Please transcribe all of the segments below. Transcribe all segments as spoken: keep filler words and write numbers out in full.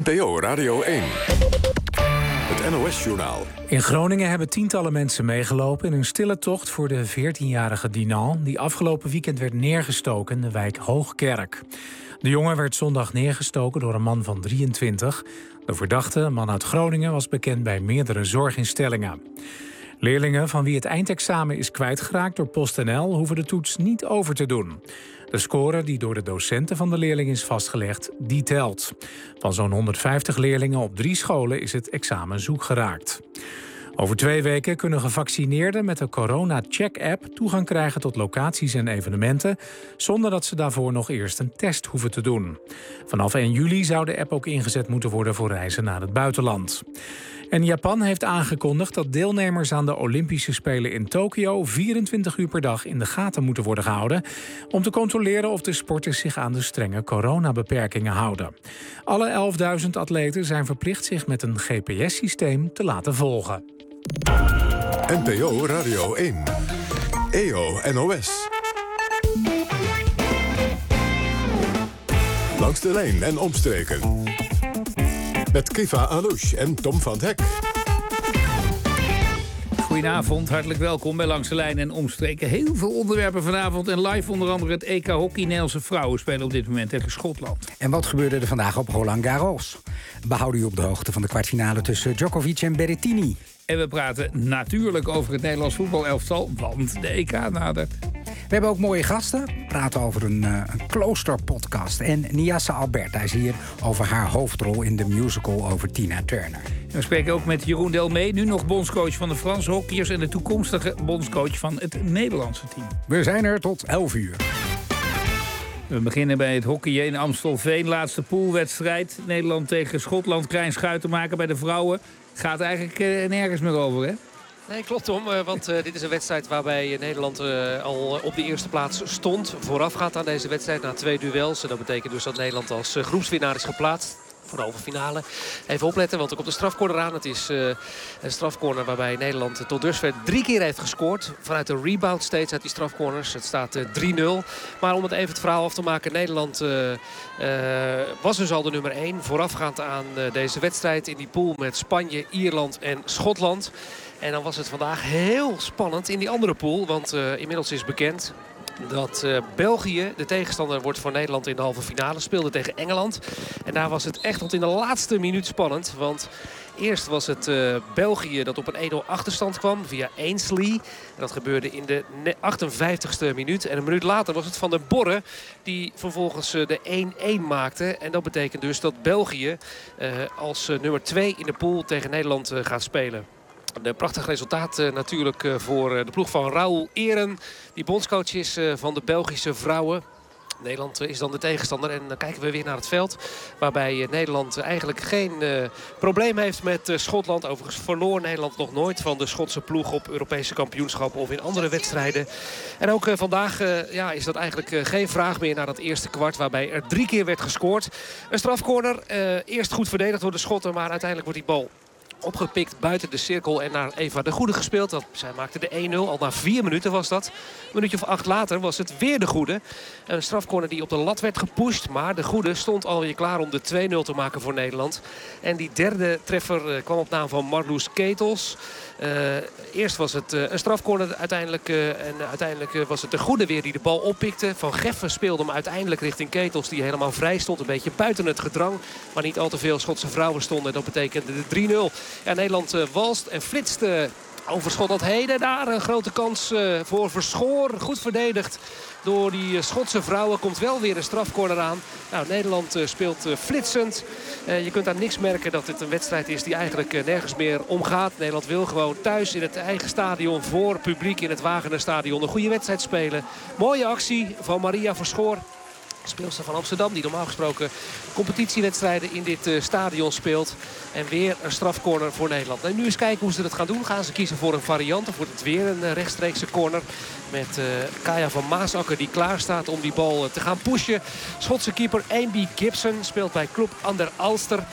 P O Radio één. Het N O S-journaal. In Groningen hebben tientallen mensen meegelopen in een stille tocht voor de veertienjarige Dinant, die afgelopen weekend werd neergestoken in de wijk Hoogkerk. De jongen werd zondag neergestoken door een man van drieëntwintig. De verdachte, een man uit Groningen, was bekend bij meerdere zorginstellingen. Leerlingen van wie het eindexamen is kwijtgeraakt door PostNL hoeven de toets niet over te doen. De score die door de docenten van de leerling is vastgelegd, die telt. Van zo'n honderdvijftig leerlingen op drie scholen is het examen zoek geraakt. Over twee weken kunnen gevaccineerden met de Corona-check-app toegang krijgen tot locaties en evenementen, zonder dat ze daarvoor nog eerst een test hoeven te doen. Vanaf één juli zou de app ook ingezet moeten worden voor reizen naar het buitenland. En Japan heeft aangekondigd dat deelnemers aan de Olympische Spelen in Tokio vierentwintig uur per dag in de gaten moeten worden gehouden om te controleren of de sporters zich aan de strenge coronabeperkingen houden. Alle elfduizend atleten zijn verplicht zich met een G P S-systeem te laten volgen. N P O Radio één. E O N O S. Langs de lijn en omstreken. Met Kiva Alouche en Tom van Hek. Goedenavond, hartelijk welkom bij Langs de Lijn en Omstreken. Heel veel onderwerpen vanavond en live onder andere het E K hockey. Nederlandse vrouwen spelen op dit moment tegen Schotland. En wat gebeurde er vandaag op Roland Garros? We houden u op de hoogte van de kwartfinale tussen Djokovic en Berrettini. En we praten natuurlijk over het Nederlands voetbalelftal, want de E K nadert. We hebben ook mooie gasten. We praten over een, uh, een kloosterpodcast. En Niassa Alberta is hier over haar hoofdrol in de musical over Tina Turner. En we spreken ook met Jeroen Delmee, nu nog bondscoach van de Franse hockeyers en de toekomstige bondscoach van het Nederlandse team. We zijn er tot elf uur. We beginnen bij het hockeyen in Amstelveen. Laatste poolwedstrijd. Nederland tegen Schotland. Klein schuitenmaker bij de vrouwen. Gaat eigenlijk uh, nergens meer over, hè? Nee, klopt Tom, want uh, dit is een wedstrijd waarbij Nederland uh, al op de eerste plaats stond. Voorafgaand aan deze wedstrijd na twee duels. En dat betekent dus dat Nederland als uh, groepswinnaar is geplaatst voor de halve finale. Even opletten, want er komt een strafcorner aan. Het is uh, een strafcorner waarbij Nederland tot dusver drie keer heeft gescoord. Vanuit de rebound steeds uit die strafcorners. Het staat uh, drie nul. Maar om het even het verhaal af te maken. Nederland uh, uh, was dus al de nummer één. Voorafgaand aan uh, deze wedstrijd in die pool met Spanje, Ierland en Schotland. En dan was het vandaag heel spannend in die andere pool. Want uh, inmiddels is bekend dat uh, België de tegenstander wordt voor Nederland in de halve finale. Speelde tegen Engeland. En daar was het echt tot in de laatste minuut spannend. Want eerst was het uh, België dat op een één nul achterstand kwam via Ainsley. En dat gebeurde in de achtenvijftigste minuut. En een minuut later was het Van der Borre die vervolgens uh, de één één maakte. En dat betekent dus dat België uh, als uh, nummer twee in de pool tegen Nederland uh, gaat spelen. Een prachtig resultaat uh, natuurlijk uh, voor uh, de ploeg van Raoul Eren. Die bondscoach is uh, van de Belgische vrouwen. Nederland uh, is dan de tegenstander. En dan kijken we weer naar het veld. Waarbij uh, Nederland uh, eigenlijk geen uh, probleem heeft met uh, Schotland. Overigens verloor Nederland nog nooit van de Schotse ploeg op Europese kampioenschappen of in andere wedstrijden. En ook uh, vandaag uh, ja, is dat eigenlijk uh, geen vraag meer naar dat eerste kwart. Waarbij er drie keer werd gescoord. Een strafcorner. Uh, eerst goed verdedigd door de Schotten. Maar uiteindelijk wordt die bal opgepikt buiten de cirkel en naar Eva de Goede gespeeld. Dat, zij maakte de één nul. Al na vier minuten was dat. Een minuutje of acht later was het weer de Goede. Een strafcorner die op de lat werd gepusht. Maar de Goede stond alweer klaar om de twee nul te maken voor Nederland. En die derde treffer uh, kwam op naam van Marloes Ketels. Uh, eerst was het uh, een strafcorner uiteindelijk. Uh, en uiteindelijk uh, was het de Goede weer die de bal oppikte. Van Geffen speelde hem uiteindelijk richting Ketels. Die helemaal vrij stond. Een beetje buiten het gedrang. Maar niet al te veel Schotse vrouwen stonden. Dat betekende de drie nul. Ja, Nederland uh, walst en flitst uh, over Schotland heen. Daar een grote kans uh, voor Verschoor. Goed verdedigd door die uh, Schotse vrouwen. Komt wel weer een strafcorner aan. Nou, Nederland uh, speelt uh, flitsend. Uh, je kunt aan niks merken dat dit een wedstrijd is die eigenlijk uh, nergens meer omgaat. Nederland wil gewoon thuis in het eigen stadion voor publiek in het Wagenerstadion een goede wedstrijd spelen. Mooie actie van Maria Verschoor. Speelster van Amsterdam die normaal gesproken competitiewedstrijden in dit uh, stadion speelt. En weer een strafcorner voor Nederland. En nu eens kijken hoe ze dat gaan doen. Gaan ze kiezen voor een variant of wordt het weer een uh, rechtstreekse corner. Met uh, Kaya van Maasakker die klaar staat om die bal uh, te gaan pushen. Schotse keeper Amby Gibson speelt bij Club Ander Alster.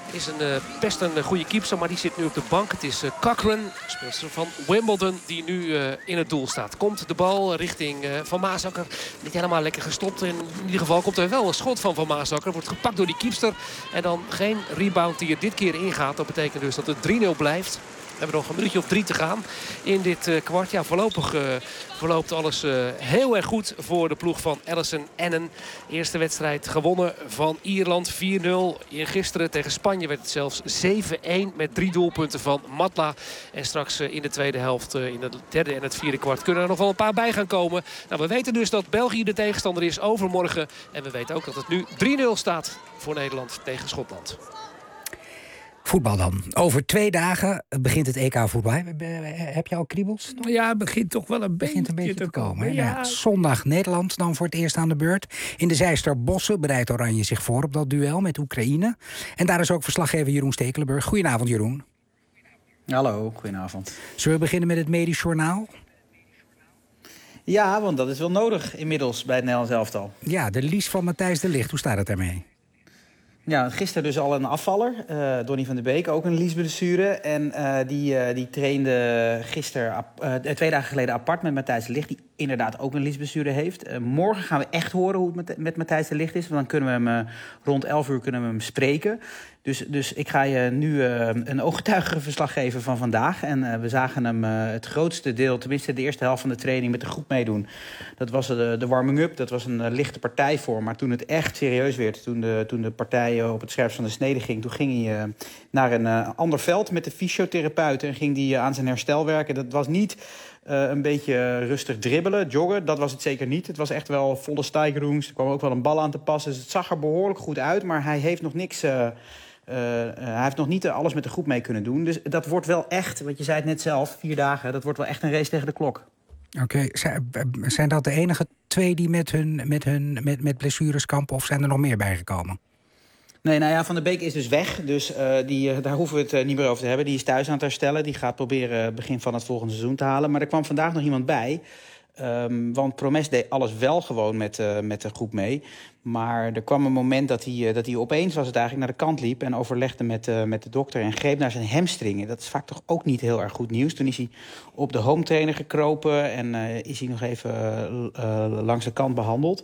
Is een, uh, best een uh, goede keeper, maar die zit nu op de bank. Het is uh, Cochran, speelster van Wimbledon, die nu uh, in het doel staat. Komt de bal richting uh, Van Maasakker. Niet helemaal lekker gestopt. En in ieder geval komt er wel een schot van Van Maasakker. Wordt gepakt door die keepster. En dan geen rebound die er dit keer ingaat. Dat betekent dus dat het drie nul blijft. We hebben nog een minuutje of drie te gaan in dit uh, kwart. Ja, voorlopig uh, verloopt alles uh, heel erg goed voor de ploeg van Alison Ennen. Eerste wedstrijd gewonnen van Ierland vier nul. Gisteren tegen Spanje werd het zelfs zeven een met drie doelpunten van Matla. En straks uh, in de tweede helft, uh, in het derde en het vierde kwart, kunnen er nog wel een paar bij gaan komen. Nou, we weten dus dat België de tegenstander is overmorgen. En we weten ook dat het nu drie nul staat voor Nederland tegen Schotland. Voetbal dan. Over twee dagen begint het E K voetbal. Heb je al kriebels? Ja, het begint toch wel een beetje, begint een beetje te komen. Hè? Ja. Ja, zondag Nederland dan voor het eerst aan de beurt. In de Zeister Bossen bereidt Oranje zich voor op dat duel met Oekraïne. En daar is ook verslaggever Jeroen Stekelenburg. Goedenavond, Jeroen. Hallo, goedenavond. Zullen we beginnen met het medisch journaal? Ja, want dat is wel nodig inmiddels bij het Nederlands elftal. Ja, de lies van Matthijs de Ligt. Hoe staat het daarmee? Ja, gisteren dus al een afvaller, uh, Donny van der Beek, ook een liesblessure. En uh, die, uh, die trainde gisteren, uh, twee dagen geleden apart met Matthijs de Ligt, die inderdaad ook een liesblessure heeft. Uh, morgen gaan we echt horen hoe het met, met Matthijs de Ligt is, want dan kunnen we hem uh, rond elf uur kunnen we hem spreken. Dus, dus ik ga je nu uh, een ooggetuigenverslag geven van vandaag. En uh, we zagen hem uh, het grootste deel, tenminste de eerste helft van de training, met de groep meedoen. Dat was de, de warming-up, dat was een uh, lichte partij voor. Maar toen het echt serieus werd, toen de, toen de partij uh, op het scherpst van de snede ging, toen ging hij uh, naar een uh, ander veld met de fysiotherapeut en ging hij uh, aan zijn herstel werken. Dat was niet uh, een beetje rustig dribbelen, joggen, dat was het zeker niet. Het was echt wel volle stijgrooms, er kwam ook wel een bal aan te passen. Dus het zag er behoorlijk goed uit, maar hij heeft nog niks... Uh, Uh, uh, hij heeft nog niet uh, alles met de groep mee kunnen doen. Dus dat wordt wel echt, want je zei het net zelf, vier dagen, dat wordt wel echt een race tegen de klok. Oké, okay. Zijn dat de enige twee die met, hun, met, hun, met, met blessures kampen of zijn er nog meer bijgekomen? Nee, nou ja, Van der Beek is dus weg. Dus uh, die, uh, daar hoeven we het uh, niet meer over te hebben. Die is thuis aan het herstellen. Die gaat proberen begin van het volgende seizoen te halen. Maar er kwam vandaag nog iemand bij. Um, want Promes deed alles wel gewoon met, uh, met de groep mee. Maar er kwam een moment dat hij, uh, dat hij opeens, was het eigenlijk, naar de kant liep en overlegde met, uh, met de dokter en greep naar zijn hamstringen. Dat is vaak toch ook niet heel erg goed nieuws. Toen is hij op de home trainer gekropen en uh, is hij nog even uh, uh, langs de kant behandeld.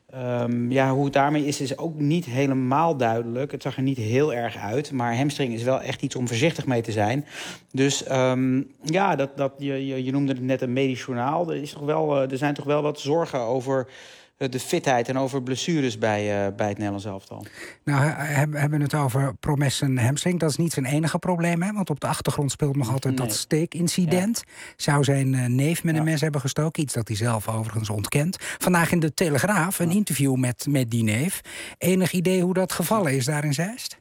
Um, ja, hoe het daarmee is, is ook niet helemaal duidelijk. Het zag er niet heel erg uit. Maar hamstring is wel echt iets om voorzichtig mee te zijn. Dus um, ja, dat, dat, je, je, je noemde het net een medisch journaal. Er, is toch wel, er zijn toch wel wat zorgen over de fitheid en over blessures bij, uh, bij het Nederlands elftal. Nou, we hebben het over Promes en hamstring. Dat is niet zijn enige probleem, hè? Want op de achtergrond speelt nog altijd nee. dat steekincident. Ja. Zou zijn uh, neef met een ja. mes hebben gestoken. Iets dat hij zelf overigens ontkent. Vandaag in de Telegraaf een ja. interview met, met die neef. Enig idee hoe dat gevallen is daar in Zeist?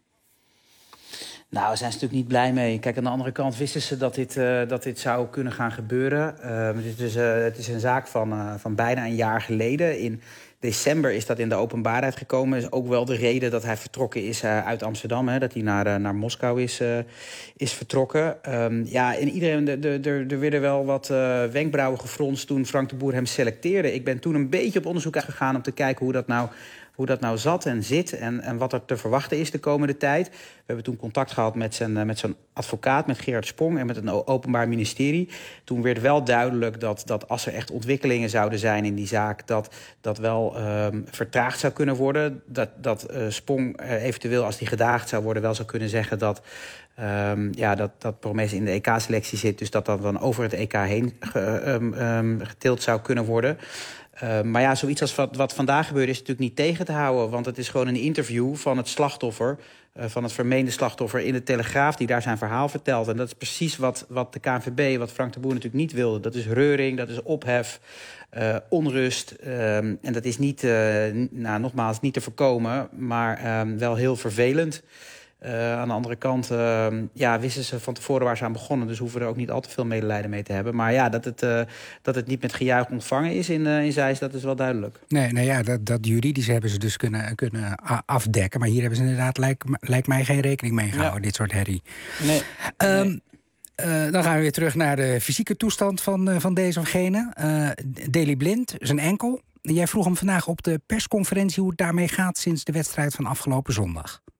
Nou, daar zijn ze natuurlijk niet blij mee. Kijk, aan de andere kant wisten ze dat dit, uh, dat dit zou kunnen gaan gebeuren. Uh, dit is, uh, het is een zaak van, uh, van bijna een jaar geleden. In december is dat in de openbaarheid gekomen. Dat is ook wel de reden dat hij vertrokken is uh, uit Amsterdam. Hè, dat hij naar, uh, naar Moskou is, uh, is vertrokken. Um, ja, en iedereen, de, de, de, er werden wel wat uh, wenkbrauwen gefronst toen Frank de Boer hem selecteerde. Ik ben toen een beetje op onderzoek gegaan om te kijken hoe dat nou... hoe dat nou zat en zit en, en wat er te verwachten is de komende tijd. We hebben toen contact gehad met zijn, met zijn advocaat, met Gerard Spong en met het Openbaar Ministerie. Toen werd wel duidelijk dat, dat als er echt ontwikkelingen zouden zijn in die zaak, dat dat wel um, vertraagd zou kunnen worden. Dat, dat uh, Spong uh, eventueel, als die gedaagd zou worden, wel zou kunnen zeggen dat Um, ja, dat, dat Promes in de E K-selectie zit. Dus dat dat dan over het E K heen ge, um, um, getild zou kunnen worden. Uh, maar ja, zoiets als wat, wat vandaag gebeurde is natuurlijk niet tegen te houden. Want het is gewoon een interview van het slachtoffer, uh, van het vermeende slachtoffer in de Telegraaf, die daar zijn verhaal vertelt. En dat is precies wat, wat de K N V B, wat Frank de Boer natuurlijk niet wilde. Dat is reuring, dat is ophef, uh, onrust. Uh, en dat is niet, uh, nou, nogmaals, niet te voorkomen, maar uh, wel heel vervelend. Uh, aan de andere kant uh, ja, wisten ze van tevoren waar ze aan begonnen. Dus hoeven we er ook niet al te veel medelijden mee te hebben. Maar ja, dat het, uh, dat het niet met gejuich ontvangen is in, uh, in Zeist, dat is wel duidelijk. Nee, nou ja, dat, dat juridische hebben ze dus kunnen, kunnen afdekken. Maar hier hebben ze inderdaad, lijkt, lijkt mij, geen rekening mee gehouden, ja. dit soort herrie. Nee. Um, nee. Uh, dan gaan we weer terug naar de fysieke toestand van, uh, van deze of gene. Uh, Daley Blind, zijn enkel. Jij vroeg hem vandaag op de persconferentie hoe het daarmee gaat sinds de wedstrijd van afgelopen zondag.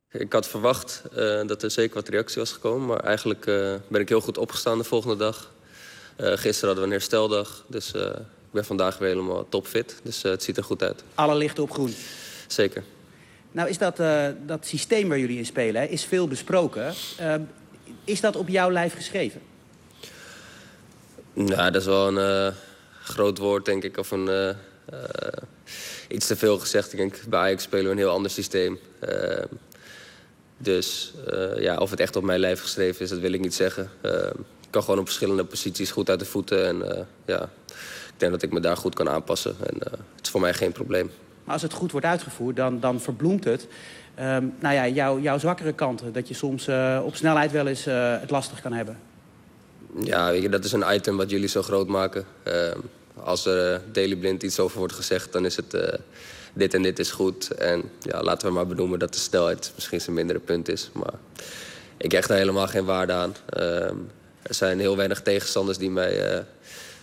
Ik had verwacht uh, dat er zeker wat reactie was gekomen. Maar eigenlijk uh, ben ik heel goed opgestaan de volgende dag. Uh, gisteren hadden we een hersteldag. Dus uh, ik ben vandaag weer helemaal topfit. Dus uh, het ziet er goed uit. Alle lichten op groen. Zeker. Nou is dat, uh, dat systeem waar jullie in spelen, hè, is veel besproken. Uh, is dat op jouw lijf geschreven? Nou, dat is wel een uh, groot woord, denk ik. Of een, uh, uh, iets te veel gezegd. Ik denk, bij Ajax spelen we een heel ander systeem. Uh, dus uh, ja, of het echt op mijn lijf geschreven is, dat wil ik niet zeggen. Uh, ik kan gewoon op verschillende posities goed uit de voeten. En uh, ja, ik denk dat ik me daar goed kan aanpassen. En uh, het is voor mij geen probleem. Maar als het goed wordt uitgevoerd, dan, dan verbloemt het. Um, nou ja, jou, jouw zwakkere kanten. Dat je soms uh, op snelheid wel eens uh, het lastig kan hebben. Ja, weet je, dat is een item wat jullie zo groot maken. Uh, als er uh, Daley Blind iets over wordt gezegd, dan is het uh, dit en dit is goed. En ja, laten we maar benoemen dat de snelheid misschien zijn mindere punt is. Maar ik hecht daar helemaal geen waarde aan. Uh, er zijn heel weinig tegenstanders die mij uh,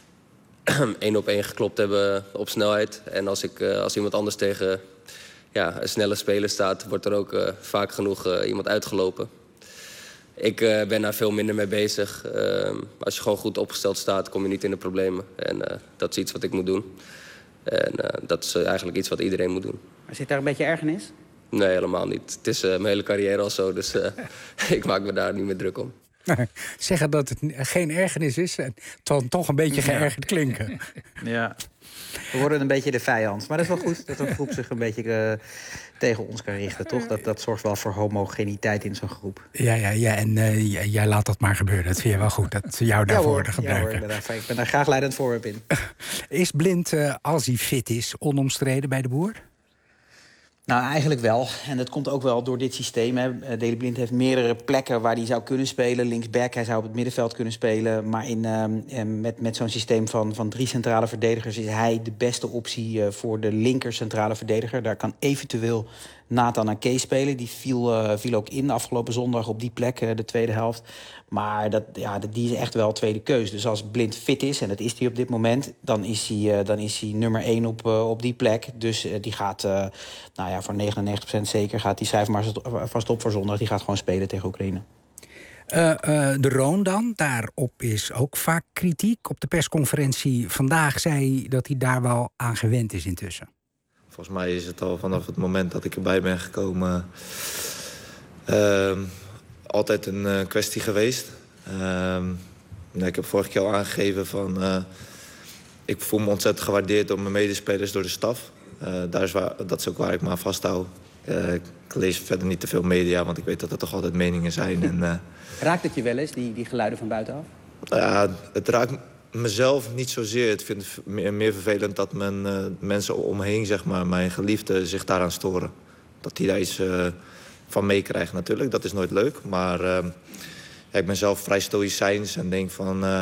één op één geklopt hebben op snelheid. En als, ik, uh, als iemand anders tegen ja, een snelle speler staat, wordt er ook uh, vaak genoeg uh, iemand uitgelopen. Ik uh, ben daar veel minder mee bezig. Uh, als je gewoon goed opgesteld staat, kom je niet in de problemen. En uh, dat is iets wat ik moet doen. En uh, dat is uh, eigenlijk iets wat iedereen moet doen. Maar zit daar een beetje ergernis? Nee, helemaal niet. Het is uh, mijn hele carrière al zo, dus uh, ik maak me daar niet meer druk om. Zeggen dat het geen ergernis is en dan toch een beetje geërgerd klinken. Ja. We worden een beetje de vijand. Maar dat is wel goed dat een groep zich een beetje uh, tegen ons kan richten, toch? Dat, dat zorgt wel voor homogeniteit in zo'n groep. Ja, ja, ja en uh, jij, jij laat dat maar gebeuren. Dat vind je wel goed, dat ze jou daarvoor worden gebruiken. Ja hoor, ik ben daar, ik ben daar graag leidend voorwerp in. Is Blind, uh, als hij fit is, onomstreden bij de Boer? Nou, eigenlijk wel. En dat komt ook wel door dit systeem. Hè. Daley Blind heeft meerdere plekken waar hij zou kunnen spelen. Linksback, hij zou op het middenveld kunnen spelen. Maar in, uh, met, met zo'n systeem van, van drie centrale verdedigers is hij de beste optie uh, voor de linker centrale verdediger. Daar kan eventueel Nathan Ake spelen. Die viel, uh, viel ook in afgelopen zondag op die plek, uh, de tweede helft. Maar dat, ja, die is echt wel tweede keus. Dus als Blind fit is, en dat is hij op dit moment, dan is hij, uh, dan is hij nummer één op, uh, op die plek. Dus uh, die gaat, uh, nou ja, voor negenennegentig procent zeker gaat die schrijf maar vast op voor zondag. Die gaat gewoon spelen tegen Oekraïne. Uh, uh, de Roon dan, daarop is ook vaak kritiek. Op de persconferentie vandaag zei hij dat hij daar wel aan gewend is intussen. Volgens mij is het al vanaf het moment dat ik erbij ben gekomen Uh, altijd een uh, kwestie geweest. Uh, ik heb vorige keer al aangegeven van Uh, ik voel me ontzettend gewaardeerd door mijn medespelers, door de staf. Uh, daar is waar, dat is ook waar ik me aan vasthoud. Uh, ik lees verder niet te veel media, want ik weet dat er toch altijd meningen zijn. En, uh, raakt het je wel eens, die, die geluiden van buitenaf? Nou ja, het raakt mezelf niet zozeer. Ik vind het meer, meer vervelend dat men, uh, mensen om me heen, zeg maar, mijn geliefden, zich daaraan storen. Dat die daar iets uh, van meekrijgen natuurlijk. Dat is nooit leuk. Maar uh, ja, ik ben zelf vrij stoïcijns en denk van Uh,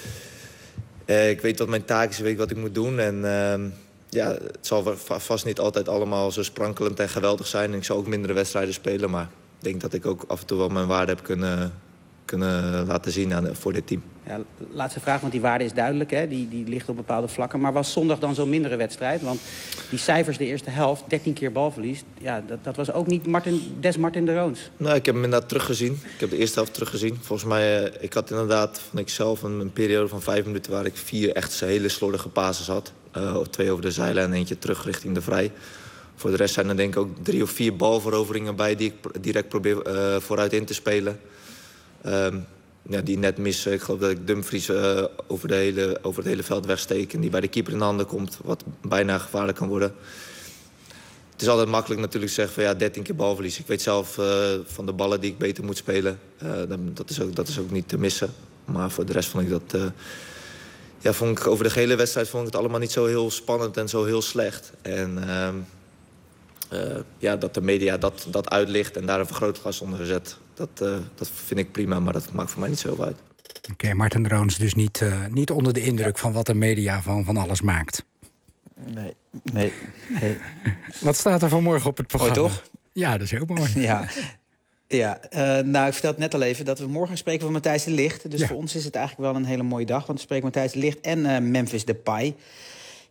uh, ik weet wat mijn taak is, ik weet wat ik moet doen. En uh, ja, het zal vast niet altijd allemaal zo sprankelend en geweldig zijn. En ik zal ook mindere wedstrijden spelen. Maar ik denk dat ik ook af en toe wel mijn waarde heb kunnen, kunnen laten zien aan, voor dit team. Ja, laatste vraag, want die waarde is duidelijk, hè? Die, die ligt op bepaalde vlakken. Maar was zondag dan zo'n mindere wedstrijd? Want die cijfers de eerste helft, dertien keer balverlies, ja, dat, dat was ook niet Martin, des Martin de Roons. Nou, ik heb hem inderdaad teruggezien. Ik heb de eerste helft teruggezien. Volgens mij, uh, ik had inderdaad van ikzelf een, een periode van vijf minuten waar ik vier echt hele slordige passes had. Uh, twee over de zeilen en eentje terug richting de vrij. Voor de rest zijn er denk ik ook drie of vier balveroveringen bij die ik direct probeer uh, vooruit in te spelen. Um, Ja, die net missen. Ik geloof dat ik Dumfries uh, over, de hele, over het hele veld wegsteek en die bij de keeper in de handen komt, wat bijna gevaarlijk kan worden. Het is altijd makkelijk natuurlijk zeggen van ja, dertien keer balverlies. Ik weet zelf uh, van de ballen die ik beter moet spelen. Uh, dat, is ook, dat is ook niet te missen. Maar voor de rest vond ik dat Uh, ja, vond ik over de hele wedstrijd vond ik het allemaal niet zo heel spannend en zo heel slecht. En Uh, Uh, ja, dat de media dat, dat uitlicht en daar een vergrootglas onder gezet. Dat, uh, dat vind ik prima, maar dat maakt voor mij niet zo heel uit. Oké, okay, Martin de Roons dus niet, uh, niet onder de indruk van wat de media van, van alles maakt. Nee, nee, nee. Wat staat er vanmorgen op het programma? Mooi toch? Ja, dat is heel mooi. Ja, ja uh, nou, ik vertelde net al even dat we morgen spreken van Matthijs de Ligt. Dus ja, voor ons is het eigenlijk wel een hele mooie dag. Want we spreken Matthijs de Ligt en uh, Memphis Depay.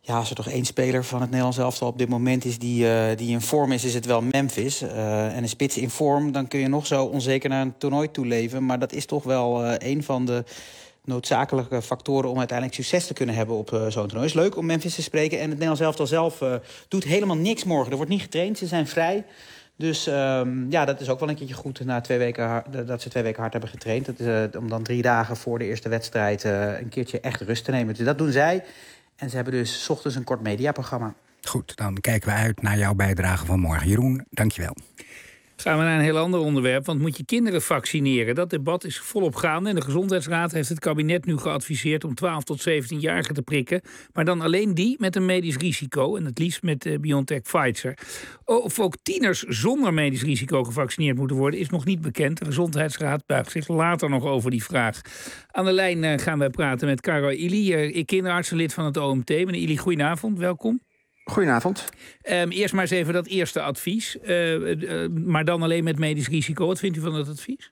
Ja, als er toch één speler van het Nederlands elftal op dit moment is die, uh, die in vorm is, is het wel Memphis. Uh, en een spits in vorm, dan kun je nog zo onzeker naar een toernooi toe leven. Maar dat is toch wel uh, een van de noodzakelijke factoren om uiteindelijk succes te kunnen hebben op uh, zo'n toernooi. Het is leuk om Memphis te spreken. En het Nederlands elftal zelf uh, doet helemaal niks morgen. Er wordt niet getraind, ze zijn vrij. Dus um, ja, dat is ook wel een keertje goed na twee weken dat ze twee weken hard hebben getraind. Dat is, uh, om dan drie dagen voor de eerste wedstrijd uh, een keertje echt rust te nemen. Dus dat doen zij. En ze hebben dus 's ochtends een kort mediaprogramma. Goed, dan kijken we uit naar jouw bijdrage van morgen. Jeroen, dankjewel. Gaan we naar een heel ander onderwerp, want moet je kinderen vaccineren? Dat debat is volop gaande en de Gezondheidsraad heeft het kabinet nu geadviseerd om twaalf tot zeventienjarigen te prikken. Maar dan alleen die met een medisch risico en het liefst met uh, BioNTech Pfizer. Of ook tieners zonder medisch risico gevaccineerd moeten worden is nog niet bekend. De Gezondheidsraad buigt zich later nog over die vraag. Aan de lijn uh, gaan we praten met Caro Ili, uh, kinderartsenlid van het O M T. Meneer Ili, goedenavond, welkom. Goedenavond. Um, eerst maar eens even dat eerste advies. Uh, uh, maar dan alleen met medisch risico. Wat vindt u van dat advies?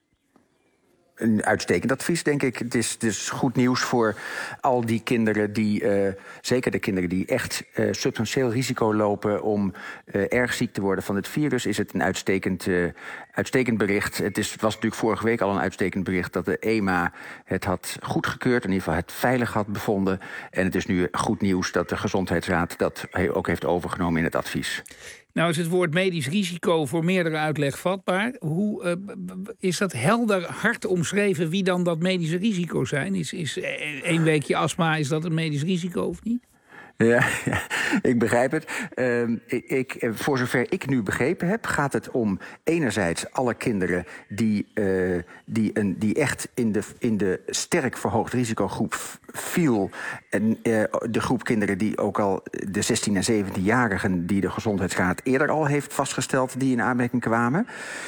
Een uitstekend advies, denk ik. Het is, het is goed nieuws voor al die kinderen die, uh, zeker de kinderen die echt uh, substantieel risico lopen om uh, erg ziek te worden van het virus, is het een uitstekend, uh, uitstekend bericht. Het, is, het was natuurlijk vorige week al een uitstekend bericht dat de E M A het had goedgekeurd, in ieder geval het veilig had bevonden. En het is nu goed nieuws dat de Gezondheidsraad dat ook heeft overgenomen in het advies. Nou is het woord medisch risico voor meerdere uitleg vatbaar. Hoe uh, is dat helder hard omschreven wie dan dat medische risico zijn? Is, is één weekje astma, is dat een medisch risico of niet? Ja, ja, ik begrijp het. Uh, ik, ik, voor zover ik nu begrepen heb, gaat het om enerzijds alle kinderen die, uh, die, een, die echt in de, in de sterk verhoogd risicogroep viel. En uh, de groep kinderen die ook al de zestien- en zeventienjarigen die de Gezondheidsraad eerder al heeft vastgesteld, die in aanmerking kwamen.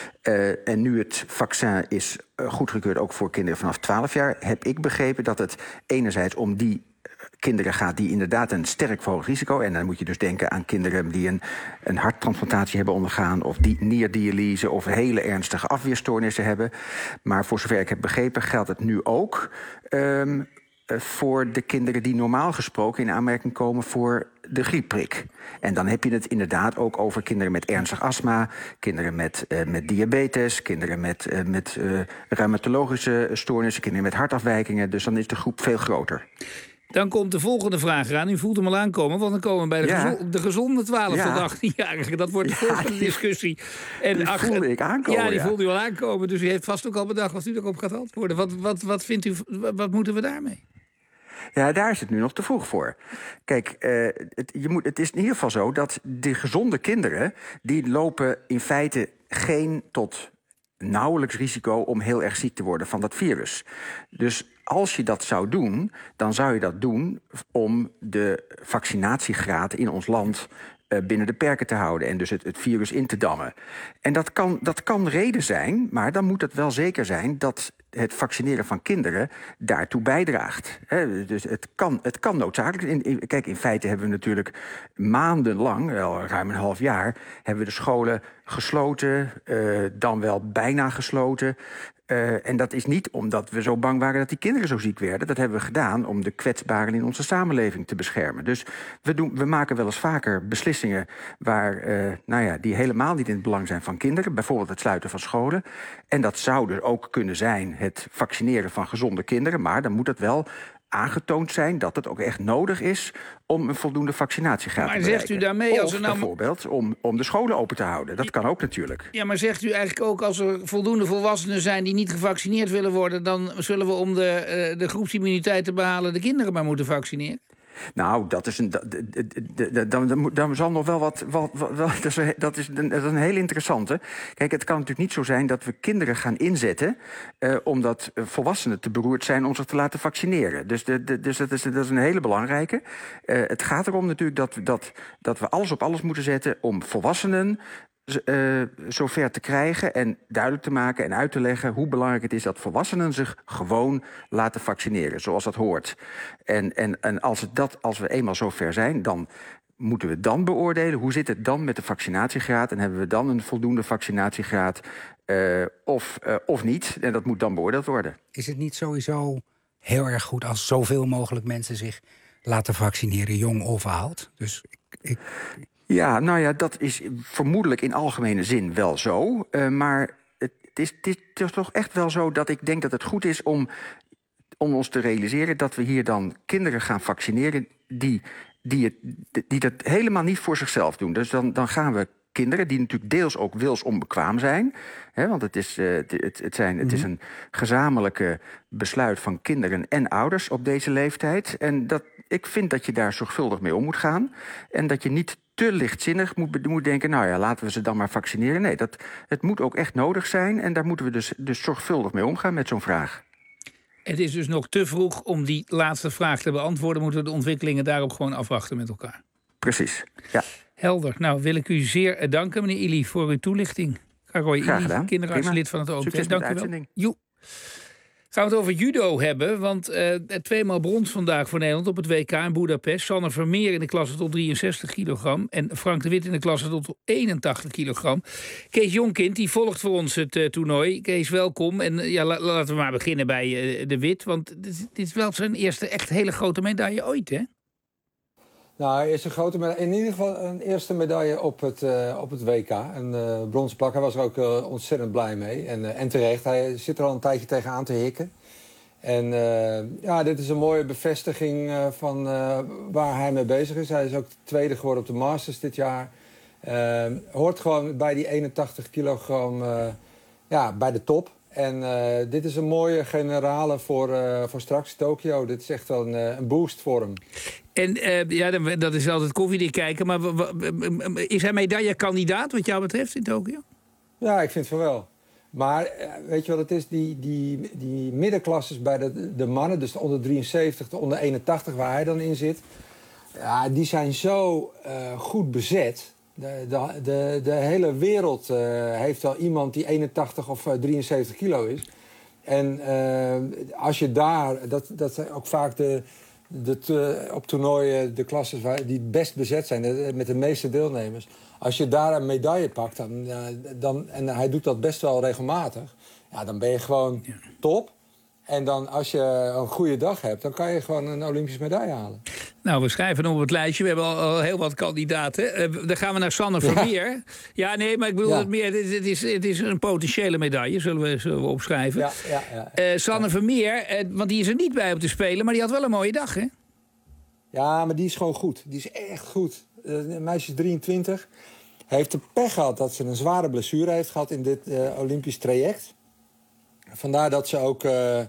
Uh, en nu het vaccin is uh, goedgekeurd ook voor kinderen vanaf twaalf jaar, heb ik begrepen dat het enerzijds om die kinderen gaat die inderdaad een sterk verhoogd risico, en dan moet je dus denken aan kinderen die een, een harttransplantatie hebben ondergaan of die nierdialyse of hele ernstige afweerstoornissen hebben. Maar voor zover ik heb begrepen geldt het nu ook um, uh, voor de kinderen die normaal gesproken in aanmerking komen voor de griepprik. En dan heb je het inderdaad ook over kinderen met ernstig astma, kinderen met, uh, met diabetes, kinderen met, uh, met uh, reumatologische stoornissen, kinderen met hartafwijkingen. Dus dan is de groep veel groter. Dan komt de volgende vraag eraan. U voelt hem al aankomen, want dan komen we bij de, ja. gezo- de gezonde twaalf tot achttienjarigen. Dat wordt de ja, volgende die, discussie. En die ach, voelde ik aankomen. Ja, die ja. voelde u al aankomen. Dus u heeft vast ook al bedacht wat u erop gaat antwoorden. Wat, wat, wat vindt u, wat moeten we daarmee? Ja, daar is het nu nog te vroeg voor. Kijk, uh, het, je moet, het is in ieder geval zo dat de gezonde kinderen, die lopen in feite geen tot nauwelijks risico om heel erg ziek te worden van dat virus. Dus als je dat zou doen, dan zou je dat doen om de vaccinatiegraad in ons land uh, binnen de perken te houden en dus het, het virus in te dammen. En dat kan, dat kan reden zijn, maar dan moet het wel zeker zijn dat het vaccineren van kinderen daartoe bijdraagt. He, dus het kan, het kan noodzakelijk. In, in, kijk, in feite hebben we natuurlijk maandenlang, wel ruim een half jaar, hebben we de scholen gesloten, uh, dan wel bijna gesloten. Uh, en dat is niet omdat we zo bang waren dat die kinderen zo ziek werden. Dat hebben we gedaan om de kwetsbaren in onze samenleving te beschermen. Dus we, doen, we maken wel eens vaker beslissingen waar, uh, nou ja, die helemaal niet in het belang zijn van kinderen. Bijvoorbeeld het sluiten van scholen. En dat zou dus ook kunnen zijn het vaccineren van gezonde kinderen. Maar dan moet het wel aangetoond zijn dat het ook echt nodig is om een voldoende vaccinatiegraad te bereiken. Maar zegt u daarmee als er nou bijvoorbeeld om, om de scholen open te houden. Dat kan ook natuurlijk. Ja, maar zegt u eigenlijk ook als er voldoende volwassenen zijn die niet gevaccineerd willen worden, dan zullen we om de, uh, de groepsimmuniteit te behalen de kinderen maar moeten vaccineren? Nou, dat is een. Dan, dan zal nog wel wat. wat, wat dat, is een, dat, is een, dat is een heel interessante. Kijk, het kan natuurlijk niet zo zijn dat we kinderen gaan inzetten Uh, omdat volwassenen te beroerd zijn om zich te laten vaccineren. Dus, de, de, dus dat, is, dat is een hele belangrijke. Uh, het gaat erom natuurlijk dat, dat, dat we alles op alles moeten zetten om volwassenen Uh, zover te krijgen en duidelijk te maken en uit te leggen hoe belangrijk het is dat volwassenen zich gewoon laten vaccineren, zoals dat hoort. En, en, en als, het dat, als we eenmaal zover zijn, dan moeten we dan beoordelen hoe zit het dan met de vaccinatiegraad en hebben we dan een voldoende vaccinatiegraad uh, of, uh, of niet. En dat moet dan beoordeeld worden. Is het niet sowieso heel erg goed als zoveel mogelijk mensen zich laten vaccineren, jong of oud. Dus ik... ik... Ja, nou ja, dat is vermoedelijk in algemene zin wel zo. Uh, maar het is, het is toch echt wel zo dat ik denk dat het goed is om, om ons te realiseren dat we hier dan kinderen gaan vaccineren die, die, het, die dat helemaal niet voor zichzelf doen. Dus dan, dan gaan we kinderen die natuurlijk deels ook wils onbekwaam zijn. Hè, want het is, uh, het, het, het, zijn, het is een gezamenlijke besluit van kinderen en ouders op deze leeftijd. En dat, ik vind dat je daar zorgvuldig mee om moet gaan. En dat je niet te lichtzinnig moet, moet denken, nou ja, laten we ze dan maar vaccineren. Nee, dat, het moet ook echt nodig zijn. En daar moeten we dus, dus zorgvuldig mee omgaan met zo'n vraag. Het is dus nog te vroeg om die laatste vraag te beantwoorden. Moeten we de ontwikkelingen daarop gewoon afwachten met elkaar. Precies, ja. Helder. Nou, wil ik u zeer danken, meneer Illy, voor uw toelichting. Karoy Illy, kinderartslid van het O M T. Dank u wel. Joe. Gaan we het over judo hebben, want uh, tweemaal brons vandaag voor Nederland op het W K in Budapest. Sanne Vermeer in de klasse tot drieënzestig kilogram en Frank de Wit in de klasse tot eenentachtig kilogram. Kees Jonkind, die volgt voor ons het uh, toernooi. Kees, welkom. En uh, ja, la, laten we maar beginnen bij uh, de Wit, want dit, dit is wel zijn eerste echt hele grote medaille ooit, hè? Nou, eerst een grote medaille. In ieder geval een eerste medaille op het, uh, op het W K. Een uh, bronzen plak. Hij was er ook uh, ontzettend blij mee. En, uh, en terecht. Hij zit er al een tijdje tegenaan te hikken. En uh, ja, dit is een mooie bevestiging uh, van uh, waar hij mee bezig is. Hij is ook tweede geworden op de Masters dit jaar. Uh, hoort gewoon bij die eenentachtig kilogram uh, ja, bij de top. En uh, dit is een mooie generale voor, uh, voor straks Tokio. Dit is echt wel een, een boost voor hem. En uh, ja, dat is altijd koffiedik kijken. Maar is hij medaillekandidaat wat jou betreft in Tokio? Ja, ik vind van wel. Maar weet je wat het is? Die, die, die middenklasses bij de, de mannen, dus de onder drieënzeventig, de onder eenentachtig, waar hij dan in zit. Ja, die zijn zo uh, goed bezet. De, de, de, de hele wereld uh, heeft wel iemand die eenentachtig of uh, drieënzeventig kilo is. En uh, als je daar, dat, dat zijn ook vaak de, de te, op toernooien de klasses waar, die het best bezet zijn, de, met de meeste deelnemers. Als je daar een medaille pakt, dan, uh, dan, en hij doet dat best wel regelmatig, ja, dan ben je gewoon ja. top. En dan als je een goede dag hebt, dan kan je gewoon een Olympische medaille halen. Nou, we schrijven op het lijstje. We hebben al, al heel wat kandidaten. Uh, dan gaan we naar Sanne Vermeer. Ja, ja nee, maar ik bedoel ja. het meer. Het, het, is, het is een potentiële medaille, zullen we, zullen we opschrijven. Ja, ja, ja. Uh, Sanne ja. Vermeer, uh, want die is er niet bij op te spelen, maar die had wel een mooie dag, hè? Ja, maar die is gewoon goed. Die is echt goed. Uh, meisje is drieëntwintig. Heeft de pech gehad dat ze een zware blessure heeft gehad in dit uh, Olympisch traject. Vandaar dat ze ook, uh, uh,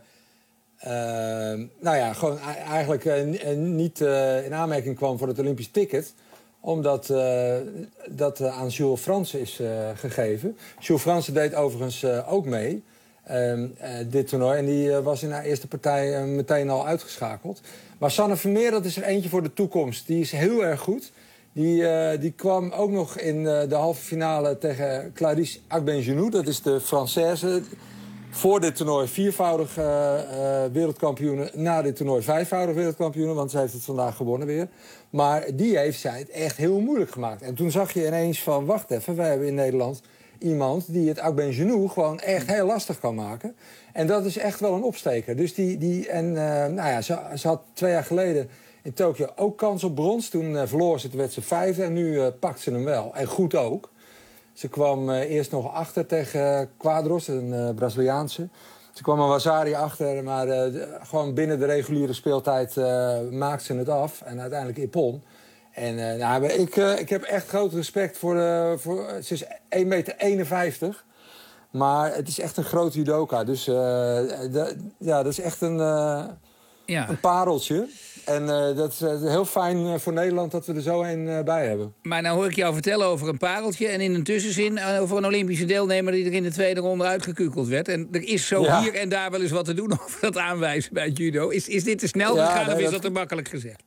nou ja, gewoon eigenlijk uh, niet uh, in aanmerking kwam voor het Olympisch ticket. Omdat uh, dat uh, aan Jules Fransen is uh, gegeven. Jules Fransen deed overigens uh, ook mee, uh, uh, dit toernooi. En die uh, was in haar eerste partij uh, meteen al uitgeschakeld. Maar Sanne Vermeer, dat is er eentje voor de toekomst. Die is heel erg goed. Die, uh, die kwam ook nog in uh, de halve finale tegen Clarisse Agbengenou. Dat is de Française. Voor dit toernooi viervoudig uh, uh, wereldkampioen. Na dit toernooi vijfvoudig wereldkampioen. Want ze heeft het vandaag gewonnen weer. Maar die heeft zij het echt heel moeilijk gemaakt. En toen zag je ineens van, wacht even, wij hebben in Nederland iemand die het Agbengenou gewoon echt heel lastig kan maken. En dat is echt wel een opsteker. Dus die, die en uh, nou ja, ze, ze had twee jaar geleden in Tokio ook kans op brons. Toen uh, verloor ze, toen werd ze vijfde en nu uh, pakt ze hem wel. En goed ook. Ze kwam uh, eerst nog achter tegen uh, Quadros, een uh, Braziliaanse. Ze kwam een Wasari achter, maar uh, de, gewoon binnen de reguliere speeltijd uh, maakte ze het af. En uiteindelijk Ippon. En uh, nou, ik, uh, ik heb echt groot respect voor... Uh, voor ze is één meter eenenvijftig. Maar het is echt een groot judoka. Dus uh, de, ja, dat is echt een, uh, ja. een pareltje. En uh, dat is uh, heel fijn uh, voor Nederland dat we er zo een uh, bij hebben. Maar nou hoor ik jou vertellen over een pareltje... en in een tussenzin uh, over een Olympische deelnemer... die er in de tweede ronde uitgekukeld werd. En er is zo ja. hier en daar wel eens wat te doen over dat aanwijzen bij het judo. Is, is dit te snel ja, gegaan nee, of is dat, dat te makkelijk gezegd?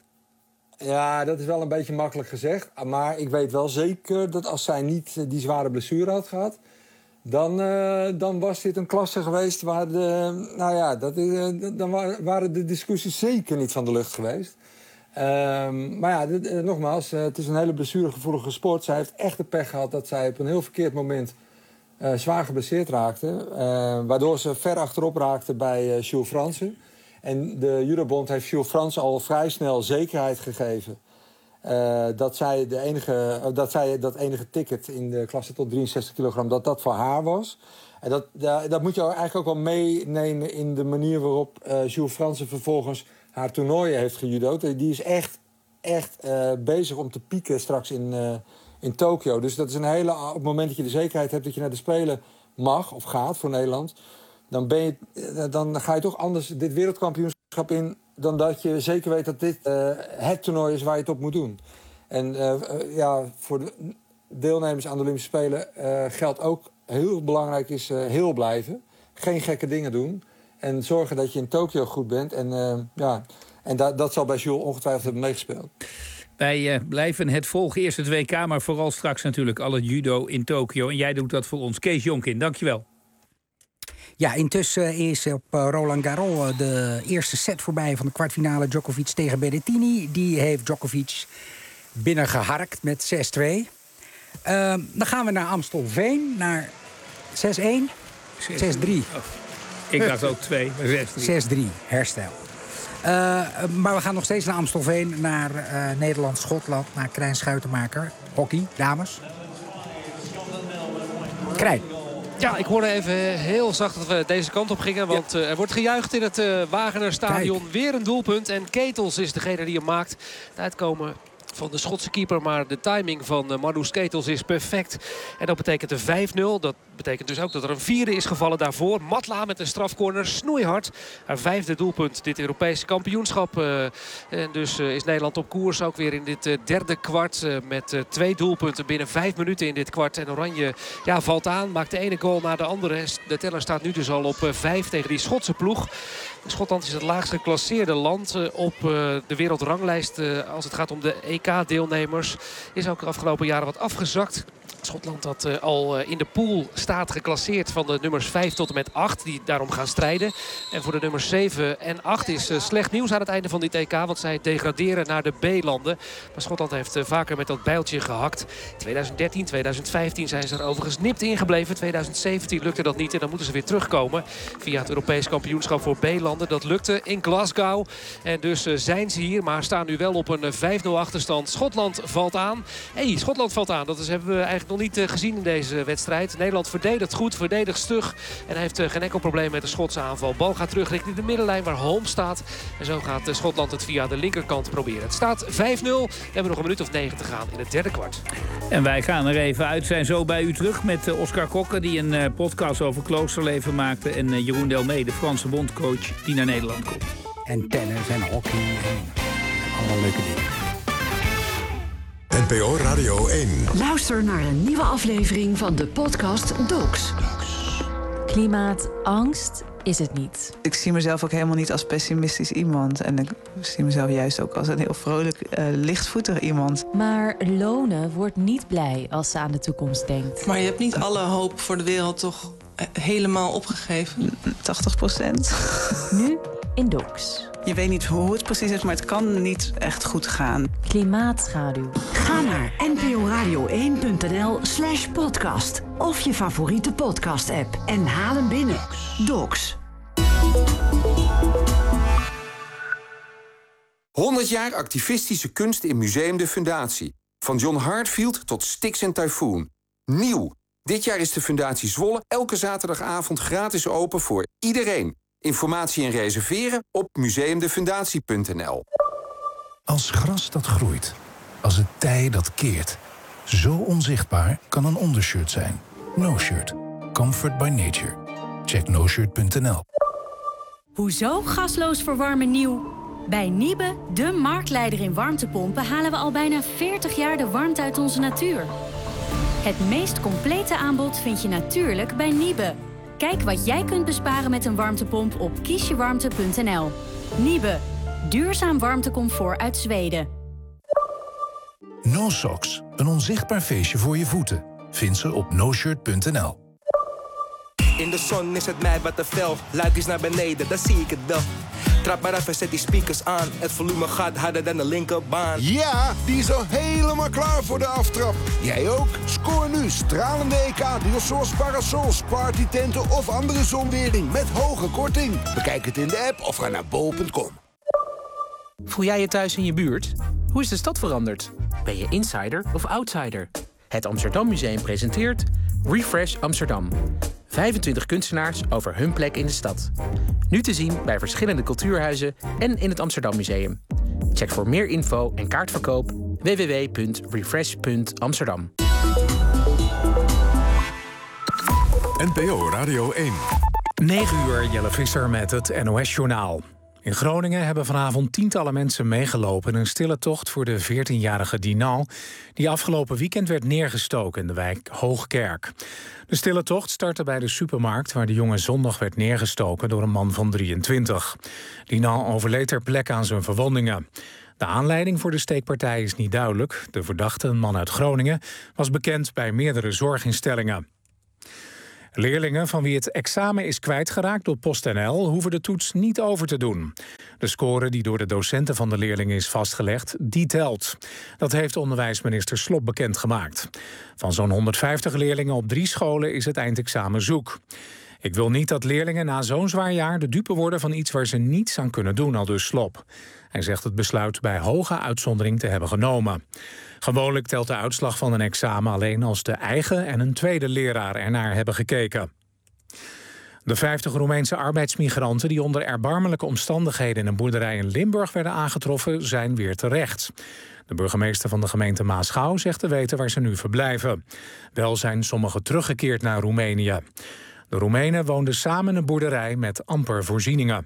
Ja, dat is wel een beetje makkelijk gezegd. Maar ik weet wel zeker dat als zij niet uh, die zware blessure had gehad... Dan, uh, dan was dit een klasse geweest waar de... Nou ja, dat, uh, dan waren de discussies zeker niet van de lucht geweest. Um, maar ja, dit, uh, nogmaals, uh, het is een hele blessuregevoelige sport. Zij heeft echt de pech gehad dat zij op een heel verkeerd moment uh, zwaar geblesseerd raakte. Uh, waardoor ze ver achterop raakte bij uh, Jules Fransen. En de judobond heeft Jules Frans al vrij snel zekerheid gegeven... Uh, dat, zij de enige, uh, dat zij dat enige ticket in de klasse tot drieënzestig kilogram... dat dat voor haar was. En dat, dat, dat moet je eigenlijk ook wel meenemen in de manier waarop uh, Jules Fransen vervolgens haar toernooien heeft gejudo'd. Die is echt, echt uh, bezig om te pieken straks in, uh, in Tokio. Dus dat is een hele, op het moment dat je de zekerheid hebt dat je naar de Spelen mag of gaat voor Nederland... dan, ben je, uh, dan ga je toch anders dit wereldkampioenschap in... dan dat je zeker weet dat dit uh, het toernooi is waar je het op moet doen. En uh, uh, ja, voor de deelnemers aan de Olympische Spelen uh, geldt ook... heel belangrijk is uh, heel blijven. Geen gekke dingen doen. En zorgen dat je in Tokio goed bent. En, uh, ja, en da- dat zal bij Jules ongetwijfeld hebben meegespeeld. Wij uh, blijven het volgen. Eerst het W K, maar vooral straks natuurlijk al het judo in Tokio. En jij doet dat voor ons. Kees Jonkin, dankjewel. Ja, intussen is op Roland Garros de eerste set voorbij... van de kwartfinale Djokovic tegen Berrettini. Die heeft Djokovic binnengeharkt met zes twee... Uh, dan gaan we naar Amstelveen, naar zes één, zes drie. Oh, ik dacht ook twee, maar zes drie. zes drie, herstel. Uh, maar we gaan nog steeds naar Amstelveen, naar uh, Nederland-Schotland... naar Krijn Schuitenmaker, hockey, dames. Krijn. Ja, ik hoorde even heel zacht dat we deze kant op gingen. Want ja. uh, er wordt gejuicht in het uh, Wagener-stadion. Kijk. Weer een doelpunt. En Ketels is degene die hem maakt. Het uitkomen van de Schotse keeper. Maar de timing van uh, Marloes Ketels is perfect. En dat betekent een vijf nul. Dat betekent dus ook dat er een vierde is gevallen daarvoor. Matla met een strafcorner. Snoeihard. Haar vijfde doelpunt dit Europese kampioenschap. Uh, en dus uh, is Nederland op koers. Ook weer in dit uh, derde kwart. Uh, met uh, twee doelpunten binnen vijf minuten in dit kwart. En Oranje ja, valt aan. Maakt de ene goal na de andere. De teller staat nu dus al op uh, vijf tegen die Schotse ploeg. Schotland is het laagst geclasseerde land uh, op uh, de wereldranglijst. Uh, als het gaat om de E K-deelnemers. Is ook de afgelopen jaren wat afgezakt. Schotland dat uh, al uh, in de pool staat geclasseerd van de nummers vijf tot en met acht. Die daarom gaan strijden. En voor de nummers zeven en acht is uh, slecht nieuws aan het einde van dit E K. Want zij degraderen naar de B-landen. Maar Schotland heeft uh, vaker met dat bijltje gehakt. twintig dertien, twintig vijftien zijn ze er overigens nipt ingebleven. twintig zeventien lukte dat niet. En dan moeten ze weer terugkomen via het Europees kampioenschap voor B-landen. Dat lukte in Glasgow. En dus uh, zijn ze hier. Maar staan nu wel op een uh, vijf nul achterstand. Schotland valt aan. Hé, hey, Schotland valt aan. Dat is, hebben we eigenlijk nog niet uh, gezien in deze wedstrijd. Nederland verdedigt goed, verdedigt stug. En heeft uh, geen enkel probleem met de Schotse aanval. Bal gaat terug richting de middenlijn waar Holmes staat. En zo gaat uh, Schotland het via de linkerkant proberen. Het staat vijf nul. We hebben nog een minuut of negen te gaan in het derde kwart. En wij gaan er even uit. Zijn zo bij u terug met uh, Oscar Kokke, die een uh, podcast over kloosterleven maakte. En uh, Jeroen Delmee, de Franse bondcoach, die naar Nederland komt. En tennis en hockey en allemaal leuke dingen. N P O Radio één. Luister naar een nieuwe aflevering van de podcast Docs. Klimaatangst is het niet. Ik zie mezelf ook helemaal niet als pessimistisch iemand. En ik zie mezelf juist ook als een heel vrolijk, uh, lichtvoetig iemand. Maar Lone wordt niet blij als ze aan de toekomst denkt. Maar je hebt niet alle hoop voor de wereld toch helemaal opgegeven? tachtig procent. Nu in Docs. Je weet niet hoe het precies is, maar het kan niet echt goed gaan. Klimaatschaduw. Ga naar nporadio één punt n l slash podcast. Of je favoriete podcast-app. En haal hem binnen. Docs. honderd jaar activistische kunst in Museum de Fundatie. Van John Hartfield tot Styx en Typhoon. Nieuw. Dit jaar is de Fundatie Zwolle elke zaterdagavond gratis open voor iedereen. Informatie en reserveren op museumdefundatie punt n l. Als gras dat groeit. Als het tij dat keert. Zo onzichtbaar kan een ondershirt zijn. No Shirt. Comfort by nature. Check no shirt punt n l. Hoezo gasloos verwarmen nieuw? Bij Niebe, de marktleider in warmtepompen, halen we al bijna veertig jaar de warmte uit onze natuur. Het meest complete aanbod vind je natuurlijk bij Niebe. Kijk wat jij kunt besparen met een warmtepomp op kiesjewarmte punt n l. Niebe, duurzaam warmtecomfort uit Zweden. No Socks, een onzichtbaar feestje voor je voeten. Vind ze op no shirt punt n l. In de zon is het mij wat te fel. Luikjes naar beneden, dan zie ik het wel. Trap maar even, zet die speakers aan. Het volume gaat harder dan de linkerbaan. Ja, die is al helemaal klaar voor de aftrap. Jij ook? Scoor nu stralende E K, duosols, parasols, partytenten of andere zonwering met hoge korting. Bekijk het in de app of ga naar bol punt com. Voel jij je thuis in je buurt? Hoe is de stad veranderd? Ben je insider of outsider? Het Amsterdam Museum presenteert Refresh Amsterdam. vijfentwintig kunstenaars over hun plek in de stad. Nu te zien bij verschillende cultuurhuizen en in het Amsterdam Museum. Check voor meer info en kaartverkoop w w w punt refresh punt amsterdam. N P O Radio één. negen uur, Jelle Visser met het N O S-journaal. In Groningen hebben vanavond tientallen mensen meegelopen in een stille tocht voor de veertienjarige Dinal, die afgelopen weekend werd neergestoken in de wijk Hoogkerk. De stille tocht startte bij de supermarkt waar de jongen zondag werd neergestoken door een man van drieëntwintig. Dinal overleed ter plekke aan zijn verwondingen. De aanleiding voor de steekpartij is niet duidelijk. De verdachte, een man uit Groningen, was bekend bij meerdere zorginstellingen. Leerlingen van wie het examen is kwijtgeraakt door PostNL hoeven de toets niet over te doen. De score die door de docenten van de leerlingen is vastgelegd, die telt. Dat heeft onderwijsminister Slop bekendgemaakt. Van zo'n honderdvijftig leerlingen op drie scholen is het eindexamen zoek. Ik wil niet dat leerlingen na zo'n zwaar jaar de dupe worden van iets waar ze niets aan kunnen doen, aldus Slop. Hij zegt het besluit bij hoge uitzondering te hebben genomen. Gewoonlijk telt de uitslag van een examen alleen als de eigen en een tweede leraar ernaar hebben gekeken. De vijftig Roemeense arbeidsmigranten die onder erbarmelijke omstandigheden in een boerderij in Limburg werden aangetroffen, zijn weer terecht. De burgemeester van de gemeente Maasgouw zegt te weten waar ze nu verblijven. Wel zijn sommigen teruggekeerd naar Roemenië. De Roemenen woonden samen in een boerderij met amper voorzieningen.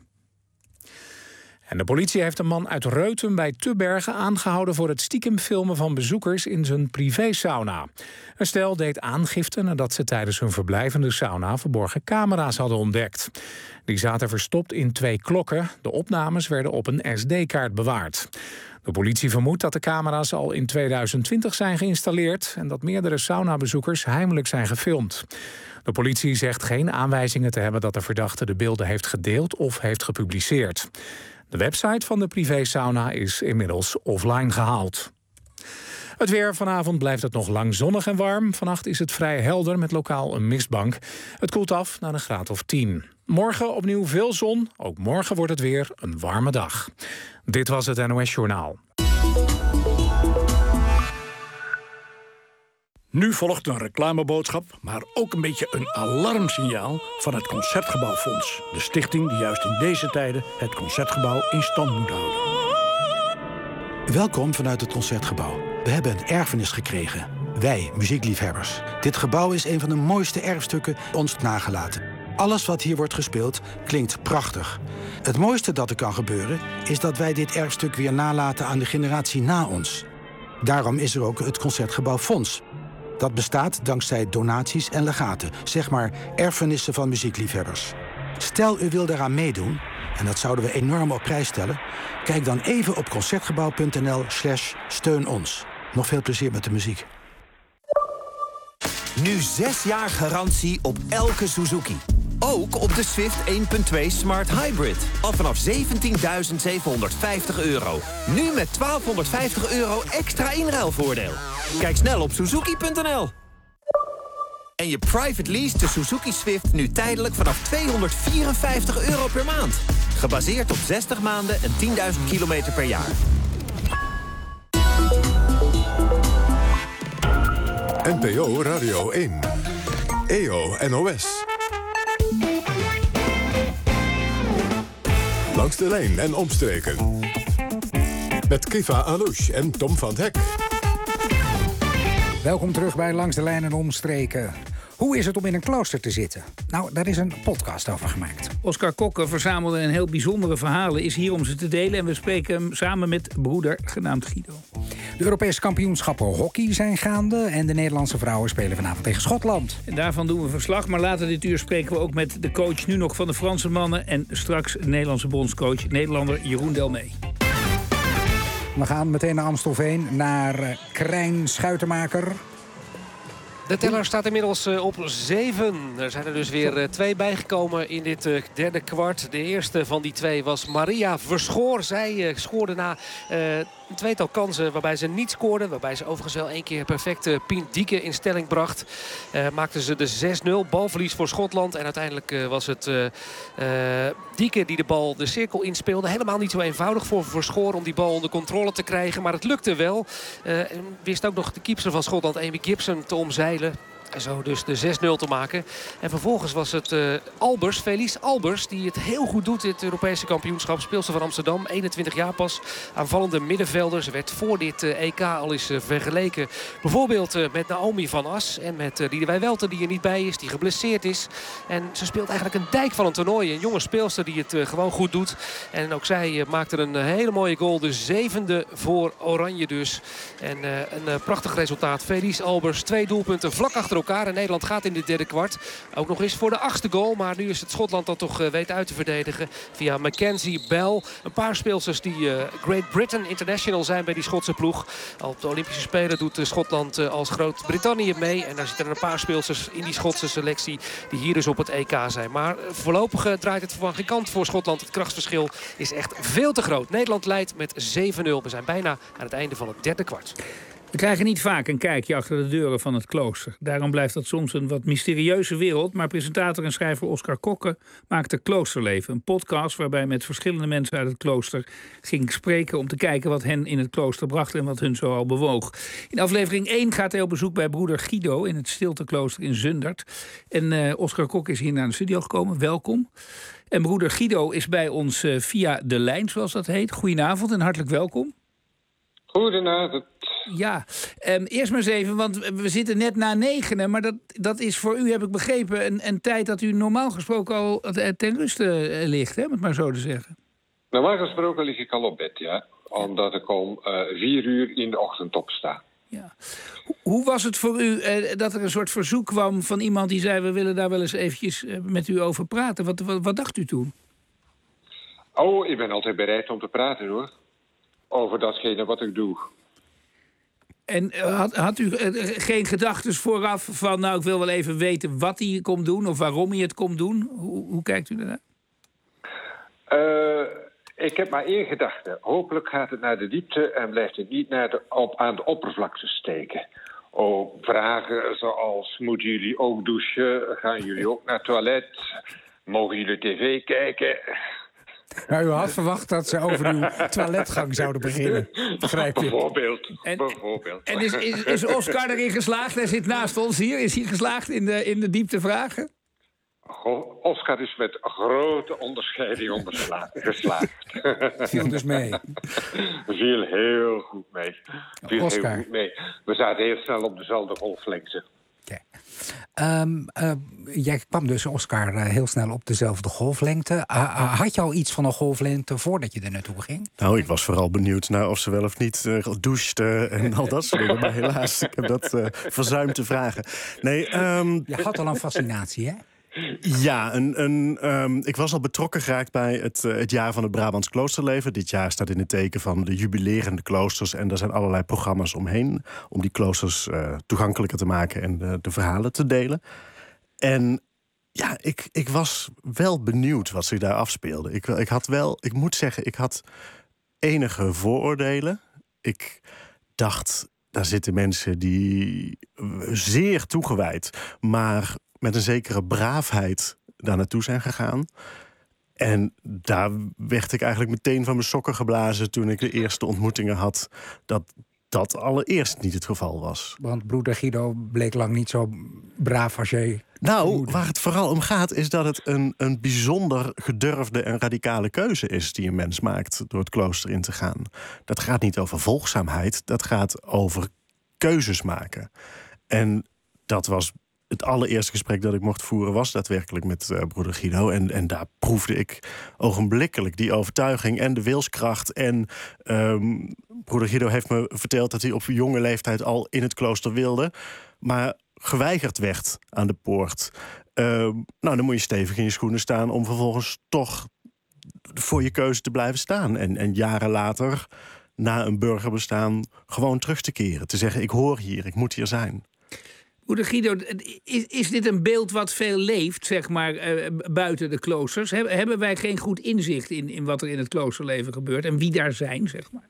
En de politie heeft een man uit Reuten bij Tubbergen aangehouden voor het stiekem filmen van bezoekers in zijn privésauna. Een stel deed aangifte nadat ze tijdens hun verblijf in de sauna verborgen camera's hadden ontdekt. Die zaten verstopt in twee klokken. De opnames werden op een S D-kaart bewaard. De politie vermoedt dat de camera's al in tweeduizend twintig zijn geïnstalleerd en dat meerdere saunabezoekers heimelijk zijn gefilmd. De politie zegt geen aanwijzingen te hebben dat de verdachte de beelden heeft gedeeld of heeft gepubliceerd. De website van de privésauna is inmiddels offline gehaald. Het weer. Vanavond blijft het nog lang zonnig en warm. Vannacht is het vrij helder met lokaal een mistbank. Het koelt af naar een graad of tien. Morgen opnieuw veel zon. Ook morgen wordt het weer een warme dag. Dit was het N O S-journaal. Nu volgt een reclameboodschap, maar ook een beetje een alarmsignaal van het Concertgebouwfonds. De stichting die juist in deze tijden het Concertgebouw in stand moet houden. Welkom vanuit het Concertgebouw. We hebben een erfenis gekregen. Wij, muziekliefhebbers. Dit gebouw is een van de mooiste erfstukken ons nagelaten. Alles wat hier wordt gespeeld klinkt prachtig. Het mooiste dat er kan gebeuren is dat wij dit erfstuk weer nalaten aan de generatie na ons. Daarom is er ook het Concertgebouwfonds. Dat bestaat dankzij donaties en legaten, zeg maar erfenissen van muziekliefhebbers. Stel u wil daaraan meedoen, en dat zouden we enorm op prijs stellen, kijk dan even op concertgebouw punt n l slash steun ons. Nog veel plezier met de muziek. Nu zes jaar garantie op elke Suzuki. Ook op de Swift één punt twee Smart Hybrid. Al vanaf zeventienduizend zevenhonderdvijftig euro. Nu met twaalfhonderdvijftig euro extra inruilvoordeel. Kijk snel op suzuki punt n l. En je private lease de Suzuki Swift nu tijdelijk vanaf tweehonderdvierenvijftig euro per maand. Gebaseerd op zestig maanden en tienduizend kilometer per jaar. N P O Radio één. E O N O S. Langs de lijn en omstreken. Met Kiva Alouche en Tom van Hek. Welkom terug bij Langs de Lijn en Omstreken. Hoe is het om in een klooster te zitten? Nou, daar is een podcast over gemaakt. Oscar Kokke verzamelde een heel bijzondere verhalen, is hier om ze te delen. En we spreken hem samen met broeder genaamd Guido. De Europese kampioenschappen hockey zijn gaande en de Nederlandse vrouwen spelen vanavond tegen Schotland. En daarvan doen we verslag, maar later dit uur spreken we ook met de coach nu nog van de Franse mannen en straks de Nederlandse bondscoach, Nederlander Jeroen Delmee. We gaan meteen naar Amstelveen, naar Krijn Schuitenmaker. De teller staat inmiddels uh, op zeven. Er zijn er dus weer uh, twee bijgekomen in dit uh, derde kwart. De eerste van die twee was Maria Verschoor. Zij uh, scoorde na uh, een tweetal kansen waarbij ze niet scoorde. Waarbij ze overigens wel één keer perfect uh, Pien Dieke in stelling bracht. Uh, maakten ze de zes nul. Balverlies voor Schotland. En uiteindelijk uh, was het uh, uh, Dieke die de bal de cirkel inspeelde. Helemaal niet zo eenvoudig voor Verschoor om die bal onder controle te krijgen. Maar het lukte wel. Uh, wist ook nog de keeper van Schotland, Amy Gibson, te omzeilen. En zo dus de zes nul te maken. En vervolgens was het uh, Albers, Felice Albers, die het heel goed doet in het Europese kampioenschap. Speelster van Amsterdam, eenentwintig jaar pas. Aanvallende middenvelder. Ze werd voor dit uh, E K al eens uh, vergeleken. Bijvoorbeeld uh, met Naomi van As en met uh, Liedewij Welten, die er niet bij is, die geblesseerd is. En ze speelt eigenlijk een dijk van een toernooi. Een jonge speelster die het uh, gewoon goed doet. En ook zij uh, maakte een uh, hele mooie goal. De zevende voor Oranje dus. En uh, een uh, prachtig resultaat. Felice Albers, twee doelpunten vlak achter elkaar. En Nederland gaat in dit derde kwart ook nog eens voor de achtste goal. Maar nu is het Schotland dat toch uh, weet uit te verdedigen. Via Mackenzie Bell. Een paar speelsters die uh, Great Britain International zijn bij die Schotse ploeg. Al op de Olympische Spelen doet uh, Schotland uh, als Groot-Brittannië mee. En daar zitten er een paar speelsters in die Schotse selectie die hier dus op het E K zijn. Maar uh, voorlopig uh, draait het van geen kant voor Schotland. Het krachtsverschil is echt veel te groot. Nederland leidt met zeven nul. We zijn bijna aan het einde van het derde kwart. We krijgen niet vaak een kijkje achter de deuren van het klooster. Daarom blijft dat soms een wat mysterieuze wereld. Maar presentator en schrijver Oscar Kokke maakte Kloosterleven. Een podcast waarbij met verschillende mensen uit het klooster ging spreken om te kijken wat hen in het klooster bracht en wat hun zo al bewoog. In aflevering één gaat hij op bezoek bij broeder Guido in het Stilteklooster in Zundert. En uh, Oscar Kokke is hier naar de studio gekomen. Welkom. En broeder Guido is bij ons uh, via de lijn, zoals dat heet. Goedenavond en hartelijk welkom. Goedenavond. Ja, um, eerst maar eens even, want we zitten net na negenen. Maar dat, dat is voor u, heb ik begrepen, een, een tijd dat u normaal gesproken al ten ruste ligt, hè, om het maar zo te zeggen. Normaal gesproken lig ik al op bed, ja. Omdat ik om uh, vier uur in de ochtend opsta. Ja. Hoe was het voor u uh, dat er een soort verzoek kwam van iemand die zei, we willen daar wel eens eventjes uh, met u over praten? Wat, wat, wat dacht u toen? Oh, ik ben altijd bereid om te praten, hoor. Over datgene wat ik doe. En had, had u geen gedachten vooraf van, nou, ik wil wel even weten wat hij komt doen of waarom hij het komt doen? Hoe, hoe kijkt u daarnaar? Uh, ik heb maar één gedachte. Hopelijk gaat het naar de diepte en blijft het niet naar de, op, aan de oppervlakte steken. Oh, vragen zoals, moeten jullie ook douchen? Gaan jullie ook naar het toilet? Mogen jullie tv kijken? Nou, u had verwacht dat ze over uw toiletgang zouden beginnen. Begrijp je? Bijvoorbeeld. En, Bijvoorbeeld. en is, is, is Oscar erin geslaagd? Hij zit naast ons hier. Is hij geslaagd in de, in de dieptevragen? Oscar is met grote onderscheiding geslaagd. Viel dus mee. Viel heel goed mee. Viel Oscar. heel goed mee. We zaten heel snel op dezelfde golflengte. Um, uh, jij kwam dus, Oscar, uh, heel snel op dezelfde golflengte. Uh, uh, had je al iets van een golflengte voordat je er naartoe ging? Nou, ik was vooral benieuwd naar of ze wel of niet uh, douchte en al dat soort dingen. Maar helaas, ik heb dat uh, verzuimd te vragen. Nee, um... Je had al een fascinatie, hè? Ja, een, een, um, ik was al betrokken geraakt bij het, uh, het jaar van het Brabants kloosterleven. Dit jaar staat in het teken van de jubilerende kloosters. En er zijn allerlei programma's omheen om die kloosters uh, toegankelijker te maken en de, de verhalen te delen. En ja, ik, ik was wel benieuwd wat zich daar afspeelde. Ik, ik had wel, ik moet zeggen, ik had enige vooroordelen. Ik dacht, daar zitten mensen die zeer toegewijd, maar met een zekere braafheid daar naartoe zijn gegaan. En daar werd ik eigenlijk meteen van mijn sokken geblazen toen ik de eerste ontmoetingen had, dat dat allereerst niet het geval was. Want broeder Guido bleek lang niet zo braaf als jij. Nou, waar het vooral om gaat is dat het een, een bijzonder gedurfde en radicale keuze is die een mens maakt door het klooster in te gaan. Dat gaat niet over volgzaamheid, dat gaat over keuzes maken. En dat was het allereerste gesprek dat ik mocht voeren was daadwerkelijk met uh, broeder Guido. En, en daar proefde ik ogenblikkelijk die overtuiging en de wilskracht. En um, broeder Guido heeft me verteld dat hij op jonge leeftijd al in het klooster wilde, maar geweigerd werd aan de poort. Uh, nou, dan moet je stevig in je schoenen staan om vervolgens toch voor je keuze te blijven staan. En, en jaren later, na een burgerbestaan, gewoon terug te keren. Te zeggen, ik hoor hier, ik moet hier zijn. Broeder Guido, is, is dit een beeld wat veel leeft, zeg maar, uh, buiten de kloosters? Heb, hebben wij geen goed inzicht in, in wat er in het kloosterleven gebeurt en wie daar zijn, zeg maar?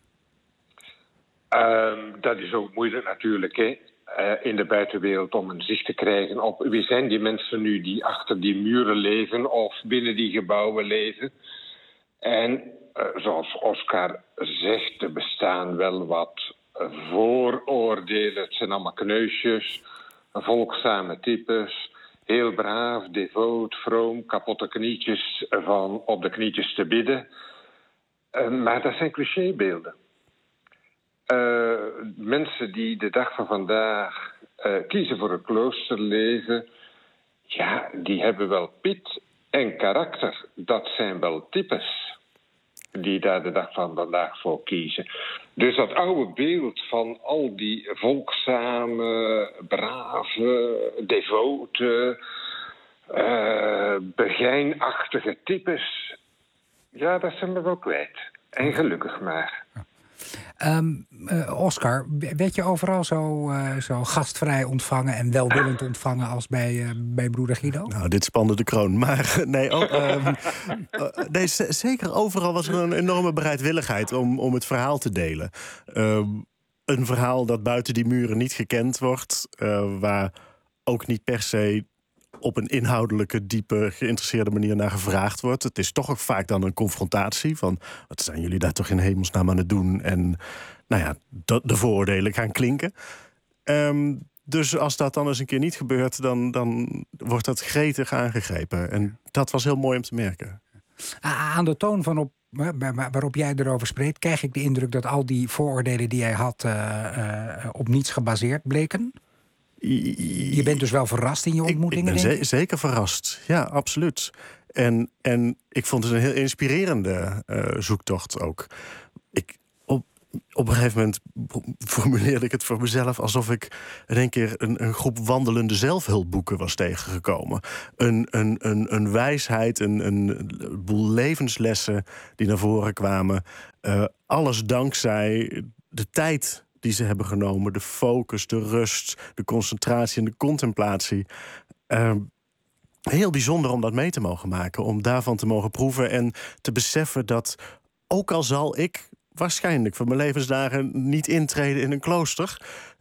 Um, dat is ook moeilijk natuurlijk, hè? Uh, in de buitenwereld om een zicht te krijgen op wie zijn die mensen nu die achter die muren leven of binnen die gebouwen leven. En uh, zoals Oscar zegt, er bestaan wel wat vooroordelen. Het zijn allemaal kneusjes, volgzame types, heel braaf, devoot, vroom, kapotte knietjes van op de knietjes te bidden. Uh, maar dat zijn clichébeelden. Uh, mensen die de dag van vandaag uh, kiezen voor het kloosterleven, ja, die hebben wel pit en karakter. Dat zijn wel types die daar de dag van vandaag voor kiezen. Dus dat oude beeld van al die volgzame, brave, devote, uh, begijnachtige types, ja, dat zijn we wel kwijt. En gelukkig maar. Um, uh, Oscar, werd je overal zo, uh, zo gastvrij ontvangen en welwillend ontvangen als bij, uh, bij broeder Guido? Nou, dit spande de kroon. Maar nee, oh, um, uh, nee z- zeker overal was er een enorme bereidwilligheid om, om het verhaal te delen. Um, een verhaal dat buiten die muren niet gekend wordt, uh, waar ook niet per se op een inhoudelijke, diepe, geïnteresseerde manier naar gevraagd wordt. Het is toch ook vaak dan een confrontatie van, wat zijn jullie daar toch in hemelsnaam aan het doen? En nou ja, de vooroordelen gaan klinken. Um, dus als dat dan eens een keer niet gebeurt, dan, dan wordt dat gretig aangegrepen. En dat was heel mooi om te merken. Aan de toon van op, waarop jij erover spreekt, krijg ik de indruk dat al die vooroordelen die jij had uh, uh, op niets gebaseerd bleken. Je bent dus wel verrast in je ontmoetingen, ik, ik ben denk ik? Ze- zeker verrast, ja, absoluut. En, en ik vond het een heel inspirerende uh, zoektocht ook. Ik, op, op een gegeven moment formuleerde ik het voor mezelf alsof ik in één keer een, een groep wandelende zelfhulpboeken was tegengekomen. Een, een, een, een wijsheid, een, een boel levenslessen die naar voren kwamen. Uh, alles dankzij de tijd die ze hebben genomen, de focus, de rust, de concentratie en de contemplatie. Uh, heel bijzonder om dat mee te mogen maken, om daarvan te mogen proeven en te beseffen dat, ook al zal ik waarschijnlijk voor mijn levensdagen niet intreden in een klooster,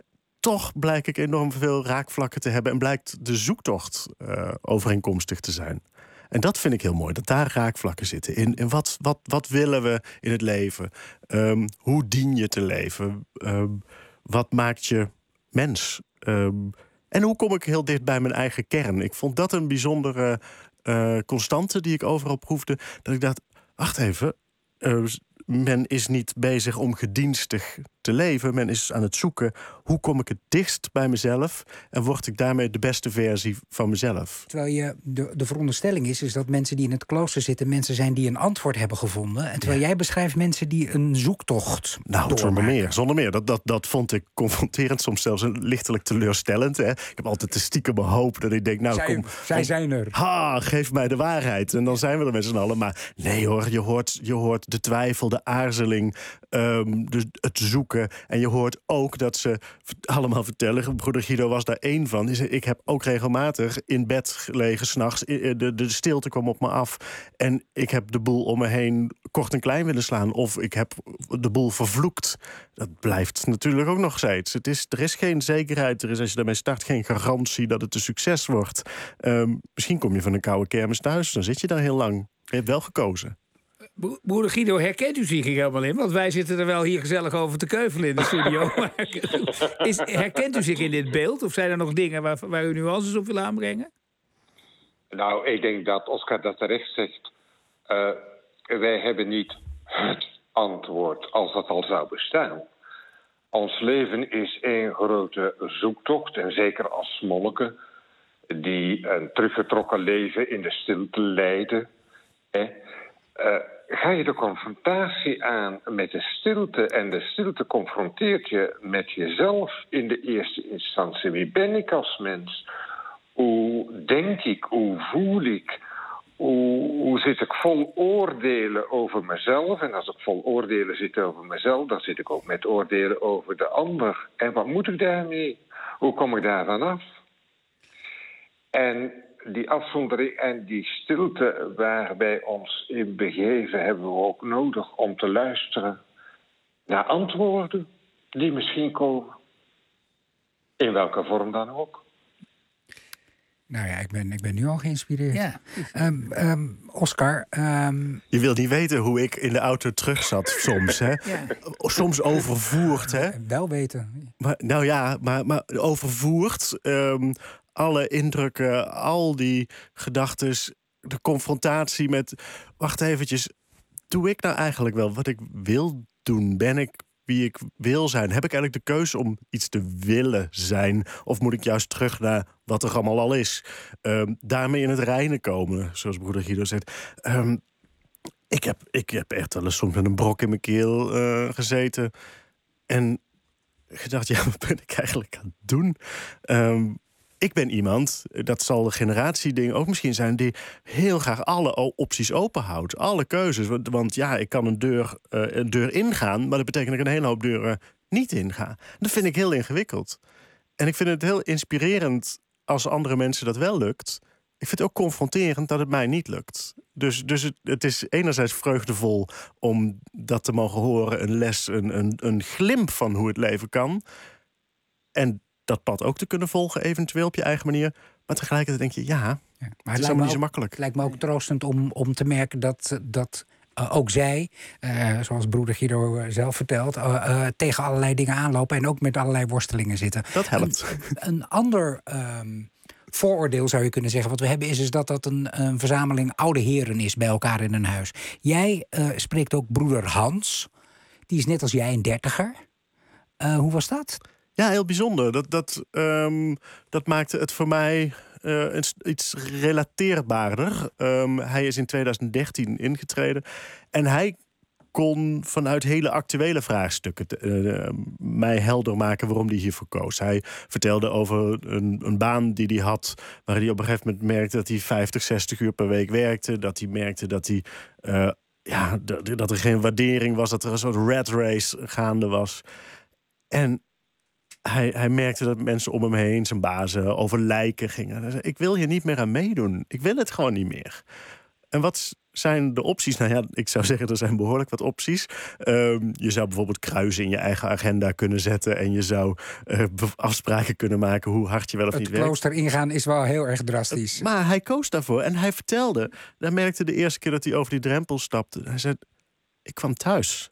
toch blijk ik enorm veel raakvlakken te hebben en blijkt de zoektocht uh, overeenkomstig te zijn. En dat vind ik heel mooi, dat daar raakvlakken zitten. In, in wat, wat, wat willen we in het leven? Um, hoe dien je te leven? Um, wat maakt je mens? Um, en hoe kom ik heel dicht bij mijn eigen kern? Ik vond dat een bijzondere uh, constante die ik overal proefde. Dat ik dacht, wacht even, uh, men is niet bezig om gedienstig te leven. Men is aan het zoeken, hoe kom ik het dichtst bij mezelf en word ik daarmee de beste versie van mezelf. Terwijl je de, de veronderstelling is, is dat mensen die in het klooster zitten mensen zijn die een antwoord hebben gevonden. En terwijl ja. jij beschrijft mensen die een zoektocht Nou, zonder meer. Zonder meer. Dat, dat, dat vond ik confronterend, soms zelfs een lichtelijk teleurstellend. Hè. Ik heb altijd de stiekem hoop dat ik denk, nou zij, kom. Zij kom, zijn er. Ha, geef mij de waarheid. En dan zijn we er met z'n allen. Maar nee hoor, je hoort, je hoort de twijfel, de aarzeling, um, de, het zoeken. En je hoort ook dat ze allemaal vertellen, broeder Guido was daar één van. Die zei, ik heb ook regelmatig in bed gelegen, 's nachts. De, de stilte kwam op me af. En ik heb de boel om me heen kort en klein willen slaan. Of ik heb de boel vervloekt. Dat blijft natuurlijk ook nog steeds. Het is, er is geen zekerheid. Er is, als je daarmee start, geen garantie dat het een succes wordt. Um, misschien kom je van een koude kermis thuis. Dan zit je daar heel lang. Je hebt wel gekozen. Broeder Guido, herkent u zich hier helemaal in? Want wij zitten er wel hier gezellig over te keuvelen in de studio. Maar is, herkent u zich in dit beeld? Of zijn er nog dingen waar, waar u nuances op wil aanbrengen? Nou, ik denk dat Oscar dat terecht zegt. Uh, wij hebben niet het antwoord als dat al zou bestaan. Ons leven is één grote zoektocht. En zeker als monniken die een teruggetrokken leven in de stilte leiden. Eh, uh, ga je de confrontatie aan met de stilte en de stilte confronteert je met jezelf in de eerste instantie. Wie ben ik als mens? Hoe denk ik? Hoe voel ik? Hoe, hoe zit ik vol oordelen over mezelf? En als ik vol oordelen zit over mezelf, dan zit ik ook met oordelen over de ander. En wat moet ik daarmee? Hoe kom ik daar vanaf? En die afzondering en die stilte waar wij ons in begeven, hebben we ook nodig om te luisteren naar antwoorden die misschien komen. In welke vorm dan ook. Nou ja, ik ben, ik ben nu al geïnspireerd. Ja. Um, um, Oscar... Um... Je wil niet weten hoe ik in de auto terug zat soms, hè? Ja. Soms overvoerd, hè? Wel weten. Maar, nou ja, maar, maar overvoerd. Um, alle indrukken, al die gedachtes, de confrontatie met... Wacht eventjes, doe ik nou eigenlijk wel wat ik wil doen? Ben ik wie ik wil zijn? Heb ik eigenlijk de keuze om iets te willen zijn? Of moet ik juist terug naar wat er allemaal al is? Um, daarmee in het reinen komen, zoals broeder Guido zegt. Um, ik, heb, ik heb echt wel eens soms met een brok in mijn keel uh, gezeten. En gedacht, ja, wat ben ik eigenlijk aan het doen? Um, Ik ben iemand, dat zal een generatieding ook misschien zijn... die heel graag alle opties openhoudt. Alle keuzes. Want, want ja, ik kan een deur, uh, een deur ingaan... maar dat betekent dat ik een hele hoop deuren niet inga. Dat vind ik heel ingewikkeld. En ik vind het heel inspirerend als andere mensen dat wel lukt. Ik vind het ook confronterend dat het mij niet lukt. Dus, dus het, het is enerzijds vreugdevol om dat te mogen horen... een les, een, een, een glimp van hoe het leven kan... En dat pad ook te kunnen volgen, eventueel op je eigen manier. Maar tegelijkertijd denk je, ja, ja maar het, het is allemaal niet zo makkelijk. Het lijkt me ook troostend om, om te merken dat, dat uh, ook zij... Uh, zoals broeder Guido zelf vertelt... Uh, uh, tegen allerlei dingen aanlopen en ook met allerlei worstelingen zitten. Dat helpt. Een, een ander um, vooroordeel zou je kunnen zeggen... wat we hebben is, is dat dat een, een verzameling oude heren is bij elkaar in een huis. Jij uh, spreekt ook broeder Hans. Die is net als jij een dertiger. Uh, hoe was dat? Ja, heel bijzonder. Dat, dat, um, dat maakte het voor mij uh, iets relateerbaarder. Um, hij is in twintig dertien ingetreden. En hij kon vanuit hele actuele vraagstukken uh, mij helder maken waarom hij hiervoor koos. Hij vertelde over een, een baan die hij had... waar hij op een gegeven moment merkte dat hij vijftig, zestig uur per week werkte. Dat hij merkte dat hij... Uh, ja, d- dat er geen waardering was, dat er een soort rat race gaande was. En Hij, hij merkte dat mensen om hem heen, zijn bazen, over lijken gingen. Hij zei, ik wil hier niet meer aan meedoen. Ik wil het gewoon niet meer. En wat zijn de opties? Nou ja, ik zou zeggen, er zijn behoorlijk wat opties. Um, je zou bijvoorbeeld kruisen in je eigen agenda kunnen zetten... en je zou uh, afspraken kunnen maken hoe hard je wel of het niet werkt. Het klooster ingaan is wel heel erg drastisch. Uh, maar hij koos daarvoor en hij vertelde... Hij merkte de eerste keer dat hij over die drempel stapte. Hij zei, ik kwam thuis.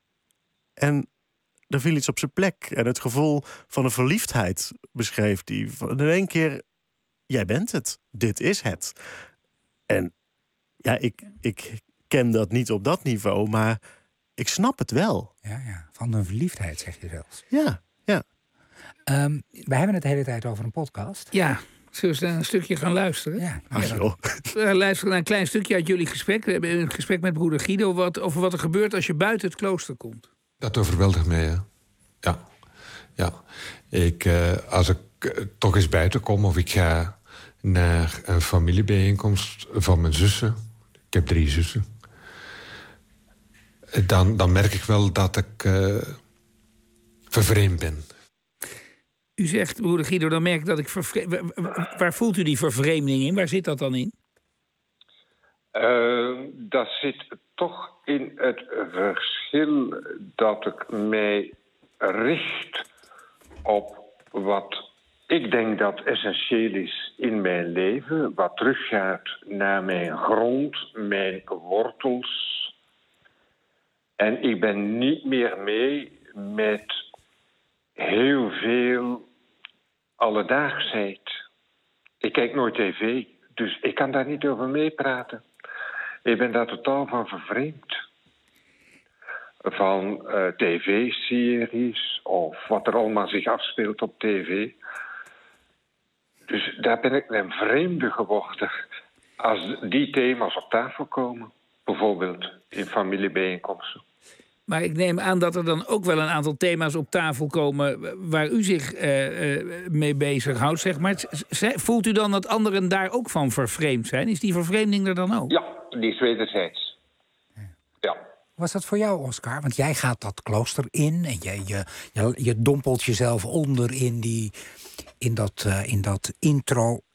En er viel iets op zijn plek. En het gevoel van een verliefdheid beschreef hij. In één keer, jij bent het. Dit is het. En ja, ik, ik ken dat niet op dat niveau, maar ik snap het wel. Ja, ja. Van een verliefdheid, zeg je zelfs. Ja, ja. Um, we hebben het de hele tijd over een podcast. Ja, zullen we een stukje gaan luisteren? Ja. Ach, joh. We luisteren naar een klein stukje uit jullie gesprek. We hebben een gesprek met broeder Guido wat, over wat er gebeurt als je buiten het klooster komt. Dat overweldigt mij, hè. Ja. ja. Ik, uh, als ik uh, toch eens buiten kom of ik ga naar een familiebijeenkomst van mijn zussen. Ik heb drie zussen. Dan, dan merk ik wel dat ik uh, vervreemd ben. U zegt, broeder Guido, dan merk ik dat ik vervreemd... Waar voelt u die vervreemding in? Waar zit dat dan in? Uh, dat zit toch in het verschil dat ik mij richt op wat ik denk dat essentieel is in mijn leven. Wat teruggaat naar mijn grond, mijn wortels. En ik ben niet meer mee met heel veel alledaagsheid. Ik kijk nooit tv, dus ik kan daar niet over meepraten. Ik ben daar totaal van vervreemd. Van uh, tv-series of wat er allemaal zich afspeelt op tv. Dus daar ben ik een vreemde geworden. Als die thema's op tafel komen, bijvoorbeeld in familiebijeenkomsten. Maar ik neem aan dat er dan ook wel een aantal thema's op tafel komen waar u zich uh, uh, mee bezighoudt, zeg maar. Voelt u dan dat anderen daar ook van vervreemd zijn? Is die vervreemding er dan ook? Ja, die is wederzijds. Ja. Was dat voor jou, Oscar? Want jij gaat dat klooster in en je, je, je, je dompelt jezelf onder in, die, in, dat, uh, in dat intro,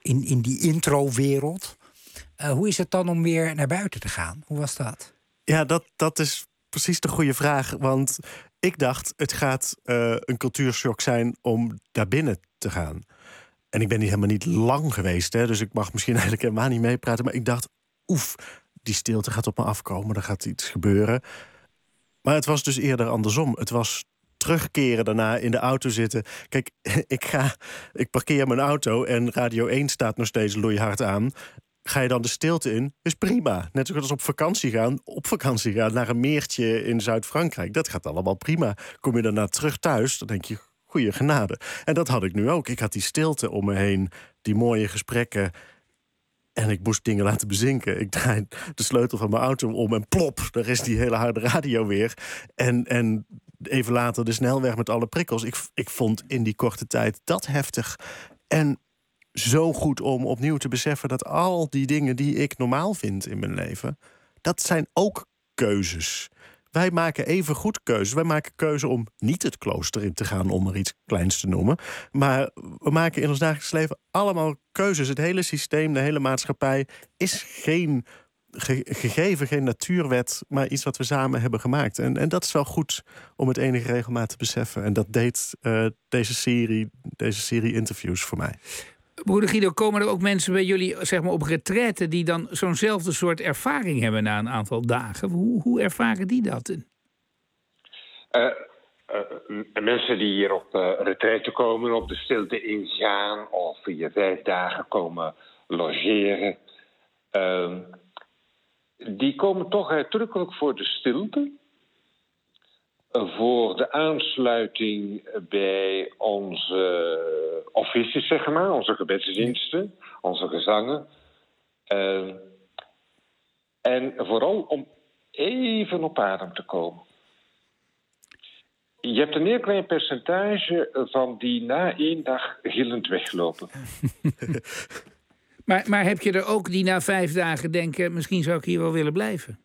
in, in die introwereld. Uh, hoe is het dan om weer naar buiten te gaan? Hoe was dat? Ja, dat, dat is precies de goede vraag. Want ik dacht, het gaat uh, een cultuurshock zijn om daar binnen te gaan. En ik ben hier helemaal niet lang geweest, hè, dus ik mag misschien eigenlijk helemaal niet meepraten. Maar ik dacht, oef, die stilte gaat op me afkomen, er gaat iets gebeuren. Maar het was dus eerder andersom. Het was terugkeren daarna, in de auto zitten. Kijk, ik, ga, ik parkeer mijn auto en Radio één staat nog steeds loeihard aan. Ga je dan de stilte in? Is prima. Net zoals op vakantie gaan, op vakantie gaan naar een meertje in Zuid-Frankrijk. Dat gaat allemaal prima. Kom je daarna terug thuis, dan denk je, goeie genade. En dat had ik nu ook. Ik had die stilte om me heen, die mooie gesprekken. En ik moest dingen laten bezinken. Ik draai de sleutel van mijn auto om en plop, daar is die hele harde radio weer. En, en even later de snelweg met alle prikkels. Ik, ik vond in die korte tijd dat heftig. En zo goed om opnieuw te beseffen dat al die dingen die ik normaal vind in mijn leven, dat zijn ook keuzes. Wij maken even goed keuzes. Wij maken keuze om niet het klooster in te gaan, om er iets kleins te noemen. Maar we maken in ons dagelijks leven allemaal keuzes. Het hele systeem, de hele maatschappij is geen ge- gegeven, geen natuurwet, maar iets wat we samen hebben gemaakt. En, en dat is wel goed om het enige regelmaat te beseffen. En dat deed uh, deze serie, deze serie interviews voor mij. Broeder Guido, komen er ook mensen bij jullie, zeg maar, op retraite die dan zo'nzelfde soort ervaring hebben na een aantal dagen? Hoe, hoe ervaren die dat? Uh, uh, mensen die hier op uh, retraite komen, op de stilte ingaan of hier vijf dagen komen logeren, uh, die komen toch uitdrukkelijk voor de stilte. Voor de aansluiting bij onze officies, zeg maar, onze gebedsdiensten, onze gezangen. Uh, en vooral om even op adem te komen. Je hebt een heel klein percentage van die na één dag gillend weglopen. maar, maar heb je er ook die na vijf dagen denken, misschien zou ik hier wel willen blijven?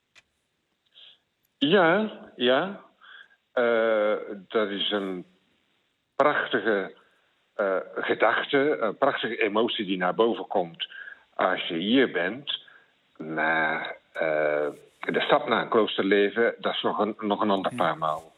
Ja, ja. Uh, dat is een prachtige uh, gedachte, een prachtige emotie die naar boven komt als je hier bent. Maar uh, de stap naar een kloosterleven, dat is nog een, nog een ander paar mouwen.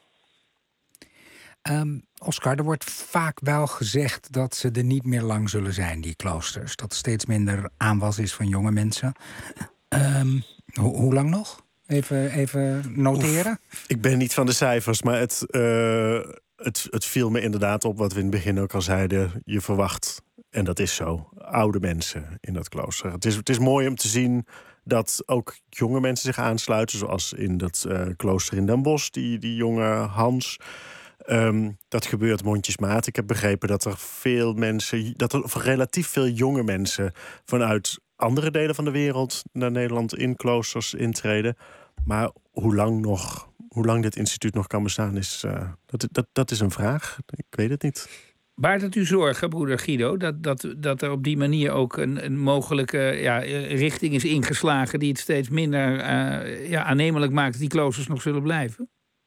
Um, Oscar, er wordt vaak wel gezegd dat ze er niet meer lang zullen zijn, die kloosters. Dat er steeds minder aanwas is van jonge mensen. Um, ho- hoe lang nog? Even, even noteren. Oef, ik ben niet van de cijfers, maar het, uh, het, het viel me inderdaad op wat we in het begin ook al zeiden. Je verwacht, en dat is zo, oude mensen in dat klooster. Het is, het is mooi om te zien dat ook jonge mensen zich aansluiten, zoals in dat uh, klooster in Den Bosch, die, die jonge Hans. Um, dat gebeurt mondjesmaat. Ik heb begrepen dat er veel mensen, dat er relatief veel jonge mensen vanuit andere delen van de wereld naar Nederland in kloosters intreden. Maar hoe lang nog, hoe lang dit instituut nog kan bestaan, is, uh, dat, dat, dat is een vraag. Ik weet het niet. Baart het u zorgen, broeder Guido, dat, dat, dat er op die manier ook een, een mogelijke ja, richting is ingeslagen die het steeds minder uh, ja, aannemelijk maakt dat die kloosters nog zullen blijven?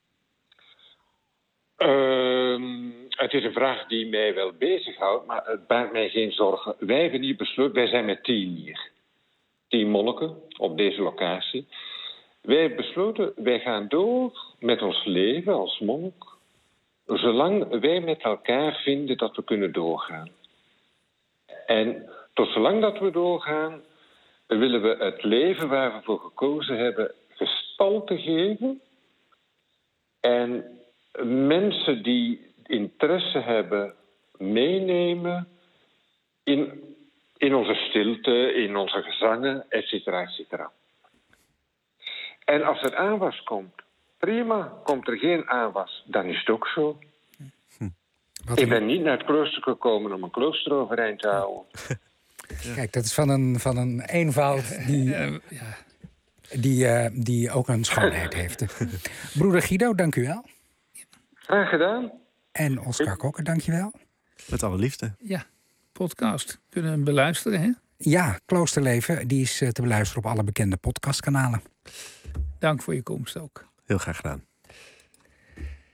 Uh, het is een vraag die mij wel bezighoudt, maar het baart mij geen zorgen. Wij hebben hier besloten, wij zijn met tien hier. Tien monniken op deze locatie. Wij hebben besloten, wij gaan door met ons leven als monnik, zolang wij met elkaar vinden dat we kunnen doorgaan. En tot zolang dat we doorgaan, willen we het leven waar we voor gekozen hebben gestalte geven. En mensen die interesse hebben meenemen in, in onze stilte, in onze gezangen, et cetera, et cetera. En als er aanwas komt, prima. Komt er geen aanwas, dan is het ook zo. Hm. Ik ben niet naar het klooster gekomen om een klooster overeind te houden. Kijk, dat is van een, van een eenvoud die, uh, ja. die, uh, die ook een schoonheid heeft. Broeder Guido, dank u wel. Graag gedaan. En Oscar Kokker, dank je wel. Met alle liefde. Ja, podcast. Kunnen we hem beluisteren, hè? Ja, Kloosterleven, die is te beluisteren op alle bekende podcastkanalen. Dank voor je komst ook. Heel graag gedaan.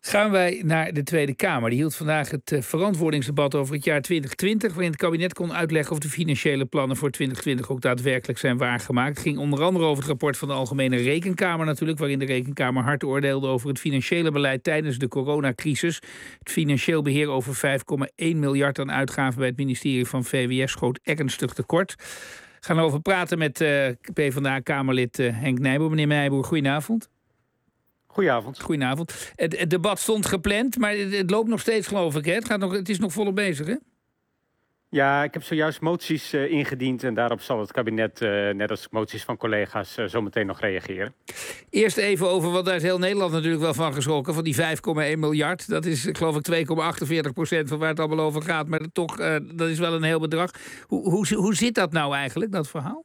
Gaan wij naar de Tweede Kamer. Die hield vandaag het uh, verantwoordingsdebat over het jaar twintig twintig... waarin het kabinet kon uitleggen of de financiële plannen voor twintig twintig... ook daadwerkelijk zijn waargemaakt. Het ging onder andere over het rapport van de Algemene Rekenkamer natuurlijk... waarin de Rekenkamer hard oordeelde over het financiële beleid tijdens de coronacrisis. Het financieel beheer over vijf komma één miljard aan uitgaven... bij het ministerie van V W S schoot ernstig tekort. We gaan erover praten met uh, PvdA-Kamerlid uh, Henk Nijboer. Meneer Nijboer, goedenavond. Goedenavond. Goedenavond. Het, het debat stond gepland, maar het, het loopt nog steeds, geloof ik. Hè? Het, gaat nog, het is nog volop bezig, hè? Ja, ik heb zojuist moties uh, ingediend... en daarop zal het kabinet, uh, net als moties van collega's... Uh, zometeen nog reageren. Eerst even over, wat daar is heel Nederland natuurlijk wel van geschrokken... van die vijf komma één miljard. Dat is, geloof ik, twee komma achtenveertig procent van waar het allemaal over gaat. Maar toch, uh, dat is wel een heel bedrag. Hoe, hoe, hoe zit dat nou eigenlijk, dat verhaal?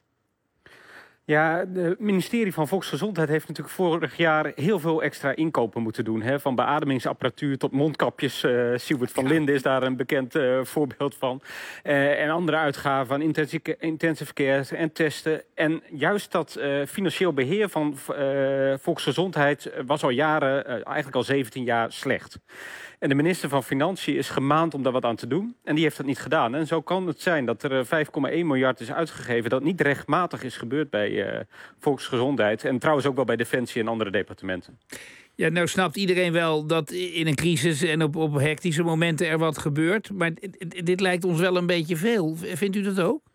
Ja, het ministerie van Volksgezondheid heeft natuurlijk vorig jaar heel veel extra inkopen moeten doen. Hè? Van beademingsapparatuur tot mondkapjes. Uh, Siewert van Linden is daar een bekend uh, voorbeeld van. Uh, en andere uitgaven aan intensive, intensive care en testen. En juist dat uh, financieel beheer van uh, Volksgezondheid was al jaren, uh, eigenlijk al zeventien jaar slecht. En de minister van Financiën is gemaand om daar wat aan te doen. En die heeft dat niet gedaan. En zo kan het zijn dat er vijf komma één miljard is uitgegeven... dat niet rechtmatig is gebeurd bij uh, Volksgezondheid. En trouwens ook wel bij Defensie en andere departementen. Ja, nou snapt iedereen wel dat in een crisis en op, op hectische momenten er wat gebeurt. Maar dit lijkt ons wel een beetje veel. Vindt u dat ook?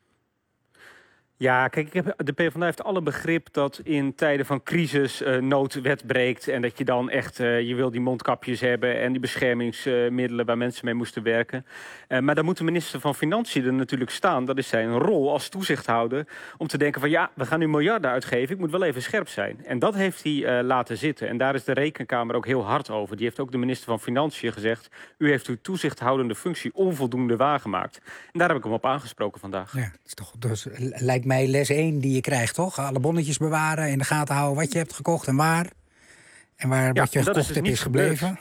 Ja, kijk, ik heb, de PvdA heeft alle begrip dat in tijden van crisis uh, noodwet breekt... en dat je dan echt, uh, je wil die mondkapjes hebben... en die beschermingsmiddelen waar mensen mee moesten werken. Uh, maar dan moet de minister van Financiën er natuurlijk staan. Dat is zijn rol als toezichthouder om te denken van... ja, we gaan nu miljarden uitgeven, ik moet wel even scherp zijn. En dat heeft hij uh, laten zitten. En daar is de Rekenkamer ook heel hard over. Die heeft ook de minister van Financiën gezegd... u heeft uw toezichthoudende functie onvoldoende waargemaakt. En daar heb ik hem op aangesproken vandaag. Ja, dat is toch, dus, lijkt mij les één die je krijgt, toch? Alle bonnetjes bewaren, in de gaten houden wat je hebt gekocht en waar. En waar ja, wat je gekocht is dus hebt is gebleven.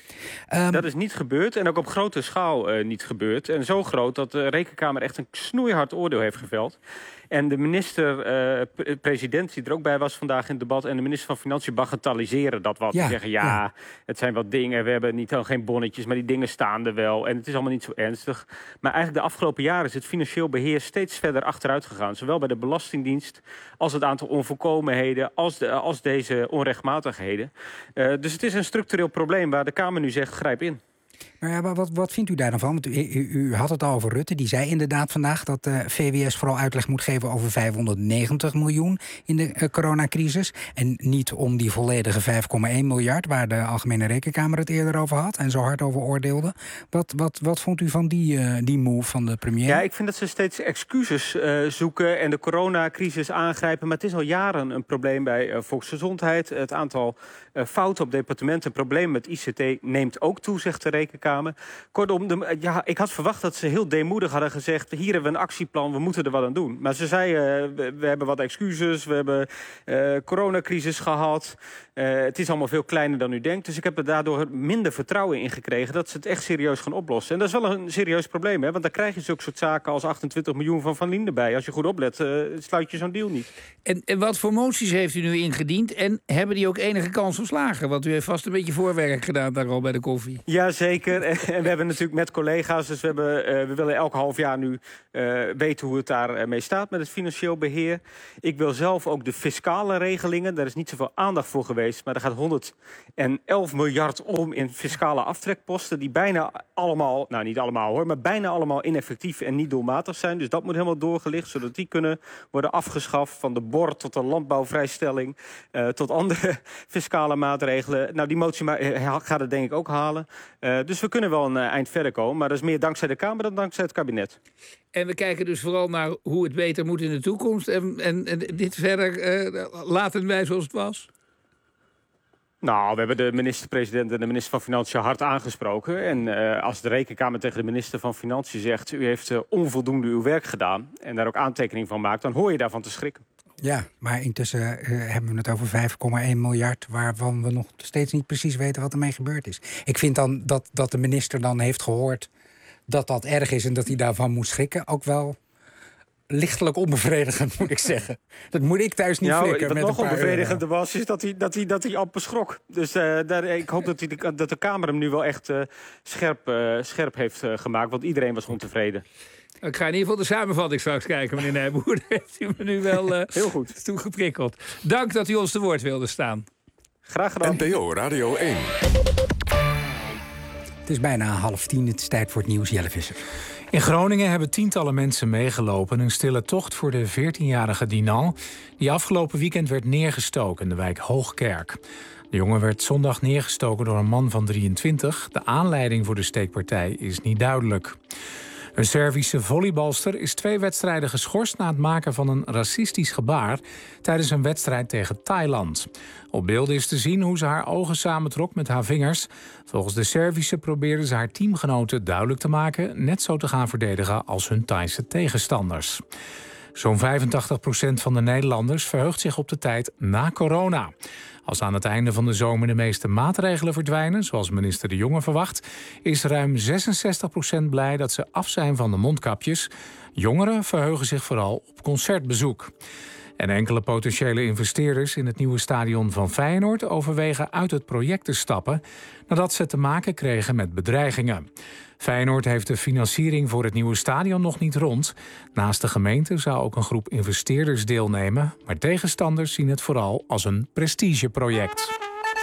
Um, dat is niet gebeurd en ook op grote schaal uh, niet gebeurd. En zo groot dat de Rekenkamer echt een snoeihard oordeel heeft geveld. En de minister-president uh, die er ook bij was vandaag in het debat... en de minister van Financiën bagatelliseren dat wat. Ja, die zeggen, ja, ja, het zijn wat dingen. We hebben niet al geen bonnetjes, maar die dingen staan er wel. En het is allemaal niet zo ernstig. Maar eigenlijk de afgelopen jaren is het financieel beheer... steeds verder achteruit gegaan. Zowel bij de Belastingdienst als het aantal onvolkomenheden... als, de, als deze onrechtmatigheden. Uh, dus het is een structureel probleem waar de Kamer nu zegt, grijp in. Nou ja, wat, wat vindt u daar dan van? Want u, u, u had het al over Rutte. Die zei inderdaad vandaag dat de V W S vooral uitleg moet geven... over vijfhonderdnegentig miljoen in de uh, coronacrisis. En niet om die volledige vijf komma één miljard... waar de Algemene Rekenkamer het eerder over had... en zo hard over oordeelde. Wat, wat, wat vond u van die, uh, die move van de premier? Ja, ik vind dat ze steeds excuses uh, zoeken... en de coronacrisis aangrijpen. Maar het is al jaren een probleem bij uh, Volksgezondheid. Het aantal uh, fouten op departementen... problemen met I C T neemt ook toe, zegt de Rekenkamer. Kortom, de, ja, ik had verwacht dat ze heel deemoedig hadden gezegd... hier hebben we een actieplan, we moeten er wat aan doen. Maar ze zeiden, uh, we, we hebben wat excuses, we hebben uh, coronacrisis gehad... Uh, het is allemaal veel kleiner dan u denkt. Dus ik heb er daardoor minder vertrouwen in gekregen... dat ze het echt serieus gaan oplossen. En dat is wel een serieus probleem, hè? Want dan krijg je zulke soort zaken als achtentwintig miljoen van Van Linden bij. Als je goed oplet, uh, sluit je zo'n deal niet. En, en wat voor moties heeft u nu ingediend? En hebben die ook enige kans op slagen? Want u heeft vast een beetje voorwerk gedaan daar al bij de koffie. Jazeker. En we hebben natuurlijk met collega's... dus we, hebben, uh, we willen elk half jaar nu uh, weten hoe het daar mee staat... met het financieel beheer. Ik wil zelf ook de fiscale regelingen. Daar is niet zoveel aandacht voor geweest... maar er gaat honderdelf miljard om in fiscale aftrekposten... die bijna allemaal, nou niet allemaal hoor... maar bijna allemaal ineffectief en niet doelmatig zijn. Dus dat moet helemaal doorgelicht... zodat die kunnen worden afgeschaft... van de B O R tot de landbouwvrijstelling... Uh, tot andere fiscale maatregelen. Nou, die motie gaat het denk ik ook halen. Uh, dus we kunnen wel een uh, eind verder komen... maar dat is meer dankzij de Kamer dan dankzij het kabinet. En we kijken dus vooral naar hoe het beter moet in de toekomst... en, en, en dit verder uh, laten wij zoals het was... Nou, we hebben de minister-president en de minister van Financiën hard aangesproken. En uh, als de Rekenkamer tegen de minister van Financiën zegt... u heeft uh, onvoldoende uw werk gedaan en daar ook aantekening van maakt... dan hoor je daarvan te schrikken. Ja, maar intussen uh, hebben we het over vijf komma één miljard... waarvan we nog steeds niet precies weten wat ermee gebeurd is. Ik vind dan dat, dat de minister dan heeft gehoord dat dat erg is... en dat hij daarvan moet schrikken, ook wel... lichtelijk onbevredigend, moet ik zeggen. Dat moet ik thuis niet ja, flikken. Wat met nog een paar onbevredigender euro. was, is dat hij, dat hij, dat hij amper schrok. Dus uh, daar, ik hoop dat, hij, dat de Kamer hem nu wel echt uh, scherp, uh, scherp heeft uh, gemaakt. Want iedereen was ontevreden. Ik ga in ieder geval de samenvatting straks kijken, meneer Nijboer. Daar heeft u me nu wel uh, heel goed toegeprikkeld. Dank dat u ons te woord wilde staan. Graag gedaan. N P O Radio één. Het is bijna half tien, het is tijd voor het nieuws. Jelle Visser. In Groningen hebben tientallen mensen meegelopen in een stille tocht voor de veertienjarige Dinal, die afgelopen weekend werd neergestoken in de wijk Hoogkerk. De jongen werd zondag neergestoken door een man van drieëntwintig. De aanleiding voor de steekpartij is niet duidelijk. Een Servische volleybalster is twee wedstrijden geschorst na het maken van een racistisch gebaar tijdens een wedstrijd tegen Thailand. Op beelden is te zien hoe ze haar ogen samentrok met haar vingers. Volgens de Servische probeerde ze haar teamgenoten duidelijk te maken net zo te gaan verdedigen als hun Thaise tegenstanders. Zo'n vijfentachtig procent van de Nederlanders verheugt zich op de tijd na corona. Als aan het einde van de zomer de meeste maatregelen verdwijnen, zoals minister De Jonge verwacht, is ruim zesenzestig procent blij dat ze af zijn van de mondkapjes. Jongeren verheugen zich vooral op concertbezoek. En enkele potentiële investeerders in het nieuwe stadion van Feyenoord overwegen uit het project te stappen nadat ze te maken kregen met bedreigingen. Feyenoord heeft de financiering voor het nieuwe stadion nog niet rond. Naast de gemeente zou ook een groep investeerders deelnemen, maar tegenstanders zien het vooral als een prestigeproject.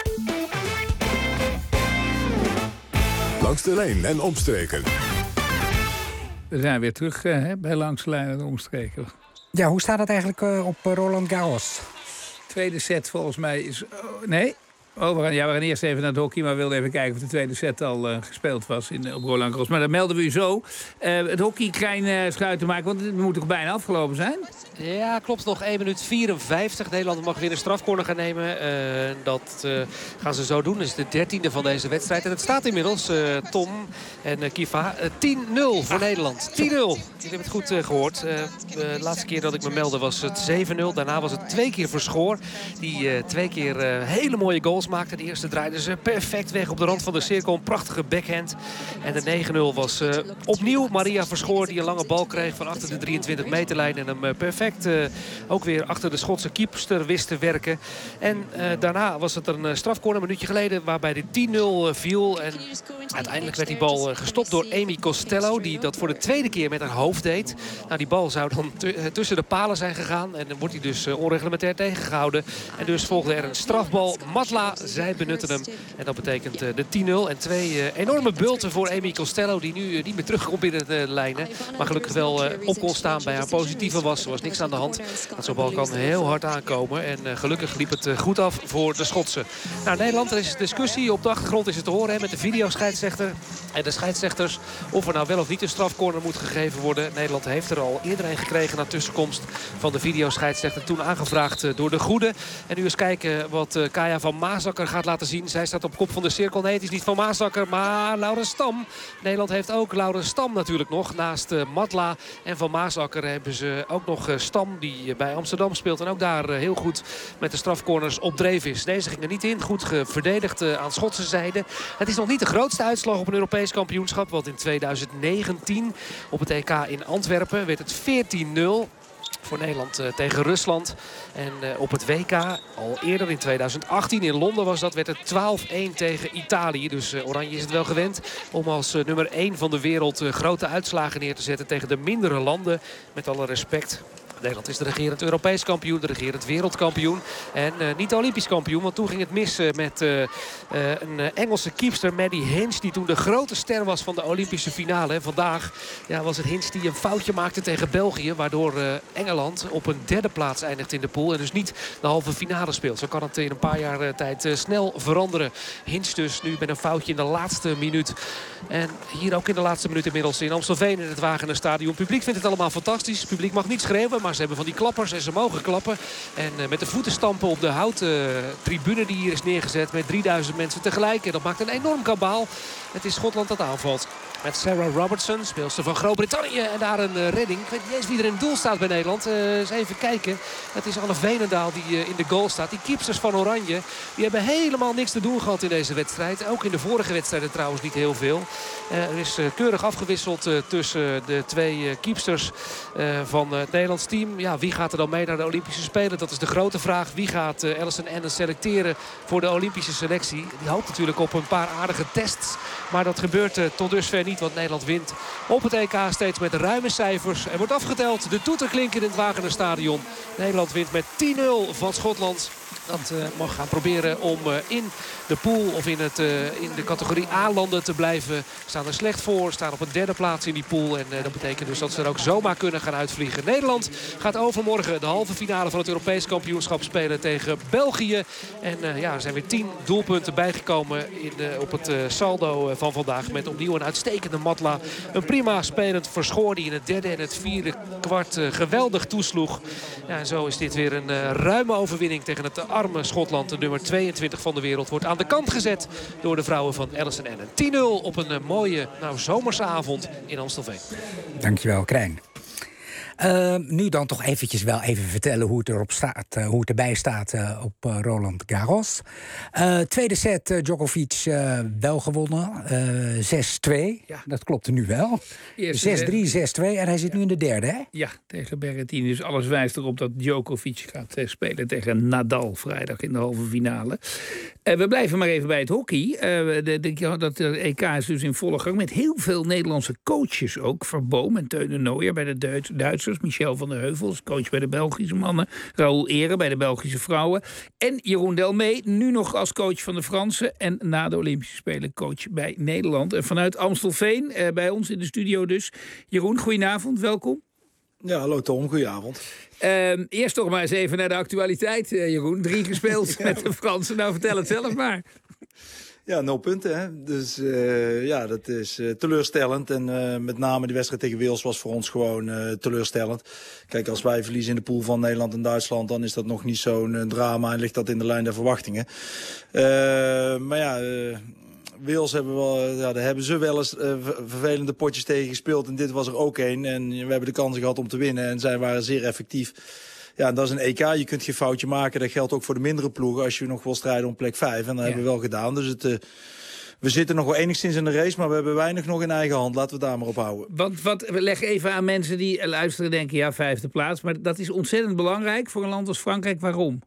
Langs de lijn en omstreken. We zijn weer terug uh, bij Langs de lijn en omstreken. Ja, hoe staat het eigenlijk uh, op uh, Roland Garros? Tweede set volgens mij is... Oh, nee? Oh, we gaan, ja, we gaan eerst even naar het hockey, maar we wilden even kijken of de tweede set al uh, gespeeld was in, op Roland Garros. Maar dat melden we u zo. Uh, het hockey klein uh, schuit te maken, want het moet toch bijna afgelopen zijn? Ja, klopt. Nog één minuut vierenvijftig. Nederland mag weer een strafcorner gaan nemen. Uh, dat uh, gaan ze zo doen. Dat is de dertiende van deze wedstrijd. En het staat inmiddels, uh, Tom en uh, Kiva, uh, tien nul voor Nederland. tien nul. Jullie hebben het goed uh, gehoord. Uh, de laatste keer dat ik me meldde was het zeven nul. Daarna was het twee keer Verschoor. Die uh, twee keer uh, hele mooie goals maakte. De eerste draaide ze perfect weg op de rand van de cirkel. Een prachtige backhand. En de negen nul was uh, opnieuw Maria Verschoor die een lange bal kreeg van achter de drieëntwintig meterlijn. En hem uh, perfect Uh, ook weer achter de Schotse keepster wist te werken. En uh, daarna was het een uh, strafcorner een minuutje geleden waarbij de tien nul uh, viel. En uiteindelijk werd die bal uh, gestopt door Amy Costello, die dat voor de tweede keer met haar hoofd deed. Nou, die bal zou dan uh, tussen de palen zijn gegaan. En dan wordt hij dus uh, onreglementair tegengehouden. En dus volgde er een strafbal. Matla, zij benutten hem. En dat betekent uh, de tien nul. En twee uh, enorme bulten voor Amy Costello, die nu uh, niet meer terugkomt binnen de lijnen. Maar gelukkig wel uh, op kon staan bij haar positieve was. Er was niks aan de hand. Dat zo'n bal kan heel hard aankomen. En uh, gelukkig liep het uh, goed af voor de Schotsen. Nou, Nederland, er is discussie. Op de achtergrond is het te horen hè, met de videoscheidsrechter en de scheidsrechters. Of er nou wel of niet een strafcorner moet gegeven worden. Nederland heeft er al eerder een gekregen na tussenkomst van de videoscheidsrechter. Toen aangevraagd uh, door de Goede. En nu eens kijken wat uh, Kaya van Maasakker gaat laten zien. Zij staat op kop van de cirkel. Nee, het is niet van Maasakker, maar Laura Stam. Nederland heeft ook Laura Stam natuurlijk nog. Naast uh, Matla en van Maasakker hebben ze ook nog uh, Stam die bij Amsterdam speelt. En ook daar heel goed met de strafcorners op dreef is. Deze ging er niet in. Goed verdedigd aan Schotse zijde. Het is nog niet de grootste uitslag op een Europees kampioenschap. Want in tweeduizend negentien op het E K in Antwerpen werd het veertien nul. Voor Nederland uh, tegen Rusland. En uh, op het W K, al eerder in tweeduizend achttien in Londen was dat, werd het twaalf één tegen Italië. Dus uh, Oranje is het wel gewend om als uh, nummer één van de wereld uh, grote uitslagen neer te zetten tegen de mindere landen. Met alle respect. Nederland is de regerend Europees kampioen, de regerend wereldkampioen. En uh, niet Olympisch kampioen, want toen ging het mis uh, met uh, uh, een uh, Engelse keepster, Maddie Hinch, die toen de grote ster was van de Olympische finale. En vandaag ja, was het Hinch die een foutje maakte tegen België, waardoor uh, Engeland op een derde plaats eindigt in de pool. En dus niet de halve finale speelt. Zo kan het in een paar jaar uh, tijd uh, snel veranderen. Hinch dus nu met een foutje in de laatste minuut. En hier ook in de laatste minuut inmiddels in Amstelveen in het Wagener Stadion. Het publiek vindt het allemaal fantastisch. Het publiek mag niet schreeuwen, maar ze hebben van die klappers en ze mogen klappen. En uh, met de voeten stampen op de houten uh, tribune die hier is neergezet met drieduizend mensen tegelijk. En dat maakt een enorm kabaal. Het is Schotland dat aanvalt. Met Sarah Robertson, speelster van Groot-Brittannië. En daar een uh, redding. Ik weet niet eens wie er in het doel staat bij Nederland. Uh, eens even kijken. Het is Anne Veenendaal die uh, in de goal staat. Die keepsters van Oranje, die hebben helemaal niks te doen gehad in deze wedstrijd. Ook in de vorige wedstrijden trouwens niet heel veel. Uh, er is uh, keurig afgewisseld uh, tussen de twee uh, keepsters uh, van uh, het Nederlands team. Ja, wie gaat er dan mee naar de Olympische Spelen? Dat is de grote vraag. Wie gaat uh, Alison Ennen selecteren voor de Olympische selectie? Die hoopt natuurlijk op een paar aardige tests. Maar dat gebeurt uh, tot dusver niet, want Nederland wint op het E K steeds met ruime cijfers. Er wordt afgeteld, de toeter klinkt in het Wagener-stadion. Nederland wint met tien nul van Schotland. Dat uh, mag gaan proberen om uh, in de pool of in, het, uh, in de categorie A-landen te blijven. We staan er slecht voor, staan op een derde plaats in die pool. En uh, dat betekent dus dat ze er ook zomaar kunnen gaan uitvliegen. Nederland gaat overmorgen de halve finale van het Europees kampioenschap spelen tegen België. En uh, ja, er zijn weer tien doelpunten bijgekomen in, uh, op het uh, saldo van vandaag. Met opnieuw een uitstekende Matla. Een prima spelend Verschoor die in het derde en het vierde kwart uh, geweldig toesloeg. Ja, en zo is dit weer een uh, ruime overwinning tegen het arme Schotland. De nummer tweeëntwintig van de wereld wordt aan de kant gezet door de vrouwen van Alison Ennen. tien nul op een uh, mooie nou, zomerse avond in Amstelveen. Dankjewel, Krijn. Uh, nu dan toch eventjes wel even vertellen hoe het, erop staat, uh, hoe het erbij staat uh, op uh, Roland Garros. Uh, tweede set, uh, Djokovic uh, wel gewonnen. Uh, zes twee, ja. Dat klopte nu wel. zes drie, zes twee en hij zit ja. nu in de derde, hè? Ja, tegen Berrettini. Dus alles wijst erop dat Djokovic gaat uh, spelen tegen Nadal vrijdag in de halve finale. Uh, we blijven maar even bij het hockey. Uh, de, de, dat uh, E K is dus in volle gang met heel veel Nederlandse coaches ook. Verboom en Teun Nooijer bij de Duits, Duitsers. Michel van der Heuvels, coach bij de Belgische mannen. Raoul Ere bij de Belgische vrouwen. En Jeroen Delmee, nu nog als coach van de Fransen. En na de Olympische Spelen coach bij Nederland. En vanuit Amstelveen, uh, bij ons in de studio dus. Jeroen, goedenavond, welkom. Ja, hallo Tom, goedenavond. Uh, eerst toch maar eens even naar de actualiteit, uh, Jeroen. Drie gespeeld ja. met de Fransen. Nou, vertel het zelf maar. Ja, nul punten. Hè? Dus uh, ja, dat is uh, teleurstellend. En uh, met name die wedstrijd tegen Wales was voor ons gewoon uh, teleurstellend. Kijk, als wij verliezen in de pool van Nederland en Duitsland, dan is dat nog niet zo'n uh, drama en ligt dat in de lijn der verwachtingen. Uh, maar ja... Uh, Wales hebben wel, ja, daar hebben ze wel eens uh, vervelende potjes tegen gespeeld. En dit was er ook een. En we hebben de kansen gehad om te winnen. En zij waren zeer effectief. Ja, en dat is een E K. Je kunt geen foutje maken. Dat geldt ook voor de mindere ploegen als je nog wil strijden om plek vijf. En dat ja. hebben we wel gedaan. Dus het, uh, we zitten nog wel enigszins in de race, maar we hebben weinig nog in eigen hand. Laten we daar maar op houden. Want wat, leg even aan mensen die luisteren denken, ja, vijfde plaats. Maar dat is ontzettend belangrijk voor een land als Frankrijk. Waarom?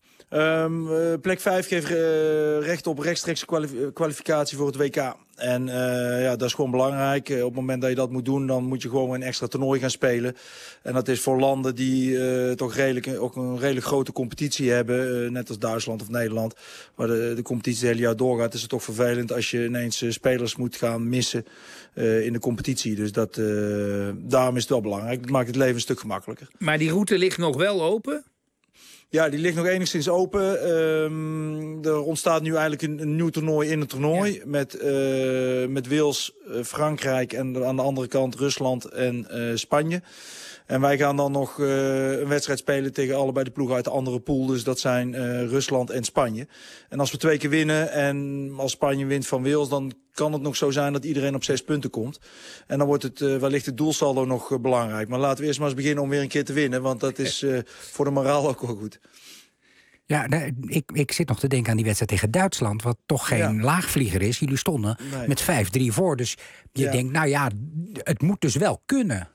Um, uh, plek vijf geeft uh, recht op rechtstreekse kwalif kwalificatie voor het W K. En uh, ja, dat is gewoon belangrijk. Uh, op het moment dat je dat moet doen, dan moet je gewoon een extra toernooi gaan spelen. En dat is voor landen die uh, toch redelijk, ook een redelijk grote competitie hebben. Uh, net als Duitsland of Nederland, waar de, de competitie het hele jaar doorgaat. Is het toch vervelend als je ineens uh, spelers moet gaan missen uh, in de competitie. Dus dat, uh, daarom is het wel belangrijk. Dat maakt het leven een stuk gemakkelijker. Maar die route ligt nog wel open? Ja, die ligt nog enigszins open. Um, er ontstaat nu eigenlijk een, een nieuw toernooi in het toernooi. Ja. Met, uh, met Wales, uh, Frankrijk en aan de andere kant Rusland en uh, Spanje. En wij gaan dan nog uh, een wedstrijd spelen tegen allebei de ploegen uit de andere pool. Dus dat zijn uh, Rusland en Spanje. En als we twee keer winnen en als Spanje wint van Wales, dan kan het nog zo zijn dat iedereen op zes punten komt. En dan wordt het uh, wellicht het doelsaldo nog uh, belangrijk. Maar laten we eerst maar eens beginnen om weer een keer te winnen. Want dat is uh, voor de moraal ook wel goed. Ja, ik, ik zit nog te denken aan die wedstrijd tegen Duitsland, wat toch geen ja. laagvlieger is. Jullie stonden nee. met vijf drie voor. Dus je ja. denkt, nou ja, het moet dus wel kunnen.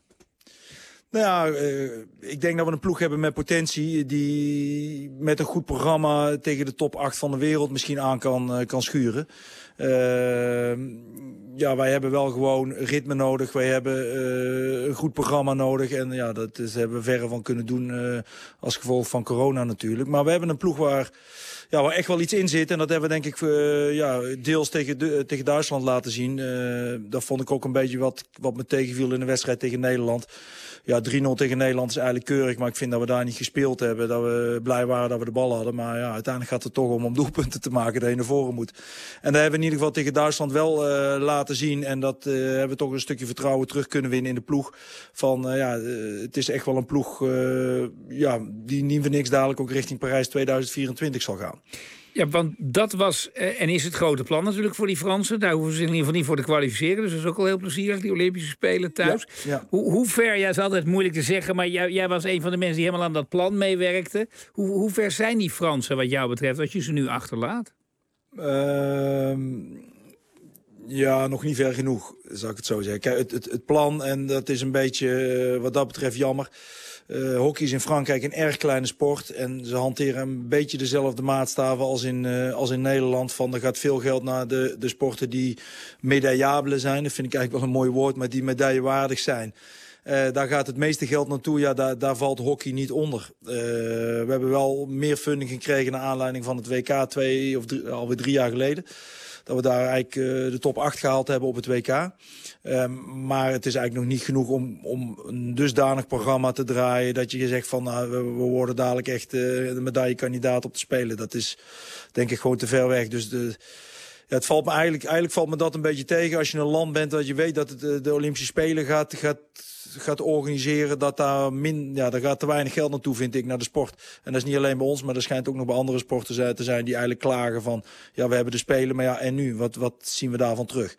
Nou ja, uh, ik denk dat we een ploeg hebben met potentie die met een goed programma tegen de top acht van de wereld misschien aan kan, uh, kan schuren. Uh, ja, wij hebben wel gewoon ritme nodig. Wij hebben uh, een goed programma nodig. En ja, dat is, hebben we verre van kunnen doen uh, als gevolg van corona natuurlijk. Maar we hebben een ploeg waar, ja, waar echt wel iets in zit. En dat hebben we denk ik uh, ja, deels tegen, de, tegen Duitsland laten zien. Uh, dat vond ik ook een beetje wat, wat me tegenviel in de wedstrijd tegen Nederland. Ja, drie nul tegen Nederland is eigenlijk keurig, maar ik vind dat we daar niet gespeeld hebben. Dat we blij waren dat we de bal hadden. Maar ja, uiteindelijk gaat het toch om om doelpunten te maken dat je naar voren moet. En dat hebben we in ieder geval tegen Duitsland wel uh, laten zien. En dat uh, hebben we toch een stukje vertrouwen terug kunnen winnen in de ploeg. Van uh, ja, uh, het is echt wel een ploeg uh, ja, die niet voor niks dadelijk ook richting Parijs tweeduizend vierentwintig zal gaan. Ja, want dat was uh, en is het grote plan natuurlijk voor die Fransen. Daar hoeven ze in ieder geval niet voor te kwalificeren. Dus dat is ook al heel plezierig, die Olympische Spelen thuis. Ja, ja. Hoe, hoe ver, ja, is altijd moeilijk te zeggen... maar jij, jij was een van de mensen die helemaal aan dat plan meewerkte. Hoe, hoe ver zijn die Fransen wat jou betreft, als je ze nu achterlaat? Uh, ja, nog niet ver genoeg, zou ik het zo zeggen. Kijk, het, het, het plan, en dat is een beetje uh, wat dat betreft jammer... Uh, hockey is in Frankrijk een erg kleine sport. En ze hanteren een beetje dezelfde maatstaven als in, uh, als in Nederland. Van, er gaat veel geld naar de, de sporten die medaillabele zijn. Dat vind ik eigenlijk wel een mooi woord, maar die medaillewaardig zijn. Uh, daar gaat het meeste geld naartoe. Ja, daar, daar valt hockey niet onder. Uh, we hebben wel meer funding gekregen naar aanleiding van het W K twee of drie, alweer drie jaar geleden. Dat we daar eigenlijk uh, de top acht gehaald hebben op het W K. Uh, maar het is eigenlijk nog niet genoeg om, om een dusdanig programma te draaien... dat je zegt van nou, we, we worden dadelijk echt uh, de medaillekandidaat op te spelen. Dat is denk ik gewoon te ver weg. Dus de, ja, het valt me eigenlijk, eigenlijk valt me dat een beetje tegen als je een land bent... dat je weet dat het de, de Olympische Spelen gaat... gaat gaat organiseren, dat daar, min, ja, daar gaat te weinig geld naartoe, vind ik, naar de sport. En dat is niet alleen bij ons, maar er schijnt ook nog bij andere sporten te zijn... die eigenlijk klagen van, ja, we hebben de Spelen, maar ja, en nu? Wat, wat zien we daarvan terug?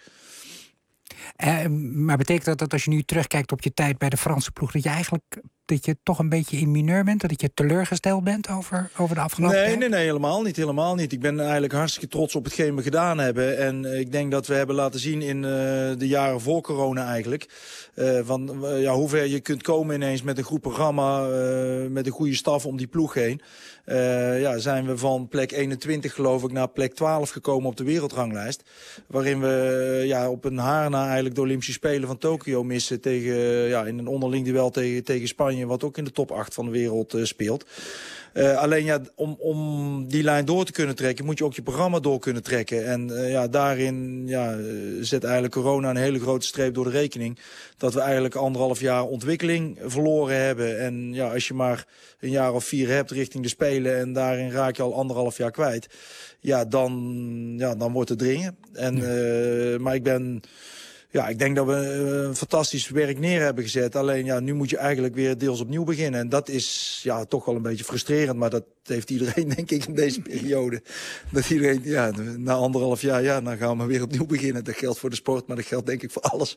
Uh, maar betekent dat dat als je nu terugkijkt op je tijd bij de Franse ploeg... dat je eigenlijk dat je toch een beetje in mineur bent? Dat je teleurgesteld bent over, over de afgelopen nee, tijd? Nee, nee, helemaal niet, helemaal niet. Ik ben eigenlijk hartstikke trots op hetgeen we gedaan hebben. En uh, ik denk dat we hebben laten zien in uh, de jaren voor corona eigenlijk... Uh, van uh, ja, hoe ver je kunt komen ineens met een goed programma... Uh, met een goede staf om die ploeg heen. Uh, ja, zijn we van plek eenentwintig geloof ik naar plek twaalf gekomen op de wereldranglijst. Waarin we uh, ja, op een haar na eigenlijk de Olympische Spelen van Tokio missen... Tegen, uh, ja, in een onderling duel tegen, tegen Spanje... wat ook in de top acht van de wereld uh, speelt. Uh, alleen ja, om, om die lijn door te kunnen trekken... moet je ook je programma door kunnen trekken. En uh, ja, daarin ja, zet eigenlijk corona een hele grote streep door de rekening... dat we eigenlijk anderhalf jaar ontwikkeling verloren hebben. En ja, als je maar een jaar of vier hebt richting de Spelen... en daarin raak je al anderhalf jaar kwijt... ja, dan, ja, dan wordt het dringen. En, uh, maar ik ben... Ja, ik denk dat we een fantastisch werk neer hebben gezet. Alleen ja, nu moet je eigenlijk weer deels opnieuw beginnen. En dat is ja, toch wel een beetje frustrerend. Maar dat heeft iedereen, denk ik, in deze periode. Dat iedereen, ja, na anderhalf jaar, ja, dan gaan we weer opnieuw beginnen. Dat geldt voor de sport, maar dat geldt denk ik voor alles.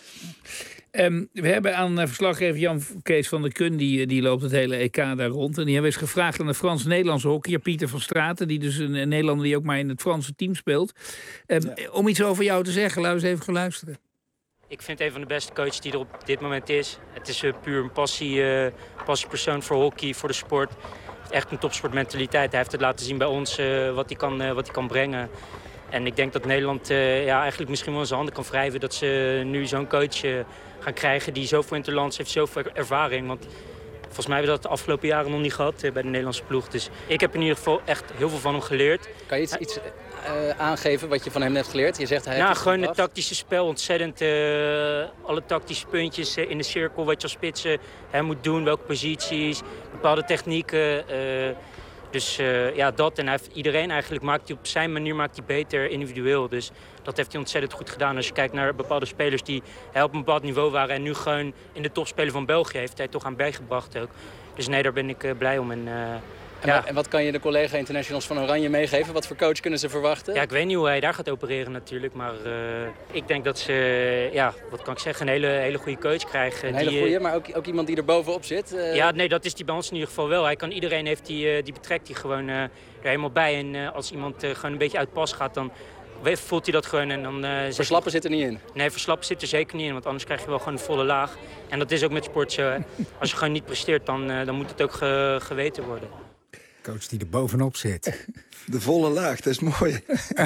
Um, we hebben aan uh, verslaggever Jan Kees van der Kun, die, die loopt het hele E K daar rond. En die hebben eens gevraagd aan de Frans-Nederlandse hockeyer Pieter van Straten, die dus een, een Nederlander die ook maar in het Franse team speelt. Um, ja. Om iets over jou te zeggen, laten we eens even gaan luisteren. Ik vind een van de beste coaches die er op dit moment is. Het is uh, puur een passie, uh, passiepersoon voor hockey, voor de sport. Echt een topsportmentaliteit. Hij heeft het laten zien bij ons uh, wat hij kan, uh, wat hij kan brengen. En ik denk dat Nederland uh, ja, eigenlijk misschien wel in zijn handen kan wrijven... dat ze nu zo'n coach uh, gaan krijgen die zoveel interlands heeft, zoveel ervaring. Want volgens mij hebben we dat de afgelopen jaren nog niet gehad uh, bij de Nederlandse ploeg. Dus ik heb in ieder geval echt heel veel van hem geleerd. Kan je iets, iets uh, aangeven wat je van hem hebt geleerd? Je zegt hij nou, heeft gewoon het tactische spel. Ontzettend uh, alle tactische puntjes uh, in de cirkel, wat je als spits uh, moet doen. Welke posities, bepaalde technieken... Uh, Dus uh, ja, dat. En hij heeft, iedereen eigenlijk maakt hij op zijn manier maakt hij beter individueel. Dus dat heeft hij ontzettend goed gedaan. Als je kijkt naar bepaalde spelers die hij op een bepaald niveau waren... en nu gewoon in de topspeler van België heeft hij toch aan bijgebracht ook. Dus nee, daar ben ik uh, blij om. En, uh, en, ja. en wat kan je de collega-internationals van Oranje meegeven? Wat voor coach kunnen ze verwachten? Ja, ik weet niet hoe hij daar gaat opereren natuurlijk. Maar uh, ik denk dat ze, ja, wat kan ik zeggen, een hele, hele goede coach krijgen. Een hele die, goede, maar ook, ook iemand die er bovenop zit? Uh... Ja, nee, dat is die bij ons in ieder geval wel. Hij kan, iedereen heeft die, die betrekt die gewoon uh, er helemaal bij. En uh, als iemand uh, gewoon een beetje uit pas gaat, dan voelt hij dat gewoon. En dan, uh, verslappen zit er niet in? Nee, verslappen zit er zeker niet in. Want anders krijg je wel gewoon een volle laag. En dat is ook met sport zo. Hè. Als je gewoon niet presteert, dan, uh, dan moet het ook ge, geweten worden. Coach die er bovenop zit. De volle laag, dat is mooi.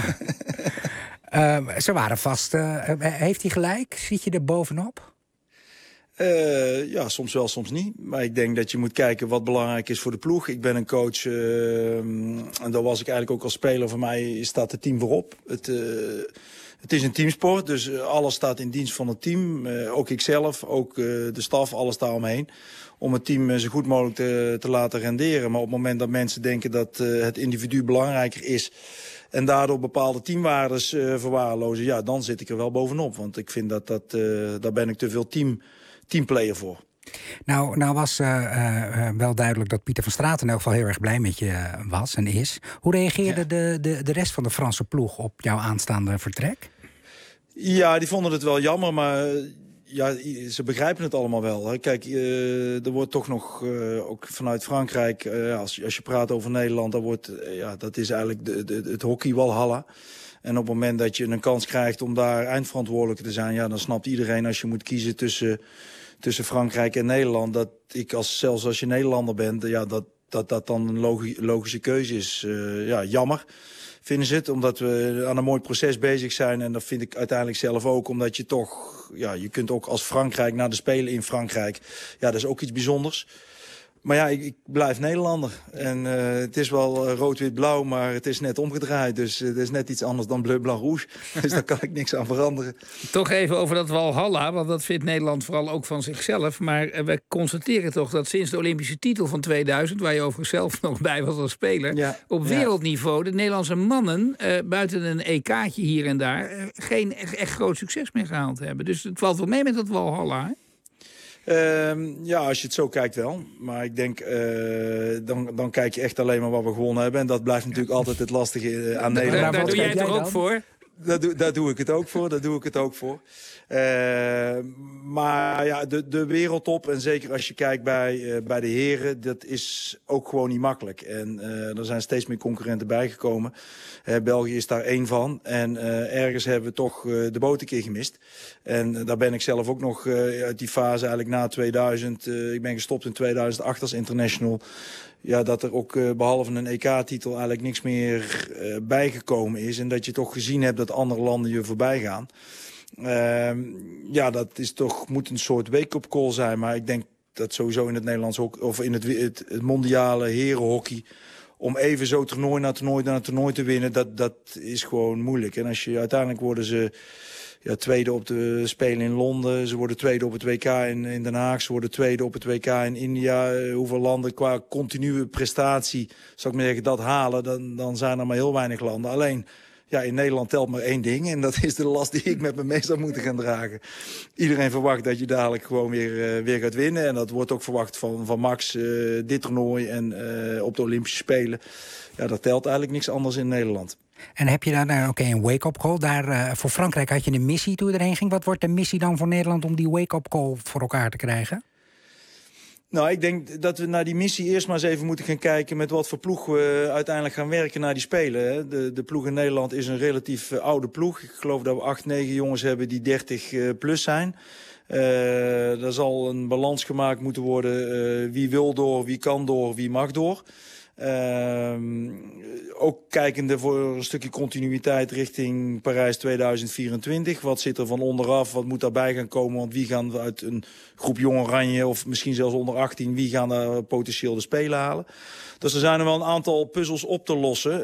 uh, ze waren vast. Uh, heeft hij gelijk? Zit je er bovenop? Uh, ja, soms wel, soms niet. Maar ik denk dat je moet kijken wat belangrijk is voor de ploeg. Ik ben een coach uh, en dat was ik eigenlijk ook als speler. Voor mij staat het team voorop. Het, uh, het is een teamsport, dus alles staat in dienst van het team. Uh, ook ikzelf, ook uh, de staf, alles daaromheen. Om het team zo goed mogelijk te, te laten renderen. Maar op het moment dat mensen denken dat uh, het individu belangrijker is... en daardoor bepaalde teamwaardes uh, verwaarlozen... ja, dan zit ik er wel bovenop. Want ik vind dat, dat uh, daar ben ik te veel team, teamplayer voor. Nou, nou was uh, uh, wel duidelijk dat Pieter van Straten in elk geval heel erg blij met je was en is. Hoe reageerde ja. de, de, de rest van de Franse ploeg op jouw aanstaande vertrek? Ja, die vonden het wel jammer, maar ja, ze begrijpen het allemaal wel. Hè. Kijk, uh, er wordt toch nog, uh, ook vanuit Frankrijk, uh, als, als je praat over Nederland, dan wordt, uh, ja, dat is eigenlijk de, de, het hockey Walhalla. En op het moment dat je een kans krijgt om daar eindverantwoordelijke te zijn, ja, dan snapt iedereen als je moet kiezen tussen, tussen Frankrijk en Nederland, dat ik als, zelfs als je Nederlander bent, ja, dat dat, dat dan een logi- logische keuze is. Uh, ja, jammer. Vinden ze het, omdat we aan een mooi proces bezig zijn. En dat vind ik uiteindelijk zelf ook, omdat je toch, ja, je kunt ook als Frankrijk naar de Spelen in Frankrijk. Ja, dat is ook iets bijzonders. Maar ja, ik, ik blijf Nederlander. En uh, het is wel uh, rood-wit-blauw, maar het is net omgedraaid. Dus uh, het is net iets anders dan bleu-blanc-rouge. Dus daar kan ik niks aan veranderen. Toch even over dat Walhalla, want dat vindt Nederland vooral ook van zichzelf. Maar uh, we constateren toch dat sinds de Olympische titel van tweeduizend... waar je overigens zelf nog bij was als speler... Ja, op wereldniveau de Nederlandse mannen, uh, buiten een E K'tje hier en daar... Uh, geen echt, echt groot succes meer gehaald hebben. Dus het valt wel mee met dat Walhalla, hè? Uh, ja, als je het zo kijkt wel. Maar ik denk, uh, dan, dan kijk je echt alleen maar wat we gewonnen hebben. En dat blijft natuurlijk altijd het lastige uh, aan Nederland. Daar, daar doe jij het toch ook voor? Daar doe, daar doe ik het ook voor, daar doe ik het ook voor. Uh, maar ja, de, de wereldtop, en zeker als je kijkt bij, uh, bij de heren, dat is ook gewoon niet makkelijk. En uh, er zijn steeds meer concurrenten bijgekomen. Uh, België is daar één van. En uh, ergens hebben we toch uh, de boot een keer gemist. En uh, daar ben ik zelf ook nog uh, uit die fase eigenlijk na tweeduizend. Uh, ik ben gestopt in tweeduizend acht als international. Ja, dat er ook uh, behalve een E K-titel eigenlijk niks meer uh, bijgekomen is. En dat je toch gezien hebt dat andere landen je voorbij gaan. Uh, ja, dat is toch, moet een soort wake-up call zijn. Maar ik denk dat sowieso in het Nederlands hockey, of in het, het, het mondiale herenhockey, om even zo toernooi na toernooi na toernooi te winnen, dat, dat is gewoon moeilijk. En als je uiteindelijk worden ze ja, tweede op de Spelen in Londen, ze worden tweede op het W K in, in Den Haag, ze worden tweede op het W K in India. Uh, hoeveel landen qua continue prestatie, zou ik maar zeggen, dat halen, dan, dan zijn er maar heel weinig landen. Alleen, ja, in Nederland telt maar één ding, en dat is de last die ik met me mee zou moeten gaan dragen. Iedereen verwacht dat je dadelijk gewoon weer, uh, weer gaat winnen. En dat wordt ook verwacht van, van Max, uh, dit toernooi en uh, op de Olympische Spelen. Ja, dat telt eigenlijk niks anders in Nederland. En heb je daar nou oké okay, een wake-up call? Daar, uh, voor Frankrijk had je een missie toen je erheen ging. Wat wordt de missie dan voor Nederland om die wake-up call voor elkaar te krijgen? Nou, ik denk dat we naar die missie eerst maar eens even moeten gaan kijken met wat voor ploeg we uiteindelijk gaan werken naar die Spelen. De, de ploeg in Nederland is een relatief uh, oude ploeg. Ik geloof dat we acht, negen jongens hebben die dertig uh, plus zijn. Uh, er zal een balans gemaakt moeten worden. Uh, wie wil door, wie kan door, wie mag door. Uh, ook kijkende voor een stukje continuïteit richting Parijs tweeduizend vierentwintig. Wat zit er van onderaf? Wat moet daarbij gaan komen? Want wie gaan we uit een groep Jong Oranje of misschien zelfs onder achttien... wie gaan daar potentieel de Spelen halen? Dus er zijn er wel een aantal puzzels op te lossen.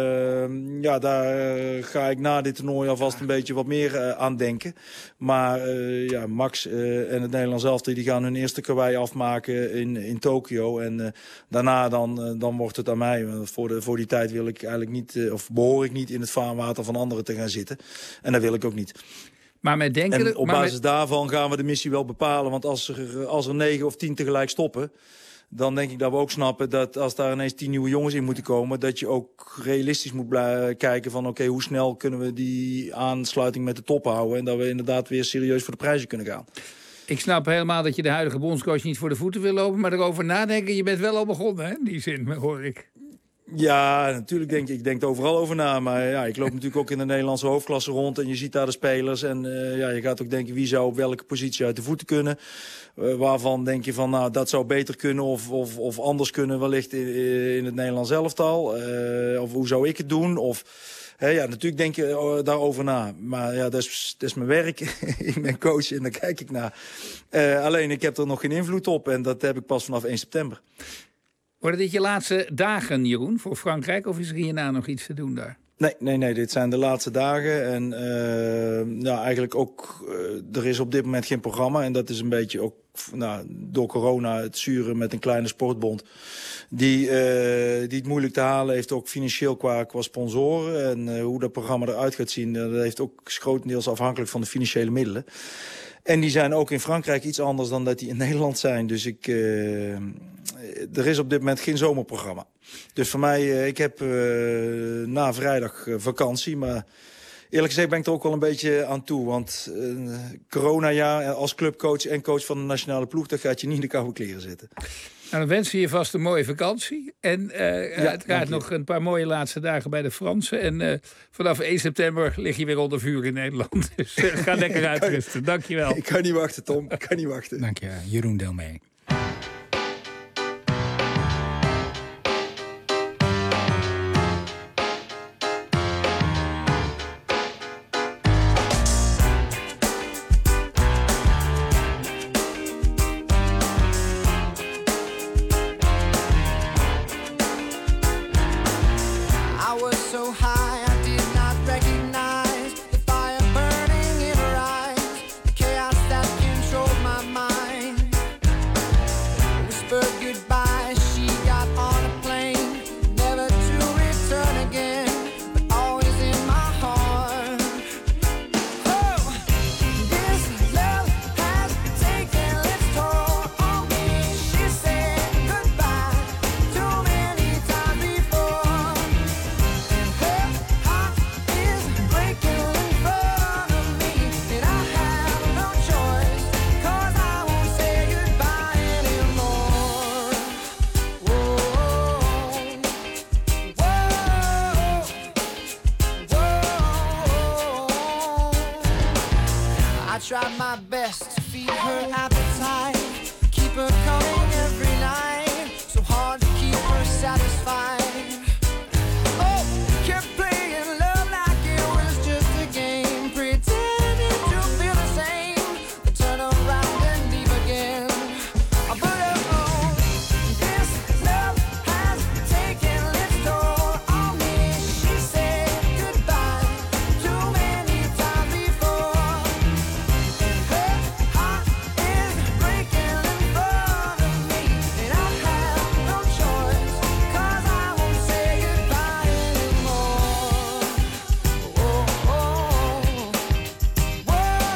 Uh, ja, daar ga ik na dit toernooi alvast een beetje wat meer uh, aan denken. Maar uh, ja, Max uh, en het Nederlands elftal die gaan hun eerste karwei afmaken in, in Tokio. En uh, daarna dan, uh, dan wordt het aan mij. Voor, de, voor die tijd wil ik eigenlijk niet, uh, of behoor ik niet in het vaarwater van anderen te gaan zitten. En dat wil ik ook niet. Maar met denken, en op maar basis met... daarvan gaan we de missie wel bepalen. Want als er, als er negen of tien tegelijk stoppen, dan denk ik dat we ook snappen dat als daar ineens tien nieuwe jongens in moeten komen, dat je ook realistisch moet blijven kijken van oké, okay, hoe snel kunnen we die aansluiting met de top houden. En dat we inderdaad weer serieus voor de prijzen kunnen gaan. Ik snap helemaal dat je de huidige bondscoach niet voor de voeten wil lopen, maar erover nadenken, je bent wel al begonnen, hè? In die zin, hoor ik. Ja, natuurlijk denk ik. Ik denk er overal over na. Maar ja, ik loop natuurlijk ook in de Nederlandse hoofdklasse rond. En je ziet daar de spelers. En uh, ja, je gaat ook denken wie zou op welke positie uit de voeten kunnen. Uh, waarvan denk je van, nou, dat zou beter kunnen. Of, of, of anders kunnen wellicht in, in het Nederlands elftal. Uh, of hoe zou ik het doen? Of... He, ja, natuurlijk denk je uh, daarover na. Maar ja, dat is, dat is mijn werk. Ik ben coach en daar kijk ik naar. Uh, alleen, ik heb er nog geen invloed op. En dat heb ik pas vanaf één september. Worden dit je laatste dagen, Jeroen, voor Frankrijk? Of is er hierna nog iets te doen daar? Nee, nee, nee, dit zijn de laatste dagen. En uh, ja, eigenlijk ook, uh, er is op dit moment geen programma. En dat is een beetje ook nou, door corona het zuren met een kleine sportbond. Die, uh, die het moeilijk te halen heeft, ook financieel qua, qua sponsoren. En uh, hoe dat programma eruit gaat zien, uh, dat heeft ook grotendeels afhankelijk van de financiële middelen. En die zijn ook in Frankrijk iets anders dan dat die in Nederland zijn. Dus ik, uh, er is op dit moment geen zomerprogramma. Dus voor mij, uh, ik heb uh, na vrijdag uh, vakantie. Maar eerlijk gezegd ben ik er ook wel een beetje aan toe. Want uh, coronajaar als clubcoach en coach van de nationale ploeg... dat gaat je niet in de koude kleren zitten. Nou, dan wensen we je vast een mooie vakantie. En uh, ja, uiteraard nog een paar mooie laatste dagen bij de Fransen. En uh, vanaf één september lig je weer onder vuur in Nederland. Dus uh, ga lekker uitrusten. Dank je wel. Ik kan niet wachten, Tom. Ik kan niet wachten. Dank je, Jeroen Delmee. tried my best to feed her appetite, keep her coming every night, so hard to keep her satisfied. Oh, kept playing love like it was just a game, pretending to feel the same, but turn around and leave again. But oh, this love has taken its toll on me. She said goodbye too many times before, and her heart is breaking in front of me, and I have no choice, 'cause I won't say goodbye anymore. Oh, oh, whoa,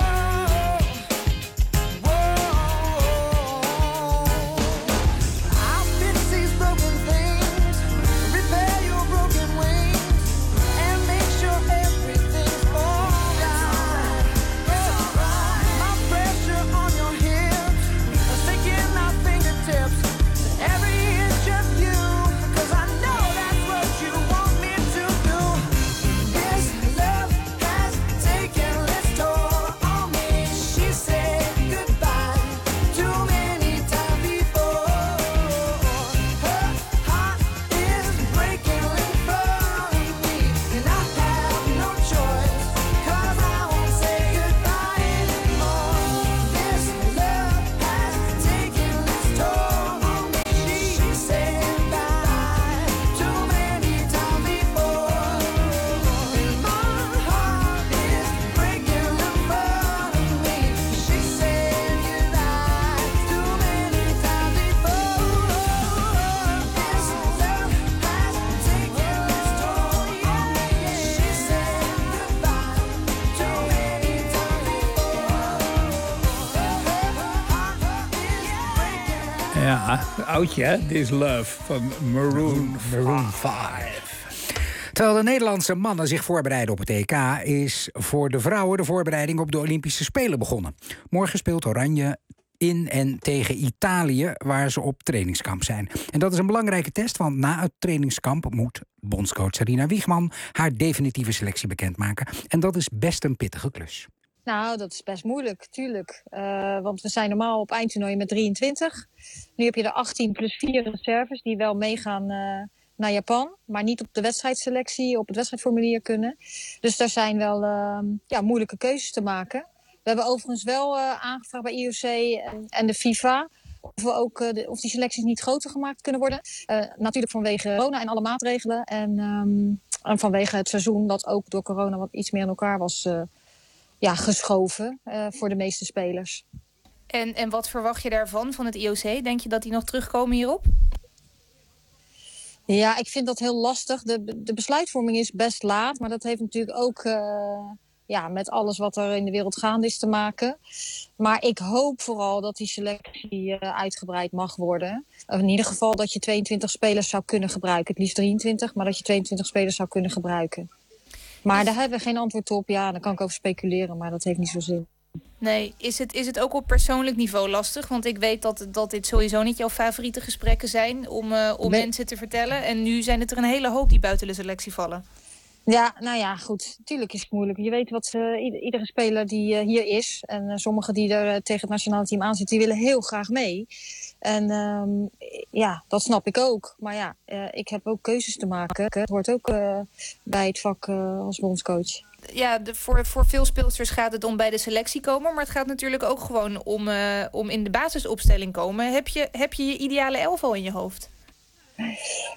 whoa. I'll fix these broken things, repair your broken wings, and make sure everything's alright. My pressure on your hips, sinking my fingertips to every inch of you, 'cause I know that's what you want me to do. This love has taken its toll on me. She said goodbye too many times before. Her heart is breaking in front of me, and I have no choice, 'cause I won't say goodbye anymore. This love has taken its toll on me. She said goodbye too many times before, and my heart is breaking in front of me. She said goodbye too many times before. This love has taken its toll on me. She said goodbye too many times before. Ja, oudje hè? This Love van Maroon, Maroon vijf. Terwijl de Nederlandse mannen zich voorbereiden op het E K, is voor de vrouwen de voorbereiding op de Olympische Spelen begonnen. Morgen speelt Oranje in en tegen Italië, waar ze op trainingskamp zijn. En dat is een belangrijke test, want na het trainingskamp moet bondscoach Sarina Wiegman haar definitieve selectie bekendmaken. En dat is best een pittige klus. Nou, dat is best moeilijk, tuurlijk. Uh, want we zijn normaal op eindtoernooi met drieëntwintig. Nu heb je er achttien plus vier reserves die wel meegaan uh, naar Japan. Maar niet op de wedstrijdselectie, op het wedstrijdformulier kunnen. Dus daar zijn wel uh, ja, moeilijke keuzes te maken. We hebben overigens wel uh, aangevraagd bij I O C en, en de FIFA of, we ook, uh, de, of die selecties niet groter gemaakt kunnen worden. Uh, natuurlijk vanwege corona en alle maatregelen. En, um, en vanwege het seizoen dat ook door corona wat iets meer in elkaar was uh, ja, geschoven uh, voor de meeste spelers. En, en wat verwacht je daarvan, van het I O C? Denk je dat die nog terugkomen hierop? Ja, ik vind dat heel lastig. De, de besluitvorming is best laat, maar dat heeft natuurlijk ook uh, ja, met alles wat er in de wereld gaande is te maken. Maar ik hoop vooral dat die selectie uh, uitgebreid mag worden. Uh, in ieder geval dat je tweeëntwintig spelers zou kunnen gebruiken. Het liefst drieëntwintig, maar dat je tweeëntwintig spelers zou kunnen gebruiken. Maar daar hebben we geen antwoord op. Ja, daar kan ik over speculeren, maar dat heeft niet zo zin. Nee, is het, is het ook op persoonlijk niveau lastig? Want ik weet dat, dat dit sowieso niet jouw favoriete gesprekken zijn om, uh, om ben... mensen te vertellen. En nu zijn het er een hele hoop die buiten de selectie vallen. Ja, nou ja, goed. Tuurlijk is het moeilijk. Je weet wat uh, ieder, iedere speler die uh, hier is... en uh, sommigen die er uh, tegen het nationale team aan zitten... die willen heel graag mee. En um, ja, dat snap ik ook. Maar ja, uh, ik heb ook keuzes te maken. Het hoort ook uh, bij het vak uh, als bondscoach. Ja, de, voor, voor veel speelsters gaat het om bij de selectie komen... maar het gaat natuurlijk ook gewoon om, uh, om in de basisopstelling komen. Heb je, heb je je ideale elf al in je hoofd? Uh,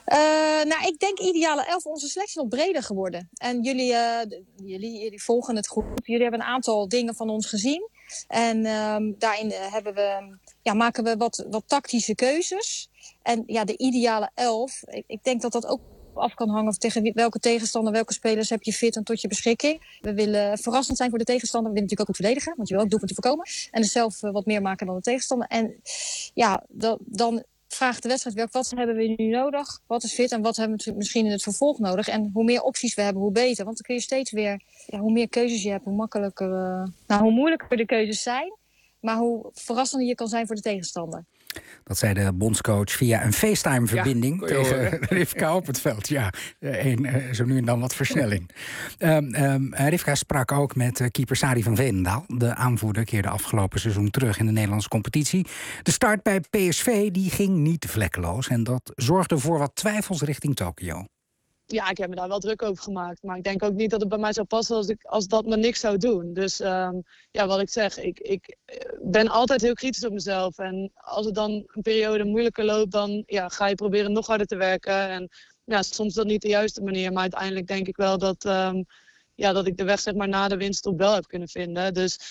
nou, ik denk ideale elf. Onze selectie is nog breder geworden. En jullie, uh, jullie, jullie volgen het goed. Jullie hebben een aantal dingen van ons gezien. En um, daarin uh, hebben we, ja, maken we wat, wat tactische keuzes. En ja, de ideale elf, ik, ik denk dat dat ook af kan hangen tegen welke tegenstander, welke spelers heb je fit en tot je beschikking. We willen verrassend zijn voor de tegenstander. We willen natuurlijk ook goed verdedigen, want je wil ook doelpunten voorkomen. En dus zelf uh, wat meer maken dan de tegenstander. En ja, da, dan vraagt de wedstrijd, wat hebben we nu nodig? Wat is fit en wat hebben we misschien in het vervolg nodig? En hoe meer opties we hebben, hoe beter. Want dan kun je steeds weer, ja, hoe meer keuzes je hebt, hoe makkelijker, uh, nou, hoe moeilijker de keuzes zijn. Maar hoe verrassender je kan zijn voor de tegenstander. Dat zei de bondscoach via een FaceTime-verbinding ja, tegen Rivka op het veld. Ja, en, zo nu en dan wat versnelling. um, um, Rivka sprak ook met uh, keeper Sari van Veenendaal. De aanvoerder keerde afgelopen seizoen terug in de Nederlandse competitie. De start bij P S V die ging niet vlekkeloos. En dat zorgde voor wat twijfels richting Tokio. Ja, ik heb me daar wel druk over gemaakt. Maar ik denk ook niet dat het bij mij zou passen als, ik, als dat me niks zou doen. Dus um, ja, wat ik zeg, ik, ik ben altijd heel kritisch op mezelf. En als het dan een periode moeilijker loopt, dan ja, ga je proberen nog harder te werken. En ja, soms is dat niet de juiste manier. Maar uiteindelijk denk ik wel dat, um, ja, dat ik de weg zeg maar, na de winststop wel heb kunnen vinden. Dus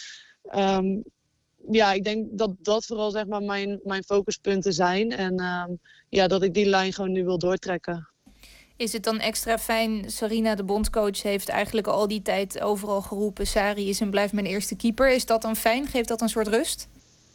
um, ja, ik denk dat dat vooral zeg maar, mijn, mijn focuspunten zijn. En um, ja, dat ik die lijn gewoon nu wil doortrekken. Is het dan extra fijn, Sarina, de bondscoach, heeft eigenlijk al die tijd overal geroepen... Sari is en blijft mijn eerste keeper. Is dat dan fijn? Geeft dat een soort rust?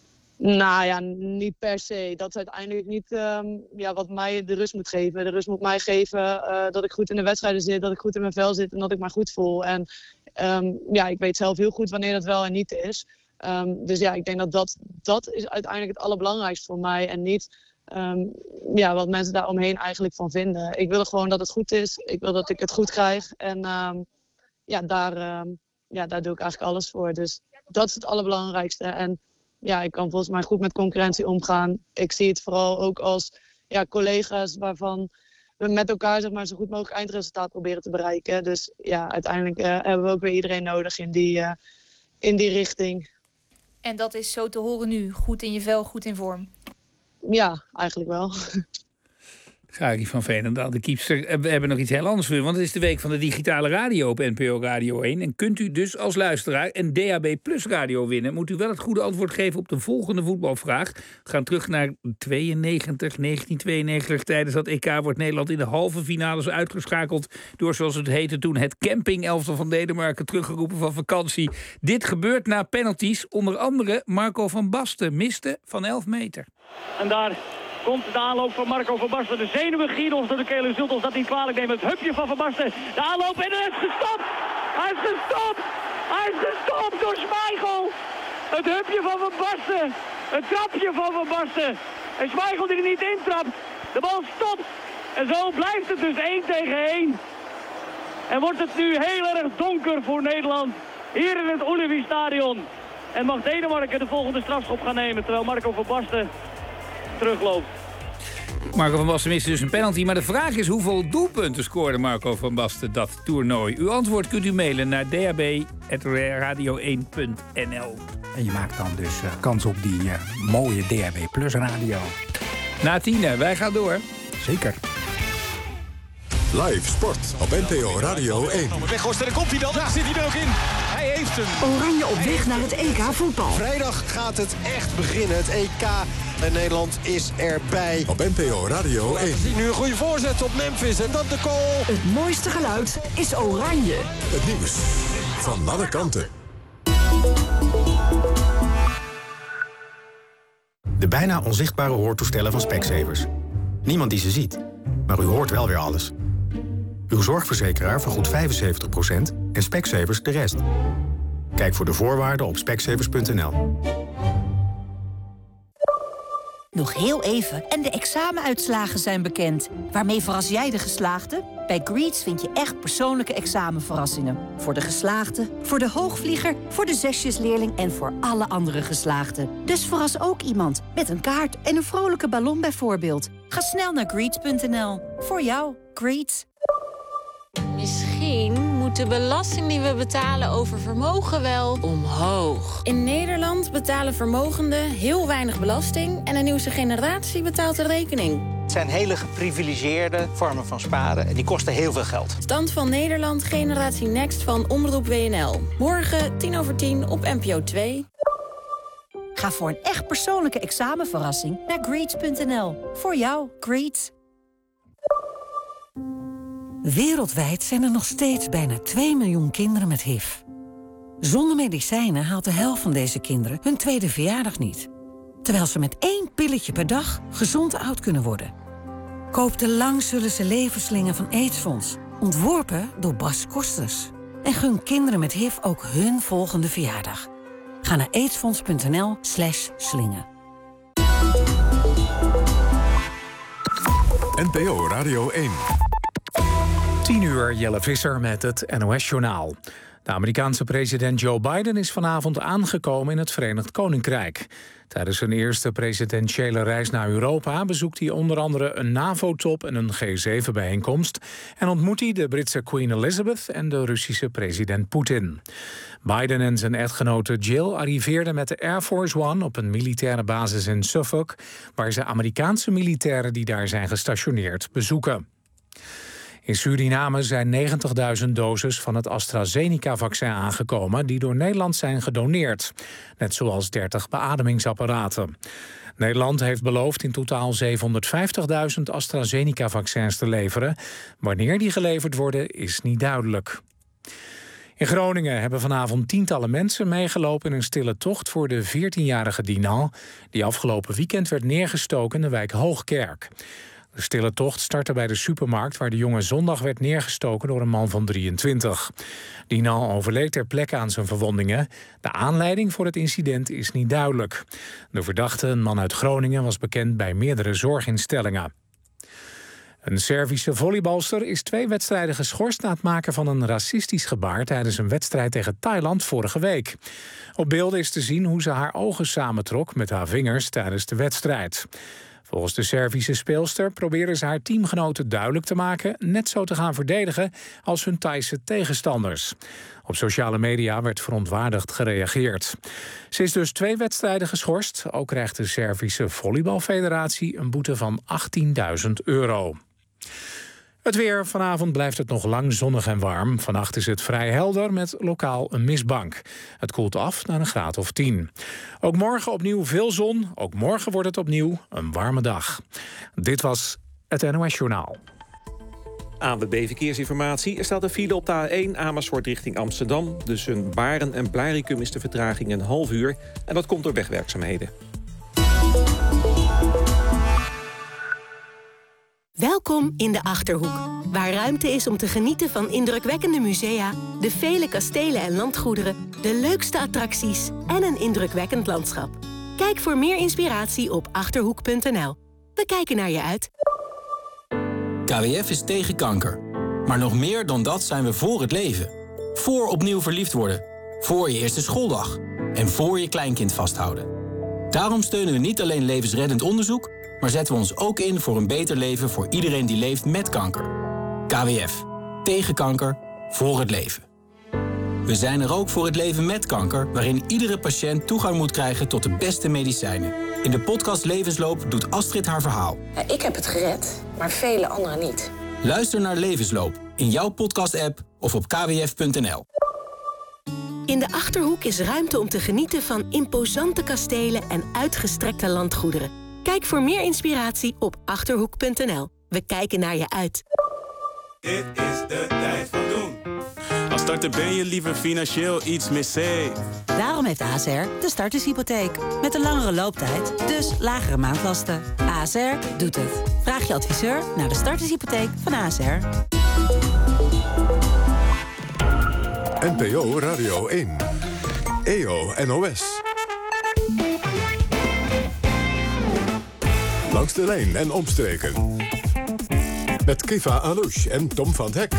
Nou ja, niet per se. Dat is uiteindelijk niet um, ja, wat mij de rust moet geven. De rust moet mij geven uh, dat ik goed in de wedstrijden zit, dat ik goed in mijn vel zit en dat ik me goed voel. En um, ja, ik weet zelf heel goed wanneer dat wel en niet is. Um, dus ja, ik denk dat, dat dat is uiteindelijk het allerbelangrijkste voor mij en niet... Um, ja, wat mensen daar omheen eigenlijk van vinden. Ik wil gewoon dat het goed is. Ik wil dat ik het goed krijg. En um, ja, daar, um, ja, daar doe ik eigenlijk alles voor. Dus dat is het allerbelangrijkste. En ja, ik kan volgens mij goed met concurrentie omgaan. Ik zie het vooral ook als ja, collega's waarvan we met elkaar zeg maar, zo goed mogelijk eindresultaat proberen te bereiken. Dus ja, uiteindelijk uh, hebben we ook weer iedereen nodig in die, uh, in die richting. En dat is zo te horen nu. Goed in je vel, goed in vorm. Ja, eigenlijk wel. Sari van Veenendaal, de kiepster. We hebben nog iets heel anders voor u, want het is de week van de digitale radio op N P O Radio één. En kunt u dus als luisteraar een D A B Plus radio winnen, moet u wel het goede antwoord geven op de volgende voetbalvraag. We gaan terug naar tweeënnegentig, negentien tweeënnegentig. Tijdens dat E K wordt Nederland in de halve finales uitgeschakeld door, zoals het heette toen, het camping-elftal van Denemarken, teruggeroepen van vakantie. Dit gebeurt na penalties. Onder andere Marco van Basten miste van elf meter. En daar komt de aanloop van Marco van Basten. De zenuwen gieren ons door de keel. U zult ons dat niet kwalijk nemen. Het hupje van Van Basten. De aanloop en hij is gestopt. Hij is gestopt. Hij is gestopt door Schmeichel. Het hupje van Van Basten. Het trapje van Van Basten. En Schmeichel die er niet intrapt. De bal stopt. En zo blijft het dus één tegen één. En wordt het nu heel erg donker voor Nederland. Hier in het Ullevi-stadion. En mag Denemarken de volgende strafschop gaan nemen. Terwijl Marco van Basten terugloopt. Marco van Basten miste dus een penalty. Maar de vraag is, hoeveel doelpunten scoorde Marco van Basten dat toernooi? Uw antwoord kunt u mailen naar d a b punt radio één punt n l. En je maakt dan dus uh, kans op die uh, mooie D A B Plus radio. Na tienen, wij gaan door. Zeker. Live sport op N P O Radio één. Weghorst, daar komt hij dan. Ja. Zit hij er ook in? Hij heeft hem. Oranje op weg naar het E K voetbal. Vrijdag gaat het echt beginnen. Het E K en Nederland is erbij. Op N P O Radio één. We zien nu een goede voorzet op Memphis en dan de goal. Het mooiste geluid is oranje. Het nieuws Van alle kanten. De bijna onzichtbare hoortoestellen van Specsavers. Niemand die ze ziet, maar u hoort wel weer alles. Uw zorgverzekeraar vergoedt vijfenzeventig procent en Specsavers de rest. Kijk voor de voorwaarden op specsavers punt n l. Nog heel even en de examenuitslagen zijn bekend. Waarmee verras jij de geslaagden? Bij Greets vind je echt persoonlijke examenverrassingen. Voor de geslaagden, voor de hoogvlieger, voor de zesjesleerling en voor alle andere geslaagden. Dus verras ook iemand met een kaart en een vrolijke ballon bijvoorbeeld. Ga snel naar greets punt n l. Voor jou, Greets. Misschien moet de belasting die we betalen over vermogen wel omhoog. In Nederland betalen vermogenden heel weinig belasting en de nieuwste generatie betaalt de rekening. Het zijn hele geprivilegeerde vormen van sparen en die kosten heel veel geld. Stand van Nederland, generatie Next van Omroep W N L. Morgen tien over tien op N P O twee. Ga voor een echt persoonlijke examenverrassing naar greets punt n l. Voor jou, Greets. Wereldwijd zijn er nog steeds bijna twee miljoen kinderen met H I V. Zonder medicijnen haalt de helft van deze kinderen hun tweede verjaardag niet. Terwijl ze met één pilletje per dag gezond oud kunnen worden. Koop de Langzullense levensslingen van AIDS-fonds. Ontworpen door Bas Kosters. En gun kinderen met H I V ook hun volgende verjaardag. Ga naar aidsfonds punt n l slash slingen. N P O Radio één. tien uur, Jelle Visser met het N O S-journaal. De Amerikaanse president Joe Biden is vanavond aangekomen in het Verenigd Koninkrijk. Tijdens zijn eerste presidentiële reis naar Europa bezoekt hij onder andere een NAVO-top en een G zeven bijeenkomst en ontmoet hij de Britse Queen Elizabeth en de Russische president Poetin. Biden en zijn echtgenote Jill arriveerden met de Air Force One op een militaire basis in Suffolk, waar ze Amerikaanse militairen die daar zijn gestationeerd bezoeken. In Suriname zijn negentigduizend doses van het AstraZeneca-vaccin aangekomen die door Nederland zijn gedoneerd. Net zoals dertig beademingsapparaten. Nederland heeft beloofd in totaal zevenhonderdvijftigduizend AstraZeneca-vaccins te leveren. Wanneer die geleverd worden is niet duidelijk. In Groningen hebben vanavond tientallen mensen meegelopen in een stille tocht voor de veertienjarige Dinal, die afgelopen weekend werd neergestoken in de wijk Hoogkerk. De stille tocht startte bij de supermarkt waar de jongen zondag werd neergestoken door een man van drieëntwintig. Dinal overleed ter plekke aan zijn verwondingen. De aanleiding voor het incident is niet duidelijk. De verdachte, een man uit Groningen, was bekend bij meerdere zorginstellingen. Een Servische volleybalster is twee wedstrijden geschorst na het maken van een racistisch gebaar tijdens een wedstrijd tegen Thailand vorige week. Op beelden is te zien hoe ze haar ogen samentrok met haar vingers tijdens de wedstrijd. Volgens de Servische speelster proberen ze haar teamgenoten duidelijk te maken net zo te gaan verdedigen als hun Thaise tegenstanders. Op sociale media werd verontwaardigd gereageerd. Ze is dus twee wedstrijden geschorst. Ook krijgt de Servische volleybalfederatie een boete van achttienduizend euro. Het weer. Vanavond blijft het nog lang zonnig en warm. Vannacht is het vrij helder met lokaal een mistbank. Het koelt af naar een graad of tien. Ook morgen opnieuw veel zon. Ook morgen wordt het opnieuw een warme dag. Dit was het N O S-journaal. A N W B Verkeersinformatie. Er staat een file op de A één Amersfoort richting Amsterdam. Tussen Baren en Blaricum is de vertraging een half uur. En dat komt door wegwerkzaamheden. Welkom in de Achterhoek, waar ruimte is om te genieten van indrukwekkende musea, de vele kastelen en landgoederen, de leukste attracties en een indrukwekkend landschap. Kijk voor meer inspiratie op achterhoek punt n l. We kijken naar je uit. K W F is tegen kanker. Maar nog meer dan dat zijn we voor het leven. Voor opnieuw verliefd worden. Voor je eerste schooldag. En voor je kleinkind vasthouden. Daarom steunen we niet alleen levensreddend onderzoek, maar zetten we ons ook in voor een beter leven voor iedereen die leeft met kanker. K W F. Tegen kanker. Voor het leven. We zijn er ook voor het leven met kanker, waarin iedere patiënt toegang moet krijgen tot de beste medicijnen. In de podcast Levensloop doet Astrid haar verhaal. Ik heb het gered, maar vele anderen niet. Luister naar Levensloop in jouw podcast-app of op k w f punt n l. In de Achterhoek is ruimte om te genieten van imposante kastelen en uitgestrekte landgoederen. Kijk voor meer inspiratie op achterhoek punt n l. We kijken naar je uit. Dit is de tijd van doen. Als starten ben je liever financieel iets meer safe. Daarom heeft A S R de startershypotheek. Met een langere looptijd, dus lagere maandlasten. A S R doet het. Vraag je adviseur naar de startershypotheek van A S R. N P O Radio één. E O N O S. Langs de lijn en omstreken. Met Kiva Alouche en Tom van Hek.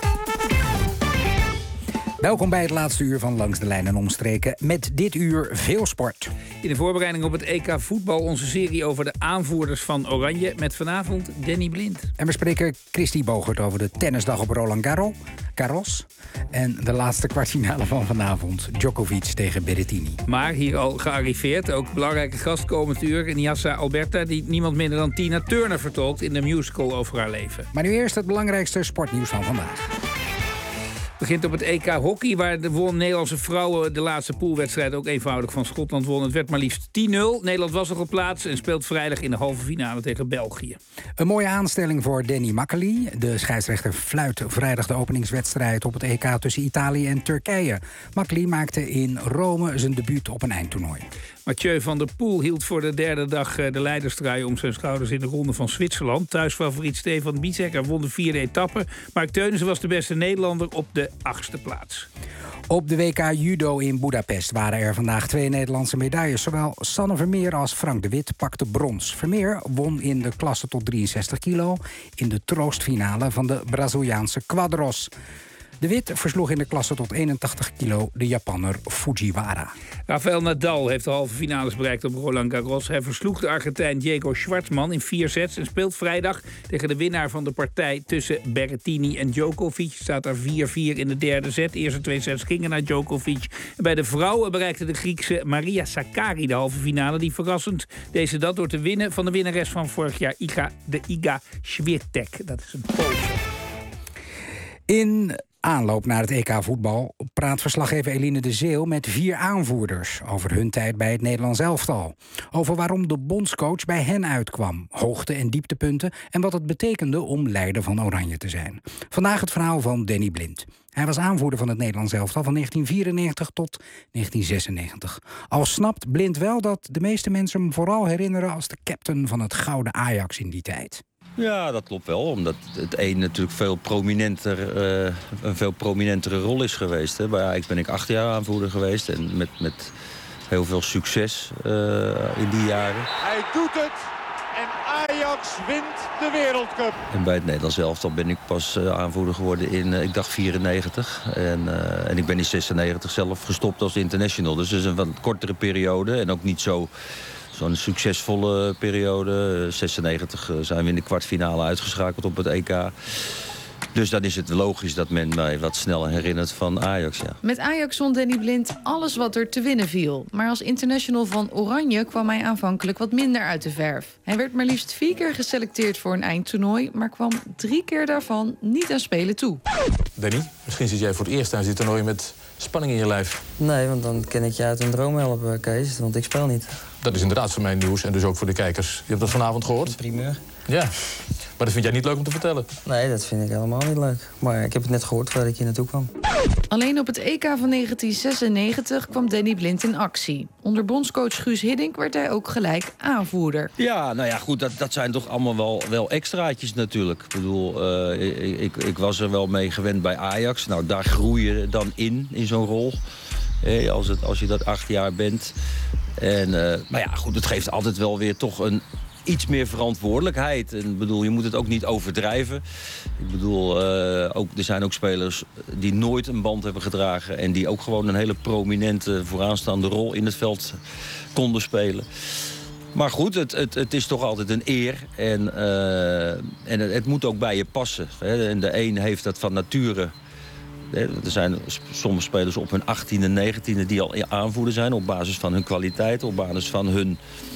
Welkom bij het laatste uur van Langs de Lijn en Omstreken. Met dit uur veel sport. In de voorbereiding op het E K voetbal onze serie over de aanvoerders van Oranje. Met vanavond Danny Blind. En we spreken Christy Bogert over de tennisdag op Roland Garros. Garros. En de laatste kwartfinale van vanavond. Djokovic tegen Berrettini. Maar hier al gearriveerd, ook belangrijke gast komend uur. Nyassa Alberta, die niemand minder dan Tina Turner vertolkt in de musical over haar leven. Maar nu eerst het belangrijkste sportnieuws van vandaag. Het begint op het E K hockey, waar de won Nederlandse vrouwen de laatste poolwedstrijd ook eenvoudig van Schotland won. Het werd maar liefst tien nul. Nederland was al geplaatst en speelt vrijdag in de halve finale tegen België. Een mooie aanstelling voor Danny Makkely. De scheidsrechter fluit vrijdag de openingswedstrijd op het E K tussen Italië en Turkije. Makkely maakte in Rome zijn debuut op een eindtoernooi. Mathieu van der Poel hield voor de derde dag de leiderstrui om zijn schouders in de ronde van Zwitserland. Thuisfavoriet Stefan Bisecker won de vierde etappe. Mark Teunissen was de beste Nederlander op de achtste plaats. Op de W K Judo in Budapest waren er vandaag twee Nederlandse medailles. Zowel Sanne Vermeer als Frank de Wit pakten brons. Vermeer won in de klasse tot drieënzestig kilo in de troostfinale van de Braziliaanse quadros. De Wit versloeg in de klasse tot eenentachtig kilo de Japanner Fujiwara. Rafael Nadal heeft de halve finales bereikt op Roland Garros. Hij versloeg de Argentijn Diego Schwartzman in vier sets... en speelt vrijdag tegen de winnaar van de partij tussen Berrettini en Djokovic. Staat daar vier vier in de derde set. De eerste twee sets gingen naar Djokovic. En bij de vrouwen bereikte de Griekse Maria Sakkari de halve finale. Die verrassend deze dat door te winnen van de winnares van vorig jaar, Iga, de Iga Swiatek. Dat is een Poolse. In aanloop naar het E K voetbal praat verslaggever Eline de Zeeuw met vier aanvoerders over hun tijd bij het Nederlands elftal. Over waarom de bondscoach bij hen uitkwam, hoogte- en dieptepunten en wat het betekende om leider van Oranje te zijn. Vandaag het verhaal van Danny Blind. Hij was aanvoerder van het Nederlands elftal van negentien vierennegentig tot negentien zesennegentig. Al snapt Blind wel dat de meeste mensen hem vooral herinneren als de captain van het gouden Ajax in die tijd. Ja, dat klopt wel. Omdat het een natuurlijk veel prominenter, uh, een veel prominentere rol is geweest. Hè. Bij Ajax ben ik acht jaar aanvoerder geweest. En met, met heel veel succes uh, in die jaren. Hij doet het. En Ajax wint de Wereldcup. En bij het Nederlands elftal ben ik pas uh, aanvoerder geworden in, uh, ik dacht, vierennegentig. En, uh, en ik ben in zesennegentig zelf gestopt als international. Dus het is een wat kortere periode. En ook niet zo... Zo'n succesvolle periode. zesennegentig zijn we in de kwartfinale uitgeschakeld op het E K. Dus dan is het logisch dat men mij wat sneller herinnert van Ajax, ja. Met Ajax won Danny Blind alles wat er te winnen viel. Maar als international van Oranje kwam hij aanvankelijk wat minder uit de verf. Hij werd maar liefst vier keer geselecteerd voor een eindtoernooi... maar kwam drie keer daarvan niet aan spelen toe. Danny, misschien zit jij voor het eerst tijdens dit toernooi met spanning in je lijf. Nee, want dan kan ik je uit een droom helpen, Kees, want ik speel niet. Dat is inderdaad voor mij nieuws en dus ook voor de kijkers. Je hebt dat vanavond gehoord? Een primeur. Ja, maar dat vind jij niet leuk om te vertellen? Nee, dat vind ik helemaal niet leuk. Maar ik heb het net gehoord voordat ik hier naartoe kwam. Alleen op het E K van negentien zesennegentig kwam Danny Blind in actie. Onder bondscoach Guus Hiddink werd hij ook gelijk aanvoerder. Ja, nou ja, goed, dat, dat zijn toch allemaal wel, wel extraatjes natuurlijk. Ik bedoel, uh, ik, ik, ik was er wel mee gewend bij Ajax. Nou, daar groei je dan in, in zo'n rol. Hey, als, het, als je dat acht jaar bent. En, uh, maar ja, goed, het geeft altijd wel weer toch een iets meer verantwoordelijkheid. En bedoel, je moet het ook niet overdrijven. Ik bedoel, uh, ook, er zijn ook spelers die nooit een band hebben gedragen en die ook gewoon een hele prominente vooraanstaande rol in het veld konden spelen. Maar goed, het, het, het is toch altijd een eer. En, uh, en het, het moet ook bij je passen. Hè. En de een heeft dat van nature. Er zijn sommige spelers op hun achttiende, negentiende die al aanvoerder zijn op basis van hun kwaliteit, op basis van hun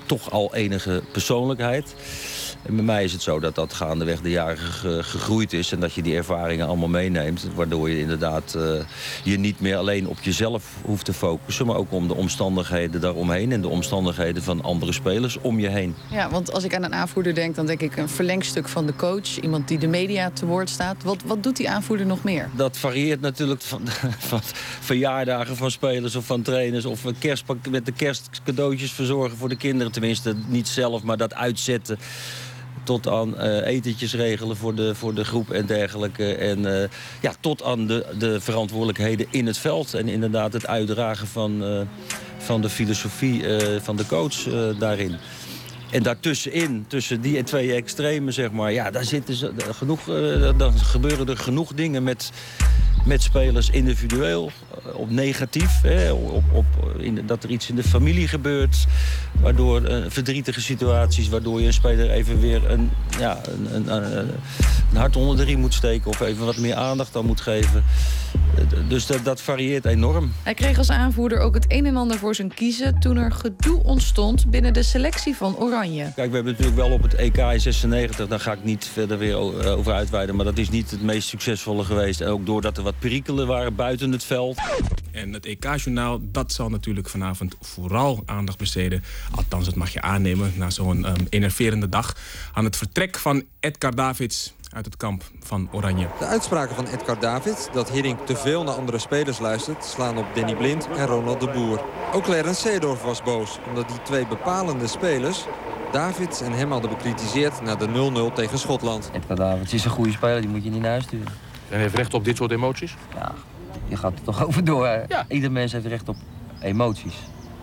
toch al enige persoonlijkheid. En bij mij is het zo dat dat gaandeweg de jaren ge- gegroeid is... en dat je die ervaringen allemaal meeneemt. Waardoor je inderdaad uh, je niet meer alleen op jezelf hoeft te focussen... maar ook om de omstandigheden daaromheen... en de omstandigheden van andere spelers om je heen. Ja, want als ik aan een aanvoerder denk... dan denk ik een verlengstuk van de coach. Iemand die de media te woord staat. Wat, wat doet die aanvoerder nog meer? Dat varieert natuurlijk van, van verjaardagen van spelers of van trainers... of kerstpak, met de kerstcadeautjes verzorgen voor de kinderen. Tenminste, niet zelf, maar dat uitzetten... tot aan uh, etentjes regelen voor de, voor de groep en dergelijke. En uh, ja, tot aan de, de verantwoordelijkheden in het veld. En inderdaad het uitdragen van, uh, van de filosofie uh, van de coach uh, daarin. En daartussenin, tussen die twee extremen, zeg maar... ja, daar zitten ze, genoeg, uh, dan gebeuren er genoeg dingen met... met spelers individueel, op negatief. Hè, op, op, in, dat er iets in de familie gebeurt. Waardoor uh, verdrietige situaties, waardoor je een speler even weer een, ja, een, een, een, een hart onder de riem moet steken. Of even wat meer aandacht aan moet geven. Dus dat, dat varieert enorm. Hij kreeg als aanvoerder ook het een en ander voor zijn kiezen... toen er gedoe ontstond binnen de selectie van Oranje. Kijk, we hebben natuurlijk wel op het E K in zesennegentig... daar ga ik niet verder weer over uitweiden... maar dat is niet het meest succesvolle geweest. En ook doordat er wat perikelen waren buiten het veld. En het E K-journaal, dat zal natuurlijk vanavond vooral aandacht besteden... althans, dat mag je aannemen, na zo'n um, enerverende dag... aan het vertrek van Edgar Davids... uit het kamp van Oranje. De uitspraken van Edgar Davids, dat Hiddink te veel naar andere spelers luistert... slaan op Danny Blind en Ronald de Boer. Ook Clarence Seedorf was boos, omdat die twee bepalende spelers... Davids en hem hadden bekritiseerd na de nul nul tegen Schotland. Edgar Davids is een goede speler, die moet je niet naar huis sturen. En heeft recht op dit soort emoties? Ja, je gaat er toch over door. Ja. Ieder mens heeft recht op emoties.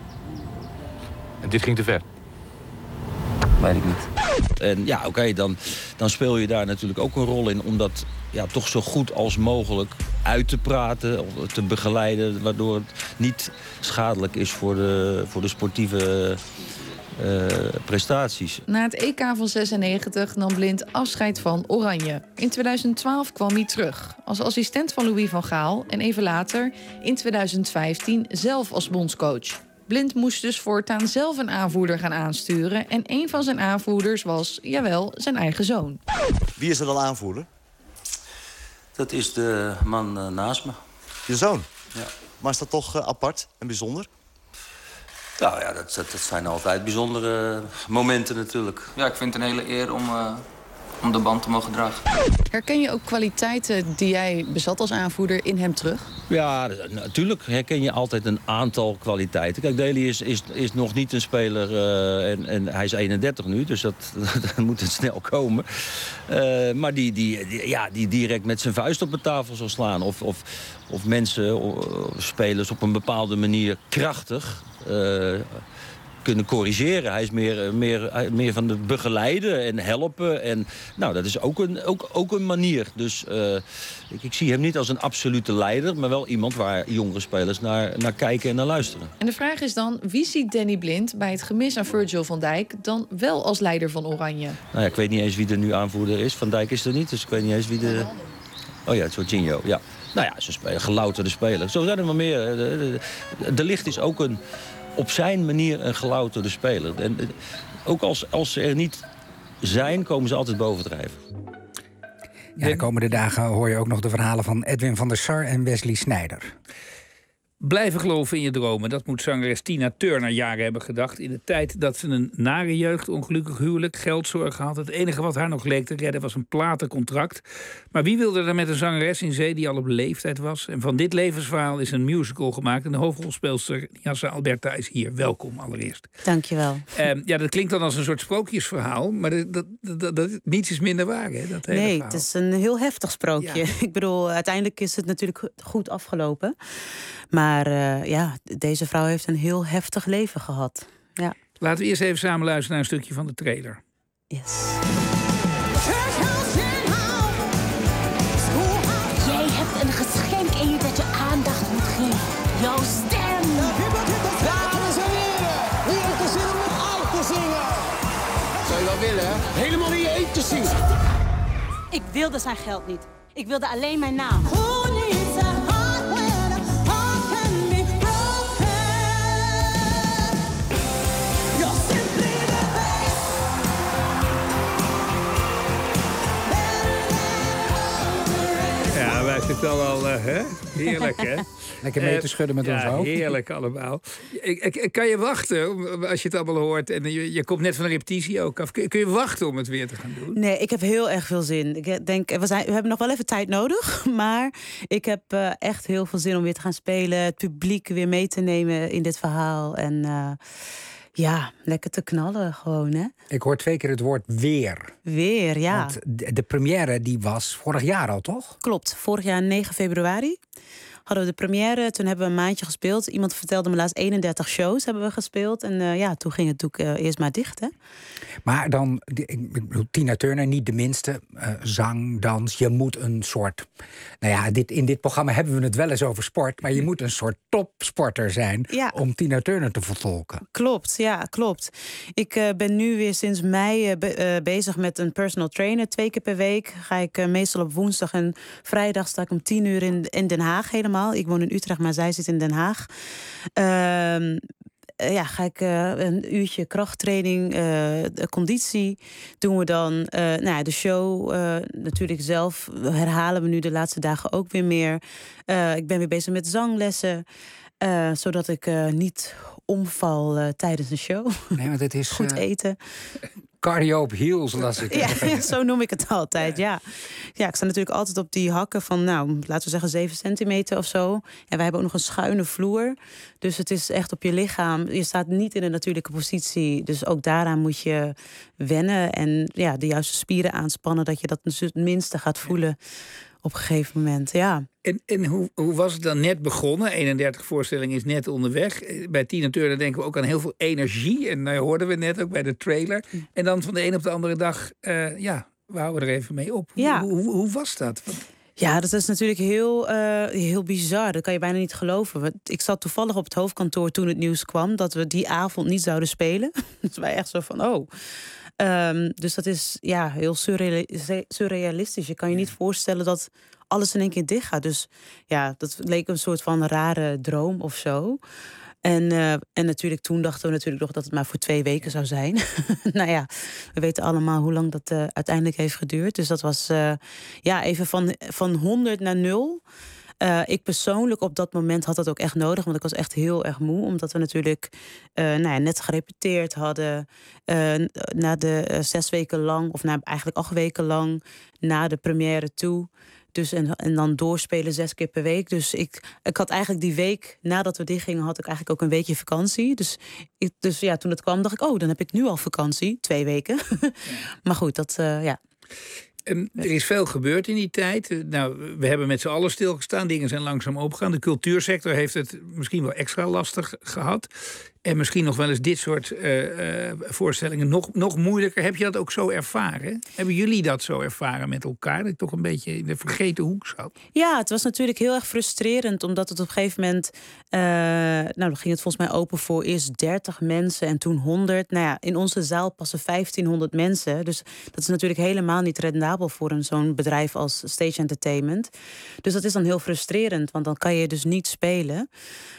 En dit ging te ver? Weet ik niet. En ja, oké, okay, dan, dan speel je daar natuurlijk ook een rol in... om dat ja, toch zo goed als mogelijk uit te praten, te begeleiden... waardoor het niet schadelijk is voor de, voor de sportieve uh, prestaties. Na het E K van zesennegentig nam Blind afscheid van Oranje. In tweeduizend twaalf kwam hij terug als assistent van Louis van Gaal... en even later, in tweeduizend vijftien, zelf als bondscoach. Blind moest dus voortaan zelf een aanvoerder gaan aansturen... en een van zijn aanvoerders was, jawel, zijn eigen zoon. Wie is er dan aanvoerder? Dat is de man uh, naast me. Je zoon? Ja. Maar is dat toch uh, apart en bijzonder? Nou ja, dat, dat, dat zijn altijd bijzondere momenten natuurlijk. Ja, ik vind het een hele eer om, uh, om de band te mogen dragen. Herken je ook kwaliteiten die jij bezat als aanvoerder in hem terug? Ja, natuurlijk herken je altijd een aantal kwaliteiten. Kijk, Daly is, is, is nog niet een speler uh, en, en hij is eenendertig nu, dus dat, dat moet het snel komen. Uh, maar die, die, die, ja, die direct met zijn vuist op de tafel zal slaan. Of, of, of mensen, of spelers op een bepaalde manier krachtig... Uh, kunnen corrigeren. Hij is meer, meer, meer van het begeleiden en helpen. En, nou, dat is ook een, ook, ook een manier. Dus uh, ik, ik zie hem niet als een absolute leider... maar wel iemand waar jongere spelers naar, naar kijken en naar luisteren. En de vraag is dan, wie ziet Danny Blind bij het gemis aan Virgil van Dijk... dan wel als leider van Oranje? Nou ja, ik weet niet eens wie er nu aanvoerder is. Van Dijk is er niet, dus ik weet niet eens wie de... Oh ja, Jorginho, ja. Nou ja, ze spelen gelouterde spelers. Zo zijn er wel meer. De, de, de Ligt is ook een... op zijn manier een gelouterde speler. En ook als, als ze er niet zijn, komen ze altijd bovendrijven. Ja, de komende dagen hoor je ook nog de verhalen van Edwin van der Sar en Wesley Sneijder. Blijven geloven in je dromen, dat moet zangeres Tina Turner jaren hebben gedacht. In de tijd dat ze een nare jeugd, ongelukkig huwelijk, geldzorgen had. Het enige wat haar nog leek te redden was een platencontract. Maar wie wilde er met een zangeres in zee die al op leeftijd was? En van dit levensverhaal is een musical gemaakt. En de hoofdrolspeelster Yassa Alberta is hier. Welkom allereerst. Dankjewel. Um, ja, dat klinkt dan als een soort sprookjesverhaal. Maar dat, dat, dat, dat, niets is minder waar, hè? Dat hele nee, verhaal. Het is een heel heftig sprookje. Ja. Ik bedoel, uiteindelijk is het natuurlijk goed afgelopen. Maar uh, ja, deze vrouw heeft een heel heftig leven gehad. Ja. Laten we eerst even samen luisteren naar een stukje van de trailer. Yes. Jij hebt een geschenk en je dat je aandacht moet geven. Jouw stem. Dames en heren, wie heeft er zin om met uit te zingen? Zou je wel willen, hè? Helemaal in je eentje zingen. Ik wilde zijn geld niet. Ik wilde alleen mijn naam. Yo siempre het al al, uh, hè? Heerlijk, hè? Lekker mee te schudden met uh, ons ja, hoofd. Heerlijk allemaal. Ik, ik, kan je wachten als je het allemaal hoort? En je, je komt net van een repetitie ook af. Kun, kun je wachten om het weer te gaan doen? Nee, ik heb heel erg veel zin. Ik denk, we, zijn, we hebben nog wel even tijd nodig. Maar ik heb uh, echt heel veel zin om weer te gaan spelen. Het publiek weer mee te nemen in dit verhaal. En uh, ja, lekker te knallen gewoon, hè? Ik hoor twee keer het woord weer. Weer, ja. Want de, de première die was vorig jaar al, toch? Klopt, vorig jaar negen februari hadden we de première. Toen hebben we een maandje gespeeld. Iemand vertelde me laatst eenendertig shows hebben we gespeeld. En uh, ja, toen ging het natuurlijk uh, eerst maar dicht, hè? Maar dan, ik bedoel, Tina Turner, niet de minste. Uh, zang, dans, je moet een soort... Nou ja, dit, in dit programma hebben we het wel eens over sport... maar je moet een soort topsporter zijn ja. om Tina Turner te vertolken. Klopt, ja, klopt. Ik uh, ben nu weer sinds mei uh, be, uh, bezig met een personal trainer. Twee keer per week ga ik uh, meestal op woensdag en vrijdag... sta ik om tien uur in, in Den Haag helemaal. Ik woon in Utrecht, maar zij zit in Den Haag. Uh, ja, ga ik uh, een uurtje krachttraining, uh, de conditie doen we dan. Uh, nou ja, de show uh, natuurlijk zelf herhalen we nu de laatste dagen ook weer meer. Uh, ik ben weer bezig met zanglessen, uh, zodat ik uh, niet omval uh, tijdens een show. Nee, want het is goed uh, eten. Cardio op heels, las ik. Ja, zo noem ik het altijd, ja. Ja, ik sta natuurlijk altijd op die hakken van, nou, laten we zeggen zeven centimeter of zo. En wij hebben ook nog een schuine vloer. Dus het is echt op je lichaam. Je staat niet in een natuurlijke positie. Dus ook daaraan moet je wennen. En ja, de juiste spieren aanspannen, dat je dat het minste gaat voelen op een gegeven moment, ja. En, en hoe, hoe was het dan net begonnen? eenendertig voorstellingen is net onderweg. Bij Tina Turner denken we ook aan heel veel energie. En dat uh, hoorden we net ook bij de trailer. En dan van de een op de andere dag, uh, ja, we houden er even mee op. Ja. Hoe, hoe, hoe was dat? Ja, dat is natuurlijk heel, uh, heel bizar. Dat kan je bijna niet geloven. Ik zat toevallig op het hoofdkantoor toen het nieuws kwam... dat we die avond niet zouden spelen. Dus wij echt zo van, oh... Um, dus dat is ja, heel surrealistisch. Je kan je niet voorstellen dat alles in één keer dicht gaat. Dus ja, dat leek een soort van rare droom of zo. En, uh, en natuurlijk toen dachten we natuurlijk nog dat het maar voor twee weken zou zijn. Nou ja, we weten allemaal hoe lang dat uh, uiteindelijk heeft geduurd. Dus dat was uh, ja, even van, van honderd naar nul... Uh, ik persoonlijk op dat moment had dat ook echt nodig. Want ik was echt heel erg moe. Omdat we natuurlijk uh, nou ja, net gerepeteerd hadden. Uh, na de uh, zes weken lang, of na eigenlijk acht weken lang... na de première toe. Dus en, en dan doorspelen zes keer per week. Dus ik, ik had eigenlijk die week nadat we dichtgingen... had ik eigenlijk ook een weekje vakantie. Dus, ik, dus ja, toen het kwam dacht ik... oh, dan heb ik nu al vakantie. Twee weken. Ja. Maar goed, dat uh, ja... Um, er is veel gebeurd in die tijd. Uh, nou, we hebben met z'n allen stilgestaan. Dingen zijn langzaam opgegaan. De cultuursector heeft het misschien wel extra lastig gehad. En misschien nog wel eens dit soort uh, uh, voorstellingen nog, nog moeilijker. Heb je dat ook zo ervaren? Hebben jullie dat zo ervaren met elkaar? Dat ik toch een beetje in de vergeten hoek zat? Ja, het was natuurlijk heel erg frustrerend. Omdat het op een gegeven moment... Uh, nou, dan ging het volgens mij open voor eerst dertig mensen en toen honderd. Nou ja, in onze zaal passen vijftienhonderd mensen. Dus dat is natuurlijk helemaal niet rendabel voor een zo'n bedrijf als Stage Entertainment. Dus dat is dan heel frustrerend, want dan kan je dus niet spelen.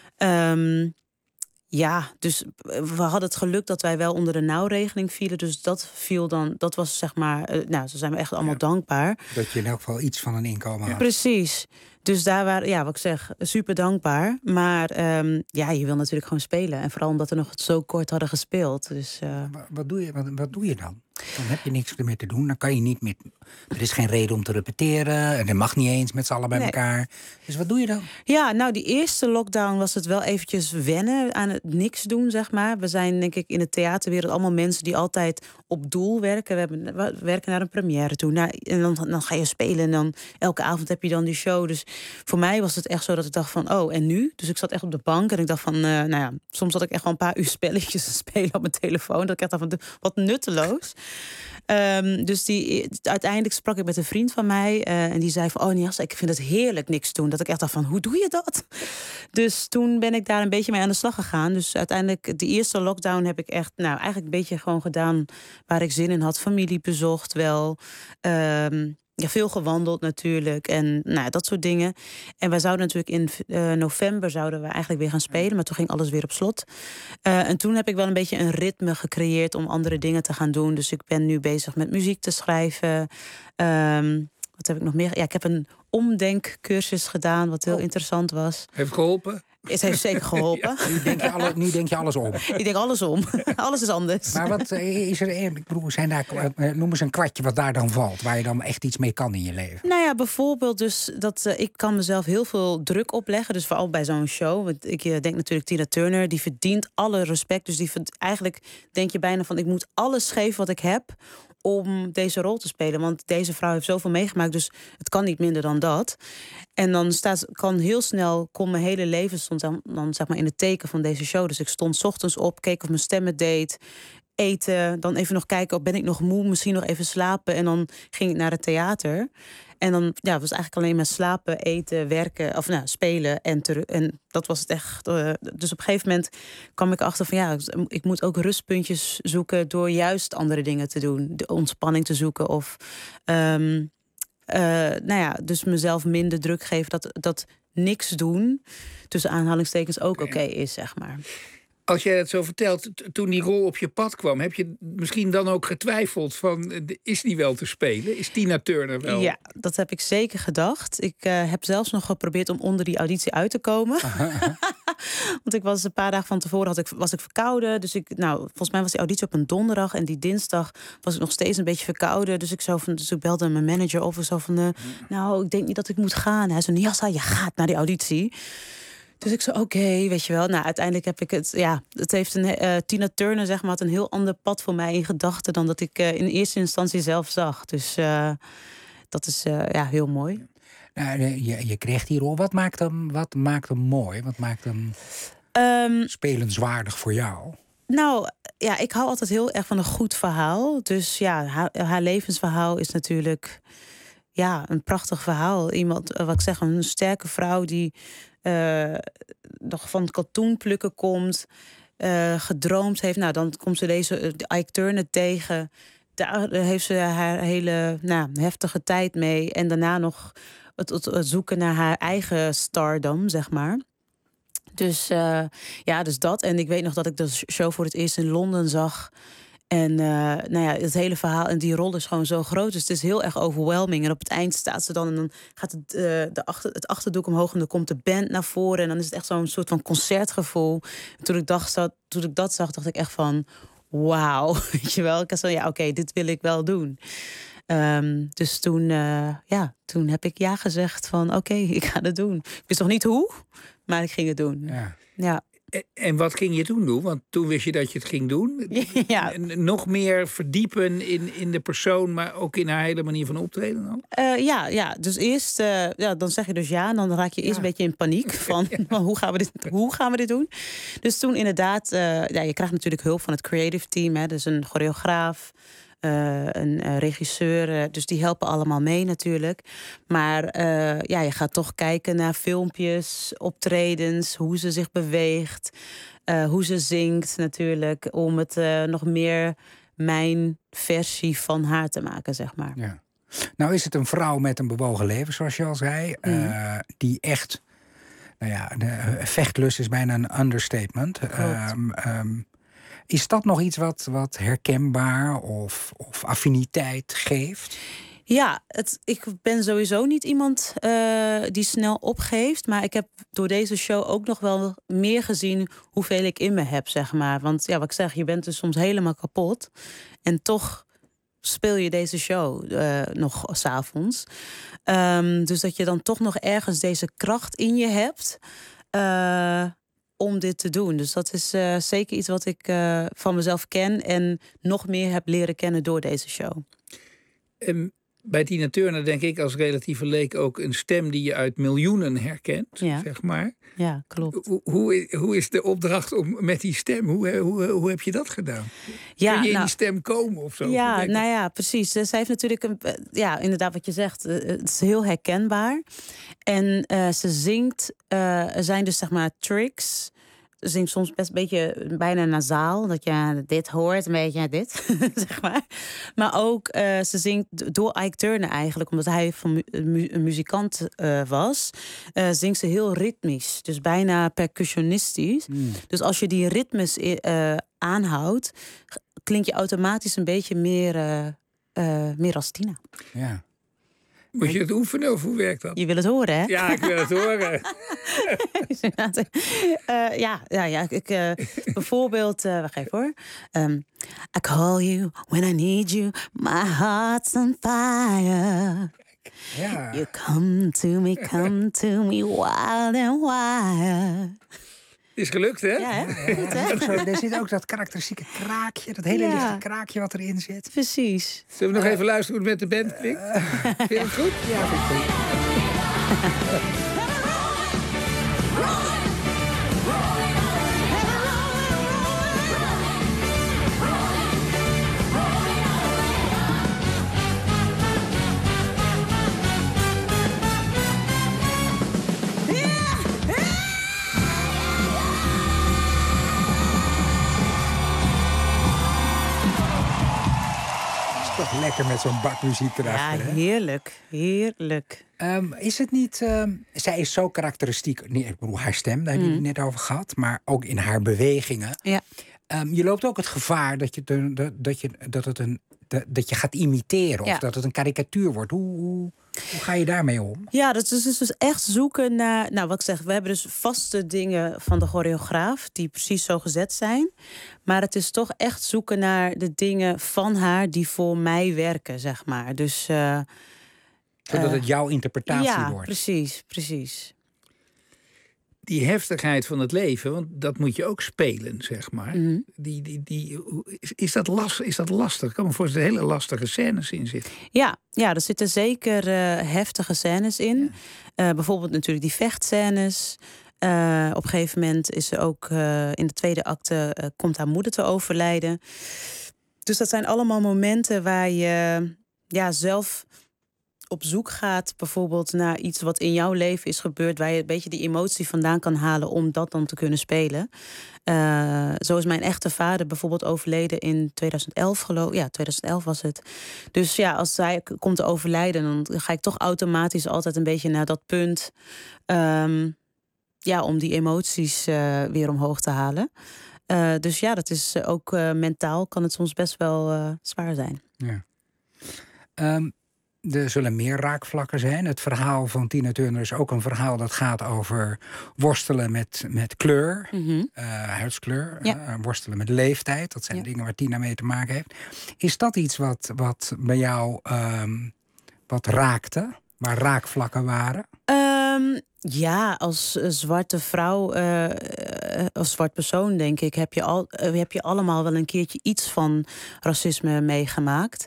Um, Ja, dus we hadden het geluk dat wij wel onder de nauwregeling vielen. Dus dat viel dan, dat was zeg maar, uh, nou, zo zijn we echt allemaal ja. dankbaar. Dat je in elk geval iets van een inkomen had. Ja. Precies. Dus daar waren, ja, wat ik zeg, super dankbaar. Maar um, ja, je wil natuurlijk gewoon spelen. En vooral omdat we nog zo kort hadden gespeeld. Dus, uh... wat, wat, doe je, wat, wat doe je dan? Dan heb je niks meer te doen. Dan kan je niet meer. Er is geen reden om te repeteren. En dat mag niet eens met z'n allen bij nee. elkaar. Dus wat doe je dan? Ja, nou, die eerste lockdown was het wel eventjes wennen aan het niks doen, zeg maar. We zijn, denk ik, in de theaterwereld allemaal mensen die altijd op doel werken. We, hebben, we werken naar een première toe. Nou, en dan, dan ga je spelen en dan elke avond heb je dan die show. Dus voor mij was het echt zo dat ik dacht van, oh, en nu? Dus ik zat echt op de bank en ik dacht van, uh, nou ja, soms had ik echt wel een paar uur spelletjes te spelen op mijn telefoon. Dat ik echt dacht van, wat nutteloos. Um, dus die, uiteindelijk sprak ik met een vriend van mij. Uh, en die zei van, oh Niels, ik vind het heerlijk niks doen. Dat ik echt dacht van, hoe doe je dat? Dus toen ben ik daar een beetje mee aan de slag gegaan. Dus uiteindelijk, de eerste lockdown heb ik echt, nou, eigenlijk een beetje gewoon gedaan waar ik zin in had. Familie bezocht wel. Um, Ja, veel gewandeld natuurlijk en nou, dat soort dingen. En wij zouden natuurlijk in uh, november zouden we eigenlijk weer gaan spelen, maar toen ging alles weer op slot. Uh, en toen heb ik wel een beetje een ritme gecreëerd om andere dingen te gaan doen. Dus ik ben nu bezig met muziek te schrijven. Um, wat heb ik nog meer? Ja, ik heb een omdenkcursus gedaan, wat heel oh. interessant was. Heeft geholpen? Het heeft zeker geholpen. Ja. Nu, denk je alle, nu denk je alles om. Ik denk alles om. Alles is anders. Maar wat is er? Ik bedoel, zijn daar, noem eens een kwartje wat daar dan valt, waar je dan echt iets mee kan in je leven. Nou ja, bijvoorbeeld dus dat uh, ik kan mezelf heel veel druk opleggen. Dus vooral bij zo'n show. Want ik uh, denk natuurlijk Tina Turner, die verdient alle respect. Dus die eigenlijk denk je bijna van, ik moet alles geven wat ik heb om deze rol te spelen. Want deze vrouw heeft zoveel meegemaakt, dus het kan niet minder dan dat. En dan staat, kan heel snel, kon mijn hele leven stond dan, dan zeg maar in het teken van deze show. Dus ik stond 's ochtends op, keek of mijn stem het deed, eten, dan even nog kijken, of ben ik nog moe, misschien nog even slapen. En dan ging ik naar het theater. En dan ja, het was eigenlijk alleen maar slapen, eten, werken, of nou, spelen en terug. En dat was het echt. Uh, dus op een gegeven moment kwam ik achter van ja, ik moet ook rustpuntjes zoeken door juist andere dingen te doen, de ontspanning te zoeken of, um, uh, nou ja, dus mezelf minder druk geven dat dat niks doen tussen aanhalingstekens ook oké okay is, zeg maar. Als jij dat zo vertelt, toen die rol op je pad kwam, heb je misschien dan ook getwijfeld van, is die wel te spelen? Is Tina Turner wel? Ja, dat heb ik zeker gedacht. Ik uh, heb zelfs nog geprobeerd om onder die auditie uit te komen. Want ik was een paar dagen van tevoren had ik, was ik verkouden. Dus ik, nou, volgens mij was die auditie op een donderdag. En die dinsdag was ik nog steeds een beetje verkouden. Dus ik, zo van, dus ik belde mijn manager over. Zo van, uh, nou, ik denk niet dat ik moet gaan. Hij zei, Niassa, je gaat naar die auditie. Dus ik zei, oké, okay, weet je wel. Nou, uiteindelijk heb ik het, ja, het heeft een, uh, Tina Turner, zeg maar, had een heel ander pad voor mij in gedachten dan dat ik uh, in eerste instantie zelf zag. Dus uh, dat is uh, ja, heel mooi. Nou, je, je kreeg die rol. Wat maakt hem, wat maakt hem mooi? Wat maakt hem um, spelenswaardig voor jou? Nou, ja, ik hou altijd heel erg van een goed verhaal. Dus ja, haar, haar levensverhaal is natuurlijk ja, een prachtig verhaal. Iemand, wat ik zeg, een sterke vrouw die Uh, nog van het katoen plukken komt, uh, gedroomd heeft. Nou, dan komt ze deze uh, Ike Turner tegen. Daar heeft ze haar hele nou, heftige tijd mee. En daarna nog het, het, het zoeken naar haar eigen stardom, zeg maar. Dus uh, ja, dus dat. En ik weet nog dat ik de show voor het eerst in Londen zag. En uh, nou ja, het hele verhaal en die rol is gewoon zo groot. Dus het is heel erg overwhelming. En op het eind staat ze dan en dan gaat het, uh, de achter, het achterdoek omhoog en dan komt de band naar voren. En dan is het echt zo'n soort van concertgevoel. En toen ik, dacht, dat, toen ik dat zag, dacht ik echt van wauw. Weet je wel? Ik had zo, ja, oké, okay, dit wil ik wel doen. Um, dus toen, uh, ja, toen heb ik ja gezegd van oké, okay, ik ga het doen. Ik wist nog niet hoe, maar ik ging het doen. Ja. Ja. En wat ging je toen doen? Want toen wist je dat je het ging doen. Ja. Nog meer verdiepen in, in de persoon, maar ook in haar hele manier van optreden dan? Uh, ja, ja, dus eerst, uh, ja, dan zeg je dus ja. En dan raak je eerst ja. een beetje in paniek. Van, ja. van hoe, gaan we dit, hoe gaan we dit doen? Dus toen inderdaad, uh, ja, je krijgt natuurlijk hulp van het creative team. Hè, dus een choreograaf. Uh, een uh, regisseur, uh, dus die helpen allemaal mee natuurlijk. Maar uh, ja, je gaat toch kijken naar filmpjes, optredens, hoe ze zich beweegt, uh, hoe ze zingt natuurlijk, om het uh, nog meer mijn versie van haar te maken, zeg maar. Ja. Nou is het een vrouw met een bewogen leven, zoals je al zei, mm. uh, die echt, nou ja, de vechtlust is bijna een understatement. Um, um, Is dat nog iets wat, wat herkenbaar of, of affiniteit geeft? Ja, het, ik ben sowieso niet iemand uh, die snel opgeeft. Maar ik heb door deze show ook nog wel meer gezien hoeveel ik in me heb, zeg maar. Want ja, wat ik zeg, je bent dus soms helemaal kapot. En toch speel je deze show uh, nog 's avonds. Um, dus dat je dan toch nog ergens deze kracht in je hebt Uh, om dit te doen. Dus dat is uh, zeker iets wat ik uh, van mezelf ken en nog meer heb leren kennen door deze show. Um, bij Tina Turner denk ik als relatieve leek ook een stem die je uit miljoenen herkent, ja. zeg maar. Ja, klopt. Hoe, hoe, hoe is de opdracht om met die stem? Hoe, hoe, hoe heb je dat gedaan? Ja, Kun je in nou, die stem komen of zo? Ja, nou ja, precies. Zij heeft natuurlijk een, ja, inderdaad wat je zegt, het is heel herkenbaar. En uh, ze zingt, uh, er zijn dus zeg maar tricks. Ze zingt soms best een beetje bijna nasaal. Dat je dit hoort, een beetje dit, zeg maar. Maar ook, uh, ze zingt door Ike Turner eigenlijk, omdat hij van mu- een muzikant uh, was, uh, zingt ze heel ritmisch. Dus bijna percussionistisch. Mm. Dus als je die ritmes uh, aanhoudt, klink je automatisch een beetje meer, uh, uh, meer als Tina. Ja. Moet je het oefenen of hoe werkt dat? Je wil het horen, hè? Ja, ik wil het horen. uh, ja, ja, ja, ik, uh, bijvoorbeeld, uh, wacht even hoor. Um, I call you when I need you, my heart's on fire. Ja. You come to me, come to me, wild and wild. Is gelukt, hè? Ja, hè? Goed, hè? Ook zo, er zit ook dat karakteristieke kraakje, dat hele Ja. lichte kraakje wat erin zit. Precies. Zullen we nog even luisteren hoe het met de band klinkt? Vind je het goed? Ja, vind ik goed. Toch lekker met zo'n bakmuziek erachter. Ja, hè? heerlijk. Heerlijk. Um, is het niet... Um, zij is zo karakteristiek. Nee, ik bedoel, haar stem, daar heb je Mm. het net over gehad. Maar ook in haar bewegingen. Ja. Um, je loopt ook het gevaar dat je, de, de, dat je, dat het een, de, dat je gaat imiteren. Of Ja. dat het een karikatuur wordt. Hoe, hoe, hoe ga je daarmee om? Ja, dat is dus echt zoeken naar... Nou, wat ik zeg, we hebben dus vaste dingen van de choreograaf... die precies zo gezet zijn. Maar het is toch echt zoeken naar de dingen van haar... die voor mij werken, zeg maar. Dus... Uh, Zodat uh, het jouw interpretatie ja, wordt. precies, precies. Die heftigheid van het leven, want dat moet je ook spelen, zeg maar. Mm-hmm. Die, die, die, is, is, dat last, is dat lastig? Ik kan me voorstellen dat er hele lastige scènes in zitten. Ja, ja, er zitten zeker uh, heftige scènes in. Ja. Uh, bijvoorbeeld natuurlijk die vechtscènes. Uh, op een gegeven moment is ze ook uh, in de tweede acte... Uh, komt haar moeder te overlijden. Dus dat zijn allemaal momenten waar je ja, zelf... op zoek gaat bijvoorbeeld naar iets wat in jouw leven is gebeurd... waar je een beetje die emotie vandaan kan halen om dat dan te kunnen spelen. Uh, zo is mijn echte vader bijvoorbeeld overleden in tweeduizend elf, geloof ik. Ja, tweeduizend elf was het. Dus ja, als hij komt te overlijden... dan ga ik toch automatisch altijd een beetje naar dat punt... Um, ja, om die emoties uh, weer omhoog te halen. Uh, dus ja, dat is ook uh, mentaal kan het soms best wel uh, zwaar zijn. Ja. Um... Er zullen meer raakvlakken zijn. Het verhaal van Tina Turner is ook een verhaal dat gaat over worstelen met, met kleur, mm-hmm. uh, huidskleur, ja. uh, worstelen met leeftijd. Dat zijn ja. dingen waar Tina mee te maken heeft. Is dat iets wat, wat bij jou um, wat raakte? Waar raakvlakken waren? Um, ja, als uh, zwarte vrouw, uh, uh, als zwart persoon denk ik... Heb je, al, uh, heb je allemaal wel een keertje iets van racisme meegemaakt.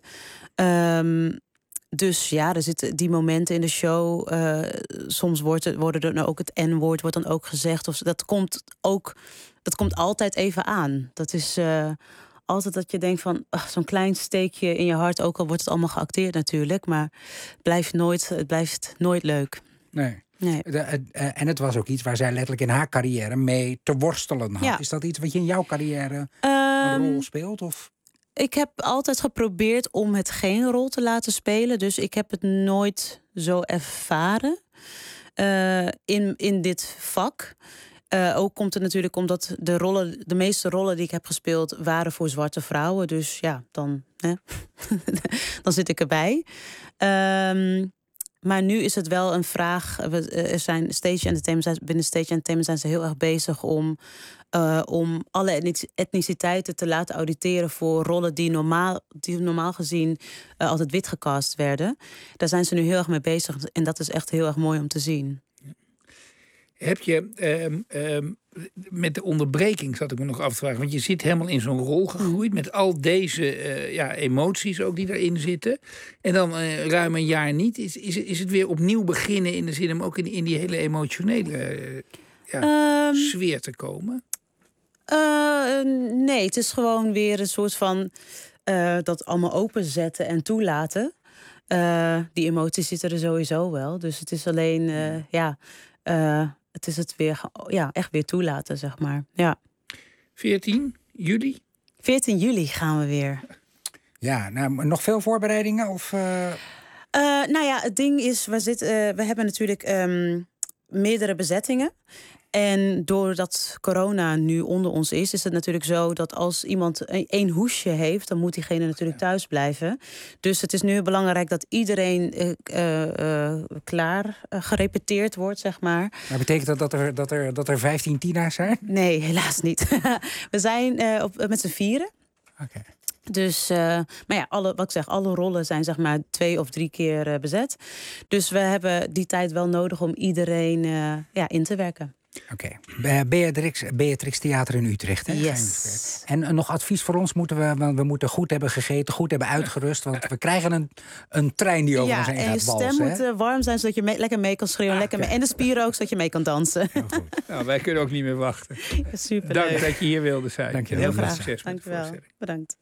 Um, Dus ja, er zitten die momenten in de show. Uh, soms wordt het, worden er nou ook het N-woord wordt dan ook gezegd. Of dat komt ook, dat komt altijd even aan. Dat is uh, altijd dat je denkt van uh, zo'n klein steekje in je hart. Ook al wordt het allemaal geacteerd natuurlijk, maar het blijft nooit, het blijft nooit leuk. Nee. Nee. De, uh, en het was ook iets waar zij letterlijk in haar carrière mee te worstelen had. Ja. Is dat iets wat je in jouw carrière um, een rol speelt? Of? Ik heb altijd geprobeerd om het geen rol te laten spelen. Dus ik heb het nooit zo ervaren uh, in, in dit vak. Uh, ook komt het natuurlijk omdat de rollen, de meeste rollen die ik heb gespeeld waren voor zwarte vrouwen. Dus ja, dan, hè, dan zit ik erbij. Um, maar nu is het wel een vraag. Er zijn Stage Entertainment, binnen Stage Entertainment zijn ze heel erg bezig om, uh, om alle etniciteiten te laten auditeren voor rollen die normaal, die normaal gezien uh, altijd wit gecast werden. Daar zijn ze nu heel erg mee bezig en dat is echt heel erg mooi om te zien. Heb je um, um, met de onderbreking, zat ik me nog af te vragen... want je zit helemaal in zo'n rol gegroeid... met al deze uh, ja, emoties ook die daarin zitten. En dan uh, ruim een jaar niet. Is, is, is het weer opnieuw beginnen in de zin om ook in, in die hele emotionele uh, ja, um, sfeer te komen? Uh, nee, het is gewoon weer een soort van... Uh, dat allemaal openzetten en toelaten. Uh, die emoties zitten er sowieso wel. Dus het is alleen, uh, ja... Uh, Het is het weer, ja, echt weer toelaten, zeg maar. Ja. veertien juli? veertien juli gaan we weer. Ja, nou, nog veel voorbereidingen? Of, uh... Uh, nou ja, het ding is, we, zitten, uh, we hebben natuurlijk... Um, meerdere bezettingen. En doordat corona nu onder ons is, is het natuurlijk zo dat als iemand één hoesje heeft, dan moet diegene natuurlijk thuis blijven. Dus het is nu belangrijk dat iedereen uh, uh, uh, klaar uh, gerepeteerd wordt, zeg maar. Maar betekent dat dat er, dat er, dat er vijftien tienaars zijn? Nee, helaas niet. We zijn uh, op, met z'n vieren. Oké. Okay. Dus, uh, maar ja, alle, wat ik zeg, alle rollen zijn zeg maar twee of drie keer uh, bezet. Dus we hebben die tijd wel nodig om iedereen uh, ja, in te werken. Oké. Okay. Beatrix, Beatrix Theater in Utrecht, hè? Yes. En uh, nog advies voor ons, moeten we, want we moeten goed hebben gegeten, goed hebben uitgerust, want we krijgen een, een trein die over ja, ons heen gaat balsen. Ja, en je stem moet uh, warm zijn, zodat je mee, lekker mee kan schreeuwen. Ah, lekker okay. mee, en de spieren ook, zodat je mee kan dansen. Nou, wij kunnen ook niet meer wachten. Super. Dank dat je hier wilde zijn. Dank je heel veel succes. Dank je wel. Bedankt.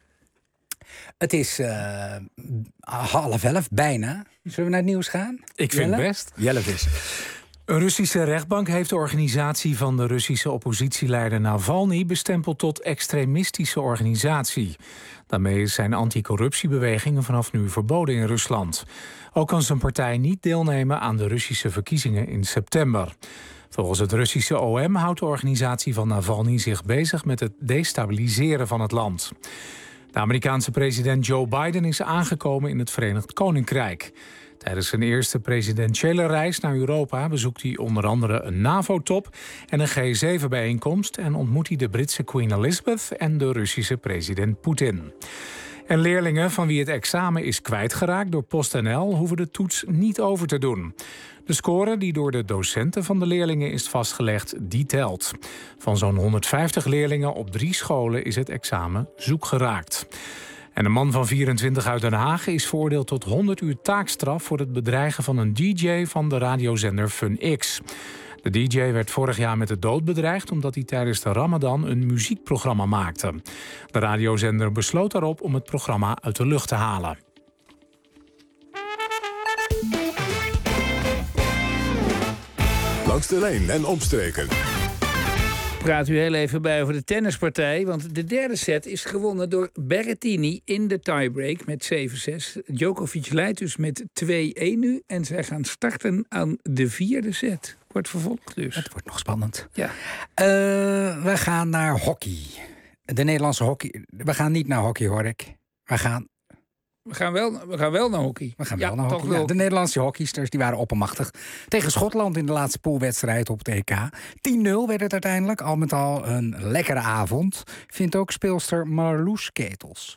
Het is uh, half elf, bijna. Zullen we naar het nieuws gaan? Ik vind Jelle? het best. Jelle Vis. Een Russische rechtbank heeft de organisatie van de Russische oppositieleider Navalny bestempeld tot extremistische organisatie. Daarmee is zijn anticorruptiebewegingen vanaf nu verboden in Rusland. Ook kan zijn partij niet deelnemen aan de Russische verkiezingen in september. Volgens het Russische O M houdt de organisatie van Navalny zich bezig met het destabiliseren van het land. De Amerikaanse president Joe Biden is aangekomen in het Verenigd Koninkrijk. Tijdens zijn eerste presidentiële reis naar Europa bezoekt hij onder andere een NAVO-top en een G zeven bijeenkomst en ontmoet hij de Britse Queen Elizabeth en de Russische president Poetin. En leerlingen van wie het examen is kwijtgeraakt door PostNL hoeven de toets niet over te doen. De score die door de docenten van de leerlingen is vastgelegd, die telt. Van zo'n honderdvijftig leerlingen op drie scholen is het examen zoek geraakt. En een man van vierentwintig uit Den Haag is veroordeeld tot honderd uur taakstraf voor het bedreigen van een D J van de radiozender Fun X. De D J werd vorig jaar met de dood bedreigd omdat hij tijdens de Ramadan een muziekprogramma maakte. De radiozender besloot daarop om het programma uit de lucht te halen. Langs de lijn en omstreken. Praat u heel even bij over de tennispartij. Want de derde set is gewonnen door Berrettini in de tiebreak met zeven zes. Djokovic leidt dus met twee-een nu. En zij gaan starten aan de vierde set. Wordt vervolgd dus. Het wordt nog spannend. Ja. Uh, we gaan naar hockey. De Nederlandse hockey. We gaan niet naar hockey, hoor ik. We gaan... We gaan wel, we gaan wel naar hockey. We gaan ja, wel naar hockey. Ja, de Nederlandse hockeysters die waren oppermachtig tegen Schotland in de laatste poolwedstrijd op het E K. tien nul werd het uiteindelijk. Al met al een lekkere avond. Vindt ook speelster Marloes Ketels.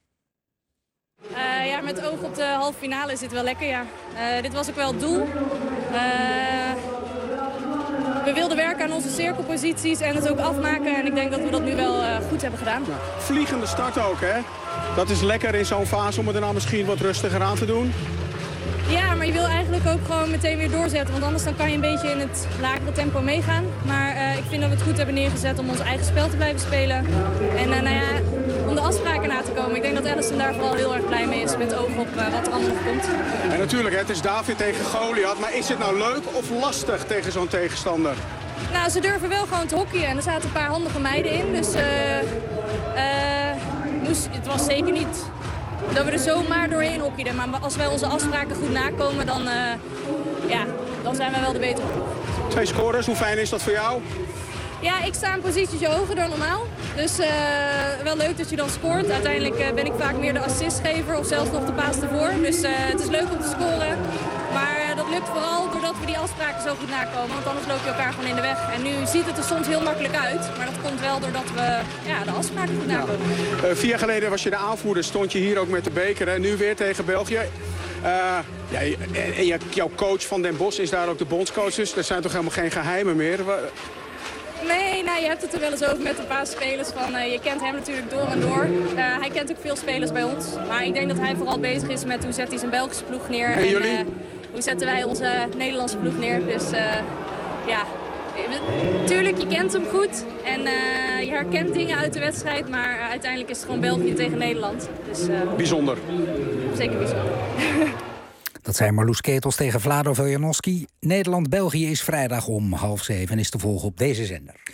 Uh, ja, met oog op de halve finale is dit wel lekker, ja. Uh, dit was ook wel het doel. Uh, we wilden werken aan onze cirkelposities en het ook afmaken. En ik denk dat we dat nu wel uh, goed hebben gedaan. Ja, vliegende start ook, hè? Dat is lekker in zo'n fase om het daarna misschien wat rustiger aan te doen. Ja, maar je wil eigenlijk ook gewoon meteen weer doorzetten. Want anders dan kan je een beetje in het lagere tempo meegaan. Maar uh, ik vind dat we het goed hebben neergezet om ons eigen spel te blijven spelen. En uh, nou ja, om de afspraken na te komen. Ik denk dat Allison daar vooral heel erg blij mee is met oog op uh, wat er allemaal nog komt. En natuurlijk, hè, het is David tegen Goliath. Maar is het nou leuk of lastig tegen zo'n tegenstander? Nou, ze durven wel gewoon te hockeyen. En er zaten een paar handige meiden in. Dus uh, uh, moest, het was zeker niet dat we er zomaar doorheen hockeyden. Maar als wij onze afspraken goed nakomen, dan, uh, ja, dan zijn wij wel de betere ploeg. Twee scores, hoe fijn is dat voor jou? Ja, ik sta een positietje hoger dan normaal. Dus uh, wel leuk dat je dan scoort. Uiteindelijk uh, ben ik vaak meer de assistgever of zelfs nog de paas ervoor. Dus uh, het is leuk om te scoren. Maar uh, dat lukt vooral doordat we die afspraken zo goed nakomen. Want anders loop je elkaar gewoon in de weg. En nu ziet het er soms heel makkelijk uit. Maar dat komt wel doordat we ja, de afspraken goed nakomen. Ja. Uh, vier jaar geleden was je de aanvoerder. Stond je hier ook met de beker. En nu weer tegen België. Uh, ja, en je, jouw coach van Den Bosch is daar ook de bondscoach. Dus er zijn toch helemaal geen geheimen meer? Nee, nou, je hebt het er wel eens over met een paar spelers. Van, uh, je kent hem natuurlijk door en door. Uh, hij kent ook veel spelers bij ons. Maar ik denk dat hij vooral bezig is met hoe zet hij zijn Belgische ploeg neer. En, en jullie? Uh, hoe zetten wij onze Nederlandse ploeg neer. Dus uh, ja, tuurlijk, je kent hem goed. En uh, je herkent dingen uit de wedstrijd. Maar uh, uiteindelijk is het gewoon België tegen Nederland. Dus, uh, bijzonder. Zeker bijzonder. Dat zijn Marloes Ketels tegen Vlado Veljanovski. Nederland-België is vrijdag om half zeven en is te volgen op deze zender.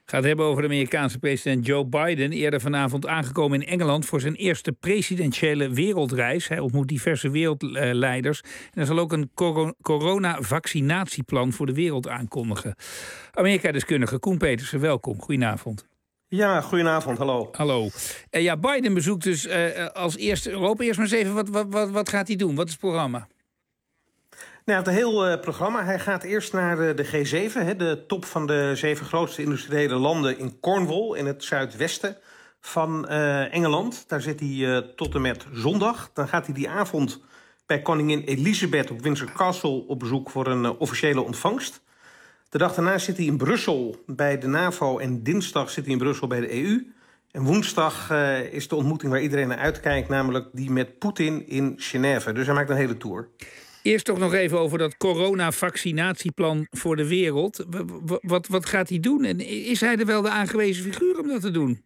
Gaat hebben over de Amerikaanse president Joe Biden. Eerder vanavond aangekomen in Engeland voor zijn eerste presidentiële wereldreis. Hij ontmoet diverse wereldleiders. En er zal ook een coronavaccinatieplan voor de wereld aankondigen. Amerika-deskundige Koen Petersen, welkom. Goedenavond. Ja, goedenavond, hallo. Hallo. Uh, ja, Biden bezoekt dus uh, als eerste Europa. Eerst maar eens even, wat, wat, wat, wat gaat hij doen? Wat is het programma? Nou, het hele uh, programma. Hij gaat eerst naar uh, de G zeven, hè, de top van de zeven grootste industriële landen in Cornwall, in het zuidwesten van uh, Engeland. Daar zit hij uh, tot en met zondag. Dan gaat hij die avond bij koningin Elizabeth op Windsor Castle op bezoek voor een uh, officiële ontvangst. De dag daarna zit hij in Brussel bij de NAVO en dinsdag zit hij in Brussel bij de E U. En woensdag uh, is de ontmoeting waar iedereen naar uitkijkt, namelijk die met Poetin in Genève. Dus hij maakt een hele tour. Eerst toch nog even over dat coronavaccinatieplan voor de wereld. Wat, wat, wat gaat hij doen? En is hij er wel de aangewezen figuur om dat te doen?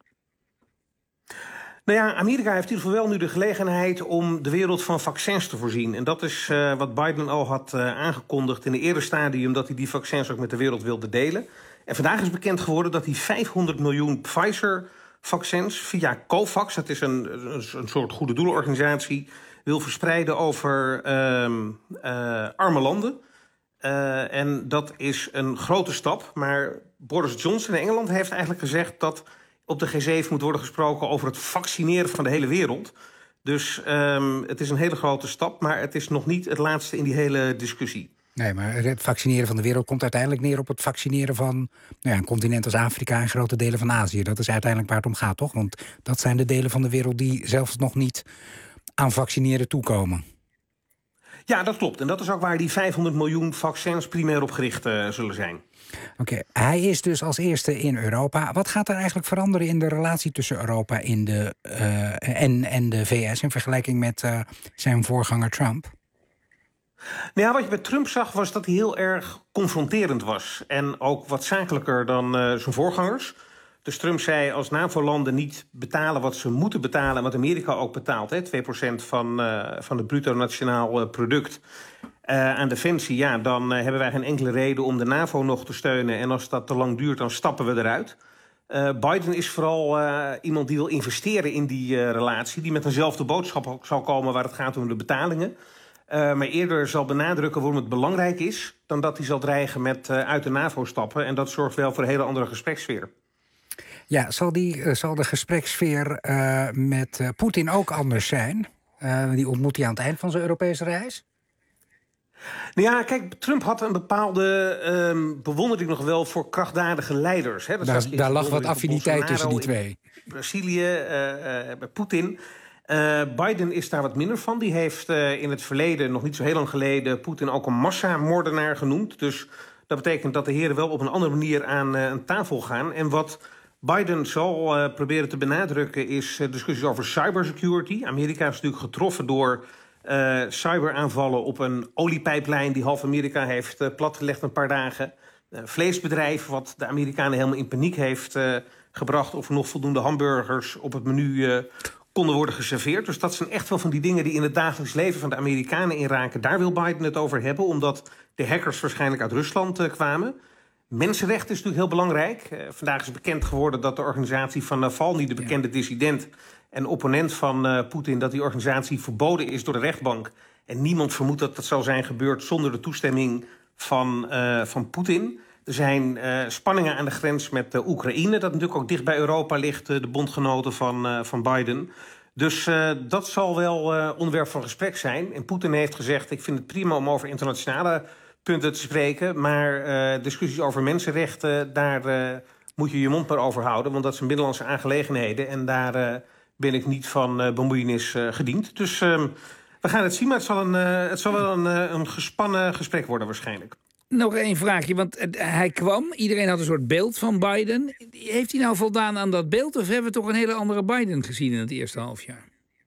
Nou ja, Amerika heeft in ieder geval wel nu de gelegenheid om de wereld van vaccins te voorzien. En dat is uh, wat Biden al had uh, aangekondigd in het eerste stadium, dat hij die vaccins ook met de wereld wilde delen. En vandaag is bekend geworden dat hij vijfhonderd miljoen Pfizer-vaccins via COVAX, dat is een, een, een soort goede doelenorganisatie, wil verspreiden over uh, uh, arme landen. Uh, en dat is een grote stap. Maar Boris Johnson in Engeland heeft eigenlijk gezegd dat op de G zeven moet worden gesproken over het vaccineren van de hele wereld. Dus um, het is een hele grote stap, maar het is nog niet het laatste in die hele discussie. Nee, maar het vaccineren van de wereld komt uiteindelijk neer op het vaccineren van nou ja, een continent als Afrika en grote delen van Azië. Dat is uiteindelijk waar het om gaat, toch? Want dat zijn de delen van de wereld die zelfs nog niet aan vaccineren toekomen. Ja, dat klopt. En dat is ook waar die vijfhonderd miljoen vaccins primair op gericht uh, zullen zijn. Oké, okay. Hij is dus als eerste in Europa. Wat gaat er eigenlijk veranderen in de relatie tussen Europa in de, uh, en, en de V S in vergelijking met uh, zijn voorganger Trump? Nou ja, wat je bij Trump zag was dat hij heel erg confronterend was. En ook wat zakelijker dan uh, zijn voorgangers. Dus Trump zei, als NAVO-landen niet betalen wat ze moeten betalen, en wat Amerika ook betaalt, hè, twee procent van, uh, van het bruto nationaal uh, product uh, aan defensie, ja, dan uh, hebben wij geen enkele reden om de NAVO nog te steunen. En als dat te lang duurt, dan stappen we eruit. Uh, Biden is vooral uh, iemand die wil investeren in die uh, relatie, die met eenzelfde boodschap ook zal komen waar het gaat om de betalingen. Uh, maar eerder zal benadrukken waarom het belangrijk is, dan dat hij zal dreigen met uh, uit de NAVO stappen. En dat zorgt wel voor een hele andere gesprekssfeer. Ja, zal, die, uh, zal de gesprekssfeer uh, met uh, Poetin ook anders zijn? Uh, die ontmoet hij aan het eind van zijn Europese reis? Nou ja, kijk, Trump had een bepaalde um, bewondering nog wel voor krachtdadige leiders. Hè. Dat daar daar lag wat affiniteit tussen die twee. Brazilië, uh, uh, bij Poetin. Uh, Biden is daar wat minder van. Die heeft uh, in het verleden, nog niet zo heel lang geleden, Poetin ook een massamoordenaar genoemd. Dus dat betekent dat de heren wel op een andere manier aan uh, een tafel gaan. En wat Biden zal uh, proberen te benadrukken is uh, discussies over cybersecurity. Amerika is natuurlijk getroffen door uh, cyberaanvallen op een oliepijplijn die half Amerika heeft uh, platgelegd een paar dagen. Een vleesbedrijf wat de Amerikanen helemaal in paniek heeft uh, gebracht of er nog voldoende hamburgers op het menu uh, konden worden geserveerd. Dus dat zijn echt wel van die dingen die in het dagelijks leven van de Amerikanen inraken. Daar wil Biden het over hebben, omdat de hackers waarschijnlijk uit Rusland uh, kwamen. Mensenrechten is natuurlijk heel belangrijk. Uh, vandaag is bekend geworden dat de organisatie van Navalny, de bekende ja. dissident en opponent van uh, Poetin, dat die organisatie verboden is door de rechtbank. En niemand vermoedt dat dat zou zijn gebeurd zonder de toestemming van, uh, van Poetin. Er zijn uh, spanningen aan de grens met uh, Oekraïne, dat natuurlijk ook dicht bij Europa ligt, uh, de bondgenoten van, uh, van Biden. Dus uh, dat zal wel uh, onderwerp van gesprek zijn. En Poetin heeft gezegd, ik vind het prima om over internationale punten te spreken, maar uh, discussies over mensenrechten, daar uh, moet je je mond maar over houden, want dat zijn binnenlandse aangelegenheden en daar uh, ben ik niet van uh, bemoeienis uh, gediend. Dus uh, we gaan het zien, maar het zal, een, uh, het zal wel een, uh, een gespannen gesprek worden waarschijnlijk. Nog één vraagje, want hij kwam, iedereen had een soort beeld van Biden. Heeft hij nou voldaan aan dat beeld of hebben we toch een hele andere Biden gezien in het eerste halfjaar?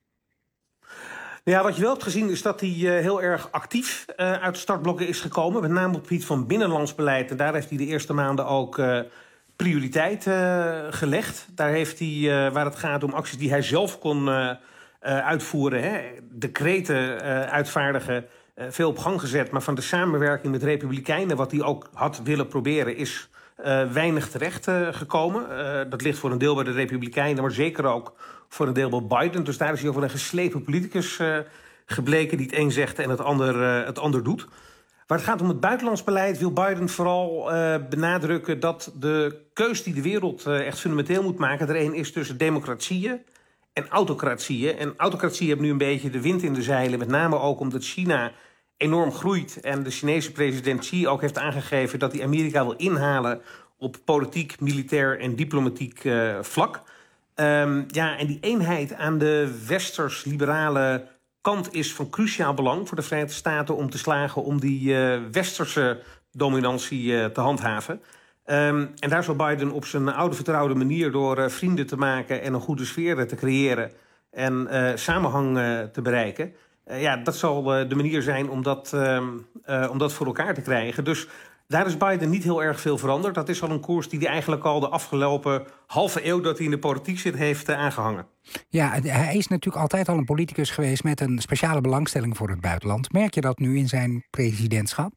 Ja, wat je wel hebt gezien is dat hij uh, heel erg actief uh, uit de startblokken is gekomen. Met name op het gebied van binnenlands beleid. En daar heeft hij de eerste maanden ook uh, prioriteit uh, gelegd. Daar heeft hij, uh, waar het gaat om acties die hij zelf kon uh, uh, uitvoeren, hè, decreten uh, uitvaardigen, uh, veel op gang gezet. Maar van de samenwerking met Republikeinen, wat hij ook had willen proberen, is uh, weinig terecht uh, gekomen. Uh, dat ligt voor een deel bij de Republikeinen, maar zeker ook voor een deel bij Biden. Dus daar is hij over een geslepen politicus uh, gebleken die het een zegt en het ander, uh, het ander doet. Waar het gaat om het buitenlands beleid wil Biden vooral uh, benadrukken dat de keus die de wereld uh, echt fundamenteel moet maken er een is tussen democratieën en autocratieën. En autocratieën hebben nu een beetje de wind in de zeilen, met name ook omdat China enorm groeit en de Chinese president Xi ook heeft aangegeven dat hij Amerika wil inhalen op politiek, militair en diplomatiek uh, vlak. Um, ja, en die eenheid aan de westers-liberale kant is van cruciaal belang voor de Verenigde Staten om te slagen om die uh, westerse dominantie uh, te handhaven. Um, en daar zal Biden op zijn oude vertrouwde manier door uh, vrienden te maken en een goede sfeer te creëren en uh, samenhang uh, te bereiken. Uh, ja, dat zal uh, de manier zijn om dat, uh, uh, om dat voor elkaar te krijgen. Dus daar is Biden niet heel erg veel veranderd. Dat is al een koers die hij eigenlijk al de afgelopen halve eeuw dat hij in de politiek zit heeft uh, aangehangen. Ja, hij is natuurlijk altijd al een politicus geweest met een speciale belangstelling voor het buitenland. Merk je dat nu in zijn presidentschap?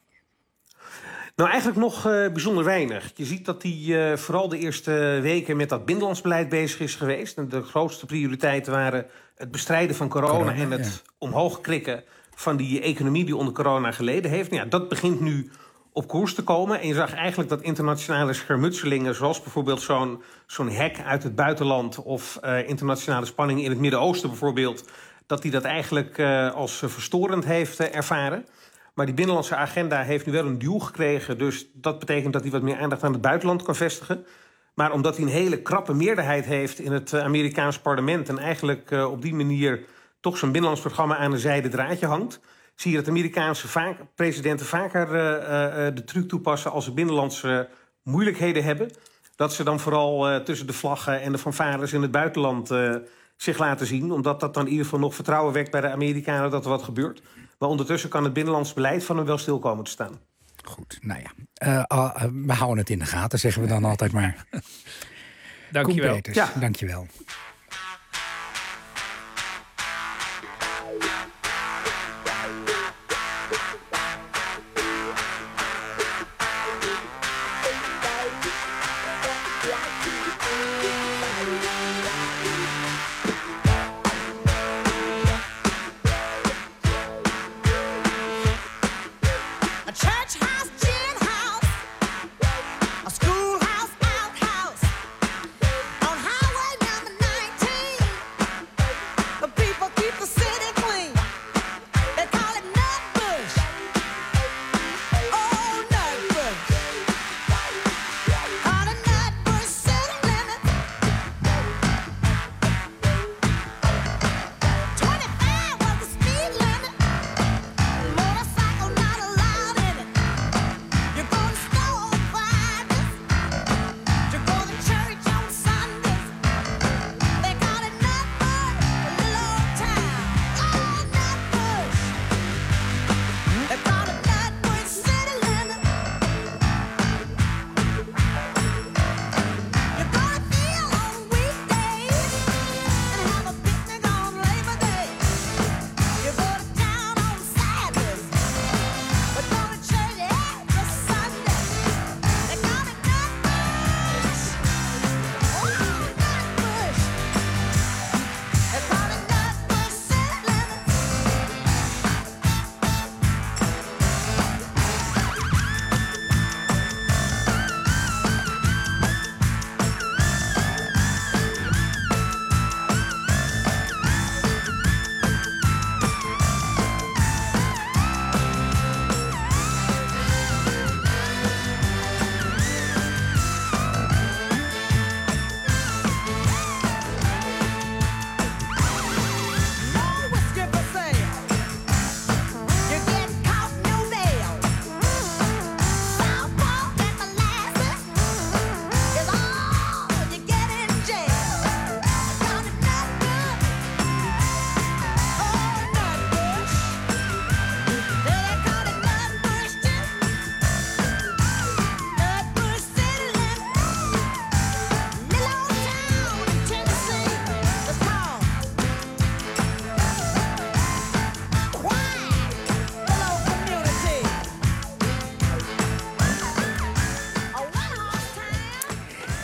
Nou, eigenlijk nog uh, bijzonder weinig. Je ziet dat hij uh, vooral de eerste weken met dat binnenlands beleid bezig is geweest. En de grootste prioriteiten waren het bestrijden van corona, corona en het ja. omhoog krikken van die economie die onder corona geleden heeft. Nou ja, dat begint nu op koers te komen. En je zag eigenlijk dat internationale schermutselingen, zoals bijvoorbeeld zo'n zo'n hack uit het buitenland of uh, internationale spanningen in het Midden-Oosten bijvoorbeeld, dat hij dat eigenlijk uh, als uh, verstorend heeft uh, ervaren. Maar die binnenlandse agenda heeft nu wel een duw gekregen. Dus dat betekent dat hij wat meer aandacht aan het buitenland kan vestigen. Maar omdat hij een hele krappe meerderheid heeft in het Amerikaans parlement en eigenlijk uh, op die manier toch zijn binnenlands programma aan een zijde draadje hangt, zie je dat Amerikaanse vaak, presidenten vaker uh, uh, de truc toepassen als ze binnenlandse moeilijkheden hebben. Dat ze dan vooral uh, tussen de vlaggen en de fanfares in het buitenland uh, zich laten zien. Omdat dat dan in ieder geval nog vertrouwen wekt bij de Amerikanen dat er wat gebeurt. Maar ondertussen kan het binnenlands beleid van hem wel stil komen te staan. Goed, nou ja. Uh, uh, we houden het in de gaten, zeggen we dan altijd maar. Dank je wel. Ja. Dank je wel. Schoolhouse, outhouse, on highway number nine.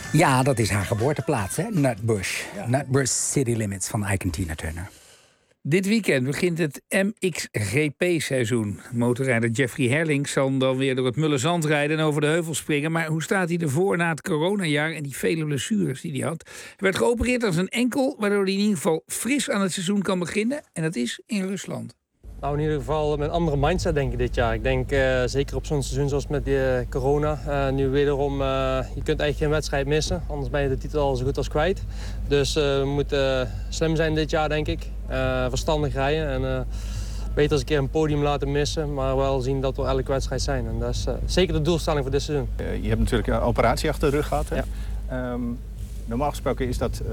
Ja, dat is haar geboorteplaats, hè? Nutbush. Ja. Nutbush City Limits van Ike en Tina Turner. Dit weekend begint het M X G P-seizoen. Motorrijder Jeffrey Herlings zal dan weer door het mulle zand rijden en over de heuvel springen. Maar hoe staat hij ervoor na het coronajaar en die vele blessures die hij had? Hij werd geopereerd aan zijn enkel, waardoor hij in ieder geval fris aan het seizoen kan beginnen. En dat is in Rusland. Nou, in ieder geval met een andere mindset denk ik dit jaar. Ik denk uh, zeker op zo'n seizoen zoals met die uh, corona. Uh, nu wederom, uh, je kunt eigenlijk geen wedstrijd missen. Anders ben je de titel al zo goed als kwijt. Dus uh, we moeten uh, slim zijn dit jaar denk ik. Uh, verstandig rijden en uh, beter eens een keer een podium laten missen. Maar wel zien dat we elke wedstrijd zijn. En dat is uh, zeker de doelstelling voor dit seizoen. Uh, je hebt natuurlijk een operatie achter de rug gehad. Hè? Ja. Um, normaal gesproken is dat... Uh,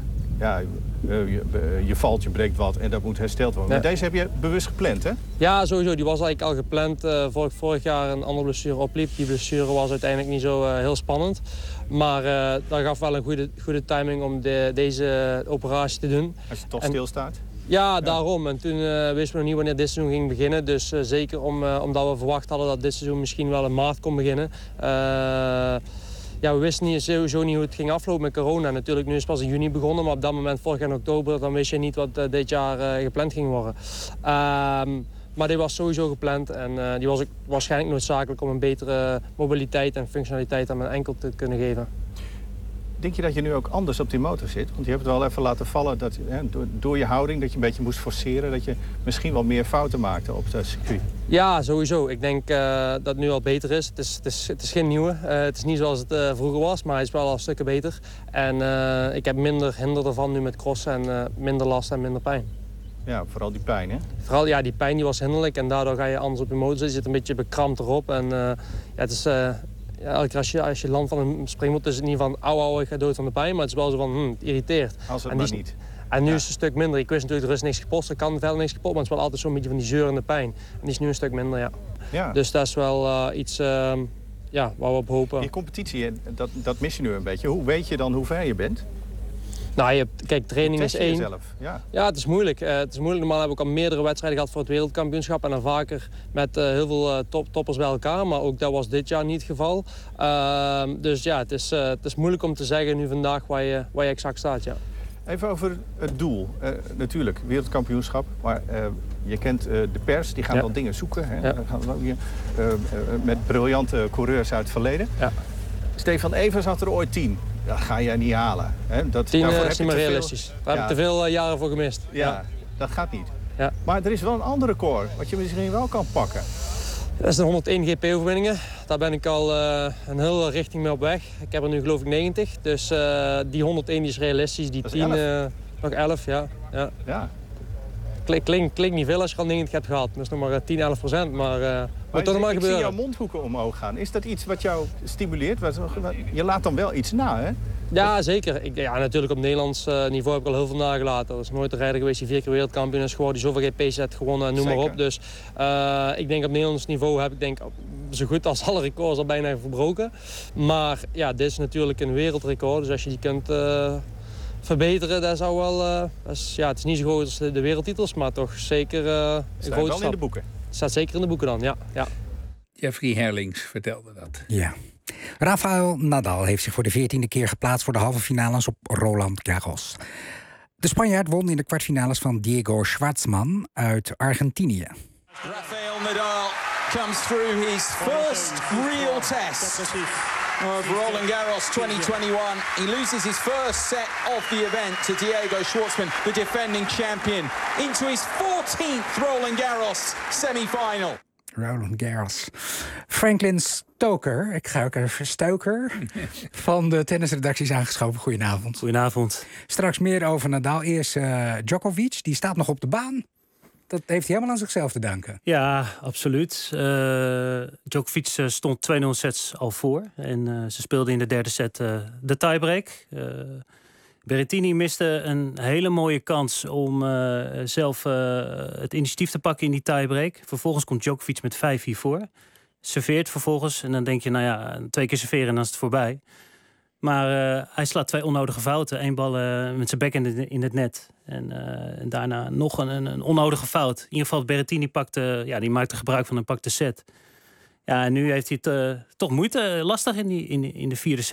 Ja, je, je valt, je breekt wat en dat moet hersteld worden. Ja. Maar deze heb je bewust gepland, hè? Ja, sowieso. Die was eigenlijk al gepland. Uh, vorig, vorig jaar een andere blessure opliep. Die blessure was uiteindelijk niet zo uh, heel spannend. Maar uh, dat gaf wel een goede, goede timing om de, deze operatie te doen. Als je toch en, stilstaat? Ja, ja, daarom. En toen uh, wisten we nog niet wanneer dit seizoen ging beginnen. Dus uh, zeker om, uh, omdat we verwacht hadden dat dit seizoen misschien wel in maart kon beginnen. Uh, Ja, we wisten niet, sowieso niet hoe het ging aflopen met corona. Natuurlijk, nu is het pas in juni begonnen, maar op dat moment, vorig jaar in oktober, dan wist je niet wat uh, dit jaar uh, gepland ging worden. Uh, maar die was sowieso gepland en uh, die was ook waarschijnlijk noodzakelijk om een betere mobiliteit en functionaliteit aan mijn enkel te kunnen geven. Denk je dat je nu ook anders op die motor zit? Want je hebt het wel even laten vallen dat hè, door, door je houding dat je een beetje moest forceren, dat je misschien wel meer fouten maakte op het circuit. Ja, sowieso. Ik denk uh, dat het nu al beter is. Het is, het is, het is geen nieuwe. Uh, het is niet zoals het uh, vroeger was, maar hij is wel al stukken beter. En uh, ik heb minder hinder ervan nu met crossen en uh, minder last en minder pijn. Ja, vooral die pijn, hè? Vooral, ja, die pijn die was hinderlijk en daardoor ga je anders op je motor zitten. Je zit een beetje bekrampt erop en uh, ja, het is... Uh, Ja, elke keer als je, als je landt van een springmot is het niet van auw, auw, ik ga dood van de pijn. Maar het is wel zo van, hm, het irriteert. Als het en maar die, niet. En nu ja. is het een stuk minder. Ik wist natuurlijk, er is niks kapot, er kan verder niks kapot. Maar het is wel altijd zo'n beetje van die zeurende pijn. En die is nu een stuk minder, ja. ja. Dus dat is wel uh, iets uh, ja, waar we op hopen. Die competitie, dat, dat mis je nu een beetje. Hoe weet je dan hoe ver je bent? Nou, je hebt, kijk, training is één. Jezelf? Ja. ja, het is moeilijk. Uh, het is moeilijk. Normaal heb ik al meerdere wedstrijden gehad voor het wereldkampioenschap. En dan vaker met uh, heel veel uh, top, toppers bij elkaar. Maar ook dat was dit jaar niet het geval. Uh, dus ja, het is, uh, het is moeilijk om te zeggen nu vandaag waar je, waar je exact staat, ja. Even over het doel. Uh, natuurlijk, wereldkampioenschap. Maar uh, je kent uh, de pers, die gaan ja. wel dingen zoeken. Hè? Ja. Dan gaan we, uh, uh, met briljante coureurs uit het verleden. Ja. Stefan Evers had er ooit tien. Dat ga jij niet halen. Hè? Dat, tien uh, is niet meer realistisch. Veel... Daar ja. heb ik te veel uh, jaren voor gemist. Ja, ja, dat gaat niet. Ja. Maar er is wel een ander record wat je misschien wel kan pakken. Dat is de honderdéén G P-overwinningen. Daar ben ik al uh, een hele richting mee op weg. Ik heb er nu geloof ik negentig. Dus uh, die honderdéén die is realistisch. Die tien, uh, nog elf, ja. ja. ja. Klinkt klink, klink niet veel als je al negentig hebt gehad. Dat is nog maar tien, elf procent. Maar uh, moet toch nog maar ik gebeuren. Ik zie jouw mondhoeken omhoog gaan. Is dat iets wat jou stimuleert? Je laat dan wel iets na, hè? Ja, zeker. Ik, ja, natuurlijk op Nederlands uh, niveau heb ik al heel veel nagelaten. Er is nooit een rijder geweest die vier keer wereldkampioen is geworden, die zoveel G P's heeft gewonnen, noem zeker. maar op. Dus uh, ik denk op Nederlands niveau heb ik denk zo goed als alle records al bijna verbroken. Maar ja, dit is natuurlijk een wereldrecord. Dus als je die kunt uh, verbeteren, dat zou wel... Uh, dat is, ja, het is niet zo groot als de, de wereldtitels, maar toch zeker uh, een grote grote wel stap. in de boeken. Het staat zeker in de boeken dan, ja. ja. Jeffrey Herlings vertelde dat. Ja. Rafael Nadal heeft zich voor de veertiende keer geplaatst voor de halve finales op Roland Garros. De Spanjaard won in de kwartfinales van Diego Schwartzman uit Argentinië. Rafael Nadal comes through his first real test of Roland Garros twenty twenty-one. He loses his first set of the event to Diego Schwartzman, the defending champion, into his fourteenth Roland Garros semi-final. Roland Garros. Franklin Stoker, ik ga ook even Stoker, van de tennisredactie is aangeschoven. Goedenavond. Goedenavond. Straks meer over Nadal. Eerst uh, Djokovic, die staat nog op de baan. Dat heeft hij helemaal aan zichzelf te danken. Ja, absoluut. Uh, Djokovic stond twee nul sets al voor. En uh, ze speelden in de derde set uh, de tiebreak. Uh, Berrettini miste een hele mooie kans om uh, zelf uh, het initiatief te pakken in die tiebreak. Vervolgens komt Djokovic met vijf vier voor. Serveert vervolgens en dan denk je, nou ja, twee keer serveren en dan is het voorbij. Maar uh, hij slaat twee onnodige fouten. Eén bal uh, met zijn bek in, de, in het net. En, uh, en daarna nog een, een, een onnodige fout. In ieder geval Berrettini pakte, ja, die maakte gebruik van en pakte set. Ja, en nu heeft hij het uh, toch moeite, lastig in, die, in, in de vierde set.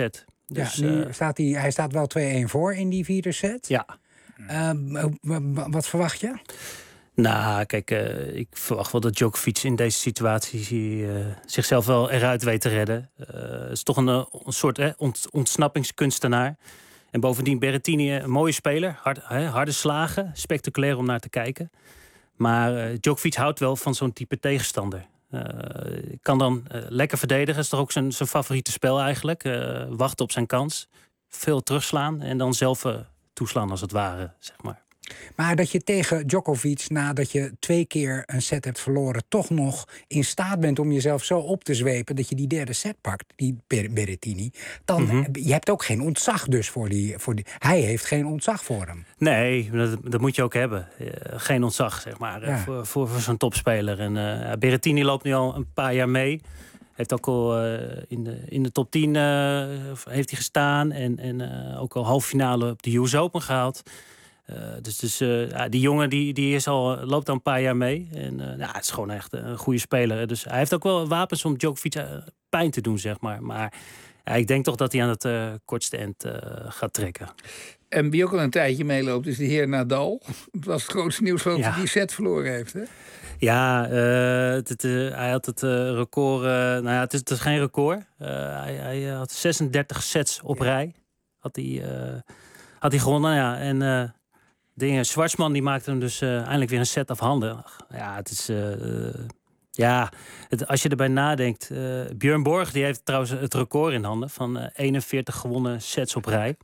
Dus, ja, nu uh, staat hij, hij staat wel twee-een voor in die vierde set. Ja. Uh, wat verwacht je? Nou, kijk, uh, ik verwacht wel dat Djokovic in deze situatie uh, zichzelf wel eruit weet te redden. Uh, het is toch een, een soort eh, ont, ontsnappingskunstenaar. En bovendien Berrettini, een mooie speler. Hard, hè, harde slagen, spectaculair om naar te kijken. Maar uh, Djokovic houdt wel van zo'n type tegenstander. Uh, kan dan uh, lekker verdedigen. Dat is toch ook zijn, zijn favoriete spel eigenlijk. Uh, wachten op zijn kans. Veel terugslaan en dan zelf uh, toeslaan als het ware, zeg maar. Maar dat je tegen Djokovic, nadat je twee keer een set hebt verloren, toch nog in staat bent om jezelf zo op te zwepen dat je die derde set pakt, die Berrettini, dan mm-hmm. je hebt ook geen ontzag dus voor die, voor die... Hij heeft geen ontzag voor hem. Nee, dat, dat moet je ook hebben. Uh, geen ontzag, zeg maar, ja. voor, voor, voor zo'n topspeler. En uh, Berrettini loopt nu al een paar jaar mee. Heeft ook al uh, in, de, in de top tien uh, heeft hij gestaan. En, en uh, ook al halve finale op de U S Open gehaald. Uh, dus dus uh, ja, die jongen die, die is al, loopt al een paar jaar mee. En uh, ja, het is gewoon echt een goede speler. Dus hij heeft ook wel wapens om Djokovic uh, pijn te doen, zeg maar. Maar ja, ik denk toch dat hij aan het uh, kortste eind uh, gaat trekken. En wie ook al een tijdje meeloopt is de heer Nadal. Het was het grootste nieuws van ja. hij die set verloren heeft, hè? Ja, uh, het, het, uh, hij had het uh, record... Uh, nou ja, het is, het is geen record. Uh, hij, hij had zesendertig sets op ja. rij. Had hij, uh, had hij gewonnen, ja. En... Uh, De heer Schwartzman die maakte hem dus uh, eindelijk weer een set afhandig. Ja, het is... Uh, uh, ja, het, als je erbij nadenkt... Uh, Björn Borg die heeft trouwens het record in handen... van uh, eenenveertig gewonnen sets op rij.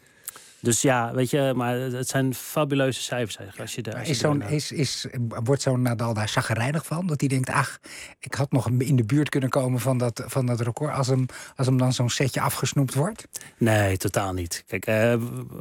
Dus ja, weet je, maar het zijn fabuleuze cijfers eigenlijk. Als je daar, als je is zo'n, is, is, wordt zo'n Nadal daar chagrijnig van? Dat hij denkt, ach, ik had nog in de buurt kunnen komen van dat, van dat record... Als hem, als hem dan zo'n setje afgesnoept wordt? Nee, totaal niet. Kijk, uh,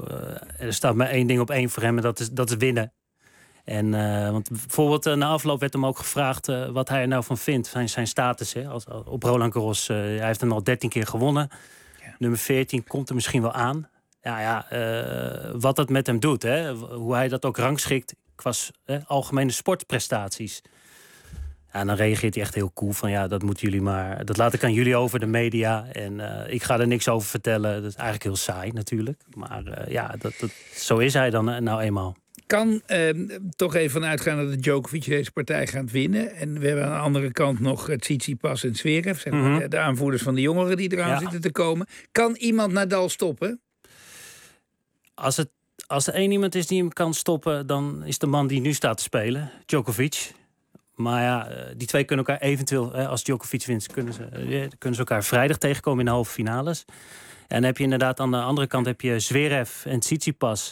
er staat maar één ding op één voor hem en dat is, dat is winnen. En, uh, want bijvoorbeeld uh, na afloop werd hem ook gevraagd uh, wat hij er nou van vindt. Zijn, zijn status hè, als, op Roland Garros. Uh, hij heeft hem al dertien keer gewonnen. Ja. Nummer veertien komt er misschien wel aan. Ja, ja uh, wat dat met hem doet. Hè? Hoe hij dat ook rangschikt qua hè, algemene sportprestaties. Ja, en dan reageert hij echt heel cool van ja, dat moeten jullie maar. Dat laat ik aan jullie over, de media. En uh, ik ga er niks over vertellen. Dat is eigenlijk heel saai natuurlijk. Maar uh, ja, dat, dat, zo is hij dan uh, nou eenmaal. Kan uh, toch even vanuit gaan dat de Djokovic deze partij gaat winnen. En we hebben aan de andere kant nog Tsitsipas en Zverev. Zeg maar, mm-hmm. de aanvoerders van de jongeren die eraan ja. zitten te komen. Kan iemand Nadal stoppen? Als, het, als er één iemand is die hem kan stoppen, dan is de man die nu staat te spelen, Djokovic. Maar ja, die twee kunnen elkaar eventueel, als Djokovic wint, kunnen ze, kunnen ze elkaar vrijdag tegenkomen in de halve finales. En dan heb je inderdaad aan de andere kant heb je Zverev en Tsitsipas.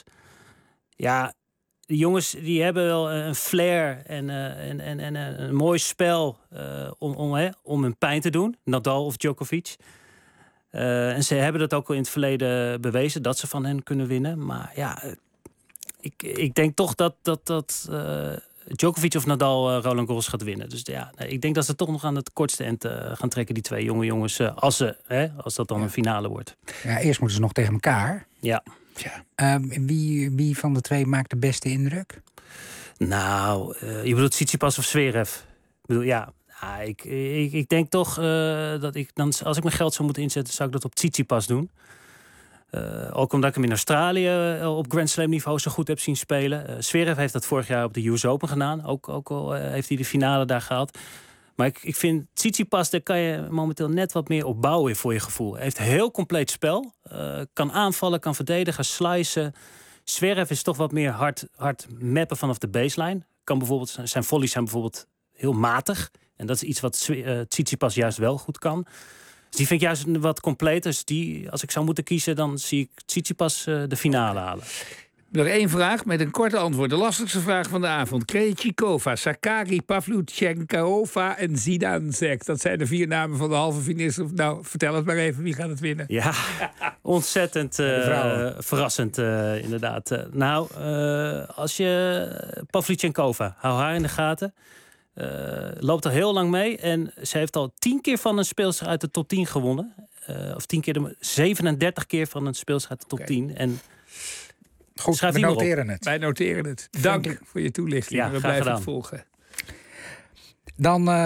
Ja, die jongens die hebben wel een flair en, uh, en, en, en een mooi spel uh, om, om, hè, om hun pijn te doen. Nadal of Djokovic. Uh, en ze hebben dat ook al in het verleden bewezen, dat ze van hen kunnen winnen. Maar ja, ik, ik denk toch dat, dat, dat uh, Djokovic of Nadal uh, Roland Garros gaat winnen. Dus ja, nee, ik denk dat ze toch nog aan het kortste eind uh, gaan trekken, die twee jonge jongens. Uh, als, ze, hè, als dat dan ja. een finale wordt. Ja, eerst moeten ze nog tegen elkaar. Ja. ja. Uh, wie, wie van de twee maakt de beste indruk? Nou, uh, je bedoelt Tsitsipas of Zverev? Ik bedoel, ja... Ja, ik, ik, ik denk toch uh, dat ik dan, als ik mijn geld zou moeten inzetten, zou ik dat op Tsitsipas doen. Uh, ook omdat ik hem in Australië uh, op Grand Slam niveau zo goed heb zien spelen. Uh, Zverev heeft dat vorig jaar op de U S Open gedaan. Ook, ook al uh, heeft hij de finale daar gehaald. Maar ik, ik vind Tsitsipas, daar kan je momenteel net wat meer op bouwen voor je gevoel. Hij heeft een heel compleet spel. Uh, kan aanvallen, kan verdedigen, slicen. Zverev is toch wat meer hard, hard mappen vanaf de baseline. Kan bijvoorbeeld, zijn volleys zijn bijvoorbeeld heel matig. En dat is iets wat uh, Tsitsipas juist wel goed kan. Dus die vind ik juist wat completer. Dus die, als ik zou moeten kiezen, dan zie ik Tsitsipas uh, de finale halen. Nog één vraag met een korte antwoord. De lastigste vraag van de avond. Krejcikova, Sakkari, Pavlyuchenkova en Zidansek. Dat zijn de vier namen van de halve finalisten. Nou, vertel het maar even. Wie gaat het winnen? Ja, ontzettend uh, verrassend uh, inderdaad. Uh, nou, uh, als je Pavlyuchenkova, hou haar in de gaten. Uh, loopt er heel lang mee. En ze heeft al tien keer van een speelster uit de top tien gewonnen. Uh, of tien keer de, zevenendertig keer van een speelster uit de top okay. tien. En goed, we noteren het. Wij noteren het. Dank, Dank voor je toelichting. Ja, we blijven het volgen. Dan uh,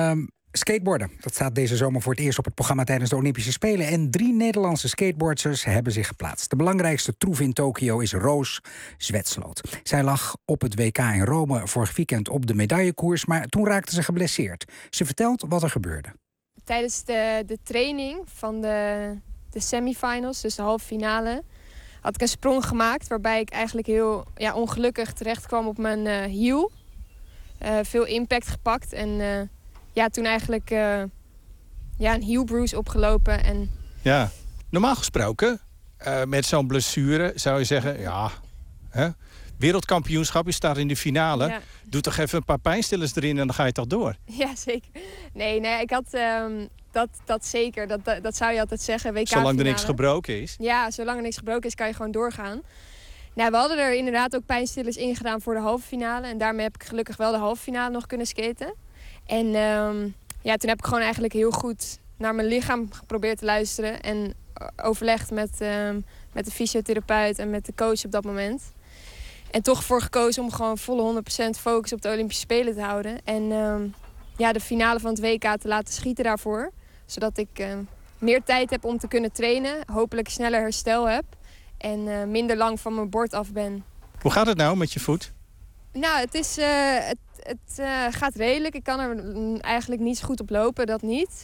Skateboarden, dat staat deze zomer voor het eerst op het programma tijdens de Olympische Spelen. En drie Nederlandse skateboarders hebben zich geplaatst. De belangrijkste troef in Tokio is Roos Zwetsloot. Zij lag op het W K in Rome vorig weekend op de medaillekoers, maar toen raakte ze geblesseerd. Ze vertelt wat er gebeurde. Tijdens de, de training van de, de semifinals, dus de halve finale, had ik een sprong gemaakt waarbij ik eigenlijk heel ja, ongelukkig terecht kwam op mijn uh, hiel. Uh, veel impact gepakt en uh, ja, toen eigenlijk uh, ja, een heel bruise opgelopen. En... Ja, normaal gesproken, uh, met zo'n blessure zou je zeggen, ja, hè, wereldkampioenschap, je staat in de finale. Ja. Doe toch even een paar pijnstillers erin en dan ga je toch door. Ja, zeker. Nee, nee ik had um, dat, dat zeker. Dat, dat, dat zou je altijd zeggen. W K-finale. Zolang er niks gebroken is. Ja, zolang er niks gebroken is, kan je gewoon doorgaan. Nou, we hadden er inderdaad ook pijnstillers ingedaan voor de halve finale. En daarmee heb ik gelukkig wel de halve finale nog kunnen skaten. En um, ja, toen heb ik gewoon eigenlijk heel goed naar mijn lichaam geprobeerd te luisteren. En overlegd met, um, met de fysiotherapeut en met de coach op dat moment. En toch voor gekozen om gewoon volle honderd procent focus op de Olympische Spelen te houden. En um, ja, de finale van het W K te laten schieten daarvoor. Zodat ik uh, meer tijd heb om te kunnen trainen. Hopelijk sneller herstel heb. En uh, minder lang van mijn bord af ben. Hoe gaat het nou met je voet? Nou, het, is, uh, het, het uh, gaat redelijk. Ik kan er eigenlijk niet zo goed op lopen, dat niet.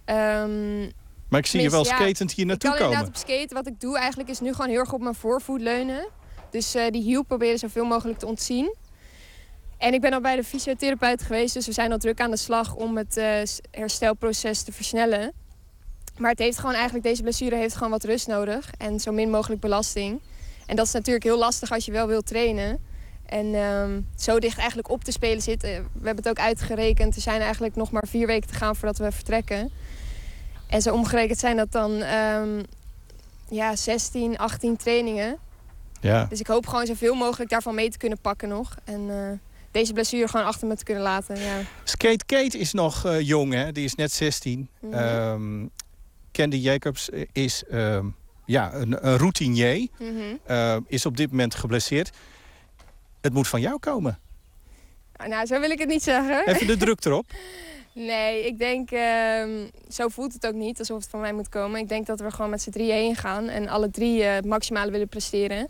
Um, maar ik zie je wel ja, skatend hier naartoe komen. Ik kan inderdaad op skaten. Wat ik doe eigenlijk is nu gewoon heel erg op mijn voorvoet leunen. Dus uh, die hiel proberen zoveel mogelijk te ontzien. En ik ben al bij de fysiotherapeut geweest. Dus we zijn al druk aan de slag om het uh, herstelproces te versnellen. Maar het heeft gewoon eigenlijk, deze blessure heeft gewoon wat rust nodig. En zo min mogelijk belasting. En dat is natuurlijk heel lastig als je wel wilt trainen. En um, zo dicht eigenlijk op te spelen zitten. We hebben het ook uitgerekend. Er zijn eigenlijk nog maar vier weken te gaan voordat we vertrekken. En zo omgerekend zijn dat dan um, ja, zestien, achttien trainingen. Ja. Dus ik hoop gewoon zoveel mogelijk daarvan mee te kunnen pakken nog. En uh, deze blessure gewoon achter me te kunnen laten. Ja. Skate Kate is nog uh, jong, hè? Die is net zestien. Mm-hmm. Um, Candy Jacobs is um, ja, een, een routinier. Mm-hmm. Uh, is op dit moment geblesseerd. Het moet van jou komen. Nou, zo wil ik het niet zeggen. Even de druk erop. Nee, ik denk, uh, zo voelt het ook niet alsof het van mij moet komen. Ik denk dat we gewoon met z'n drieën heen gaan en alle drie uh, het maximale willen presteren.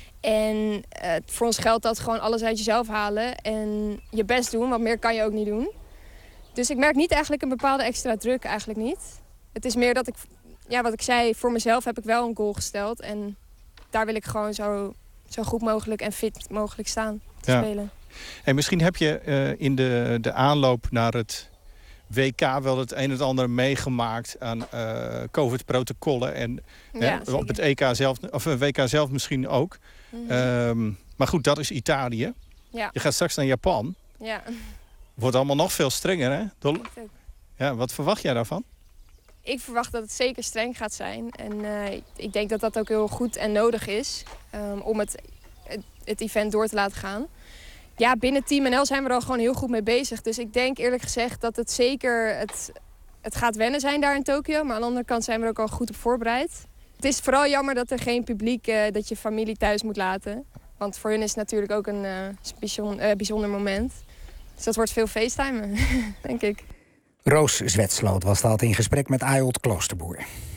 En uh, voor ons geldt dat gewoon alles uit jezelf halen en je best doen, want meer kan je ook niet doen. Dus ik merk niet eigenlijk een bepaalde extra druk, eigenlijk niet. Het is meer dat ik, ja, wat ik zei, voor mezelf heb ik wel een goal gesteld. En daar wil ik gewoon zo, zo goed mogelijk en fit mogelijk staan te ja. spelen. Hey, misschien heb je uh, in de, de aanloop naar het W K wel het een en het ander meegemaakt aan uh, COVID-protocollen. En ja, hè, op het E K zelf, of W K zelf misschien ook. Mm-hmm. Um, maar goed, dat is Italië. Ja. Je gaat straks naar Japan. Ja. Wordt allemaal nog veel strenger, hè? Dol- ja, wat verwacht jij daarvan? Ik verwacht dat het zeker streng gaat zijn. En uh, ik denk dat dat ook heel goed en nodig is um, om het, het, het event door te laten gaan. Ja, binnen Team N L zijn we er al gewoon heel goed mee bezig. Dus ik denk eerlijk gezegd dat het zeker het, het gaat wennen zijn daar in Tokio. Maar aan de andere kant zijn we er ook al goed op voorbereid. Het is vooral jammer dat er geen publiek, uh, dat je familie thuis moet laten. Want voor hun is het natuurlijk ook een uh, bijzonder, uh, bijzonder moment. Dus dat wordt veel facetimen, denk ik. Roos Zwetsloot was dat in gesprek met Ayolt Kloosterboer.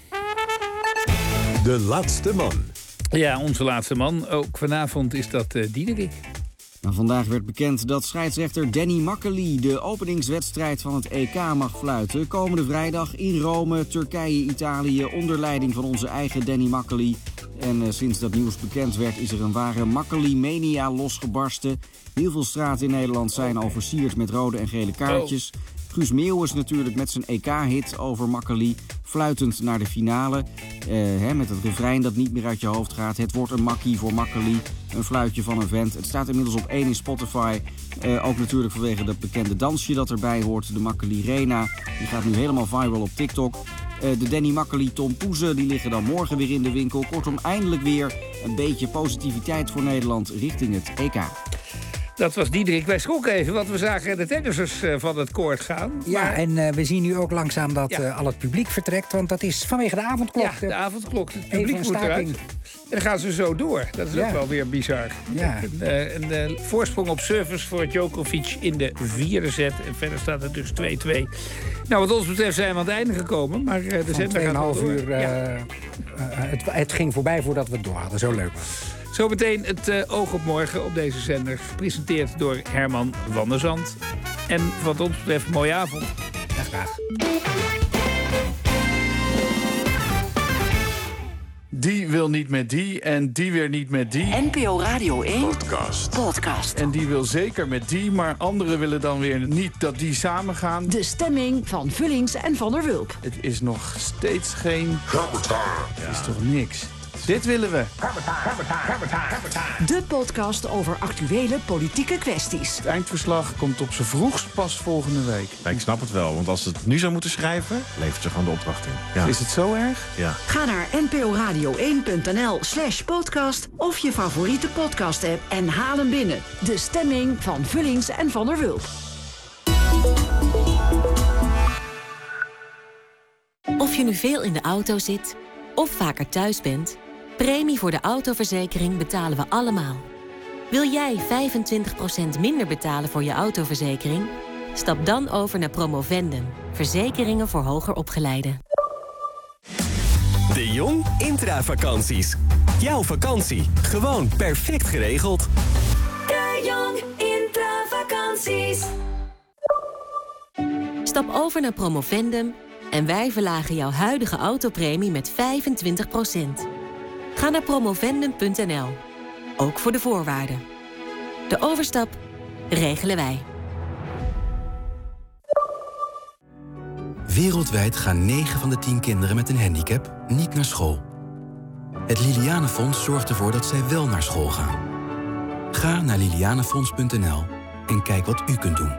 De laatste man. Ja, onze laatste man. Ook vanavond is dat uh, Diederik. Nou, vandaag werd bekend dat scheidsrechter Danny Makkely de openingswedstrijd van het E K mag fluiten. Komende vrijdag in Rome, Turkije, Italië, onder leiding van onze eigen Danny Makkely. En uh, sinds dat nieuws bekend werd is er een ware Makkely-mania losgebarsten. Heel veel straten in Nederland zijn al versierd met rode en gele kaartjes. Oh. Guus Meeuwis natuurlijk met zijn E K-hit over Makkely, fluitend naar de finale. Uh, hè, met het refrein dat niet meer uit je hoofd gaat. Het wordt een makkie voor Makkely, een fluitje van een vent. Het staat inmiddels op één in Spotify. Uh, ook natuurlijk vanwege dat bekende dansje dat erbij hoort. De Makkely Rena, die gaat nu helemaal viral op TikTok. Uh, de Danny Makkely tompoezen, die liggen dan morgen weer in de winkel. Kortom, eindelijk weer een beetje positiviteit voor Nederland richting het E K. Dat was Diederik. Wij schrokken even, want we zagen de tennissers uh, van het koord gaan. Ja, maar... en uh, we zien nu ook langzaam dat ja. uh, al het publiek vertrekt. Want dat is vanwege de avondklok. Ja, de avondklok. Het publiek moet eruit. En dan gaan ze zo door. Dat is ja. ook wel weer bizar. Ja. Een, uh, een uh, voorsprong op service voor Djokovic in de vierde set. En verder staat het dus twee twee. Nou, wat ons betreft zijn we aan het einde gekomen. Maar uh, de zender gaat al door. uur, uh, ja. uh, het, het ging voorbij voordat we het door hadden. Zo leuk was het. Zometeen het uh, Oog op Morgen op deze zender. Gepresenteerd door Herman van der Zand. En wat ons betreft, mooie avond. Ja, graag. Die wil niet met die en die weer niet met die. N P O Radio één Podcast. Podcast. En die wil zeker met die, maar anderen willen dan weer niet dat die samen gaan. De stemming van Vullings en Van der Wulp. Het is nog steeds geen... Het is toch niks. Dit willen we. De podcast over actuele politieke kwesties. Het eindverslag komt op z'n vroegst pas volgende week. Ja, ik snap het wel, want als ze het nu zou moeten schrijven, levert ze gewoon de opdracht in. Ja. Is het zo erg? Ja. Ga naar n p o radio één punt n l slash podcast of je favoriete podcast-app en haal hem binnen. De stemming van Vullings en Van der Wulp. Of je nu veel in de auto zit of vaker thuis bent, premie voor de autoverzekering betalen we allemaal. Wil jij vijfentwintig procent minder betalen voor je autoverzekering? Stap dan over naar Promovendum. Verzekeringen voor hoger opgeleiden. De Jong Intravakanties. Jouw vakantie. Gewoon perfect geregeld. De Jong Intravakanties. Stap over naar Promovendum en wij verlagen jouw huidige autopremie met vijfentwintig procent. Ga naar promovendum punt n l. Ook voor de voorwaarden. De overstap regelen wij. Wereldwijd gaan negen van de tien kinderen met een handicap niet naar school. Het Lilianenfonds zorgt ervoor dat zij wel naar school gaan. Ga naar lilianenfonds punt n l en kijk wat u kunt doen.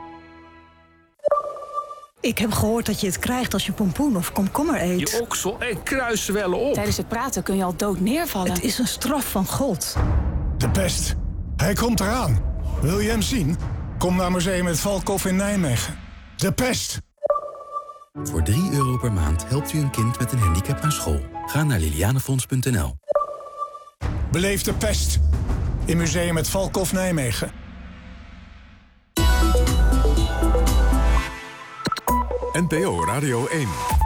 Ik heb gehoord dat je het krijgt als je pompoen of komkommer eet. Je oksel en kruiswellen op. Tijdens het praten kun je al dood neervallen. Het is een straf van God. De pest. Hij komt eraan. Wil je hem zien? Kom naar Museum het Valkhof in Nijmegen. De pest. Voor drie euro per maand helpt u een kind met een handicap naar school. Ga naar lilianenfonds punt n l. Beleef de pest. In Museum het Valkhof Nijmegen. N P O Radio één.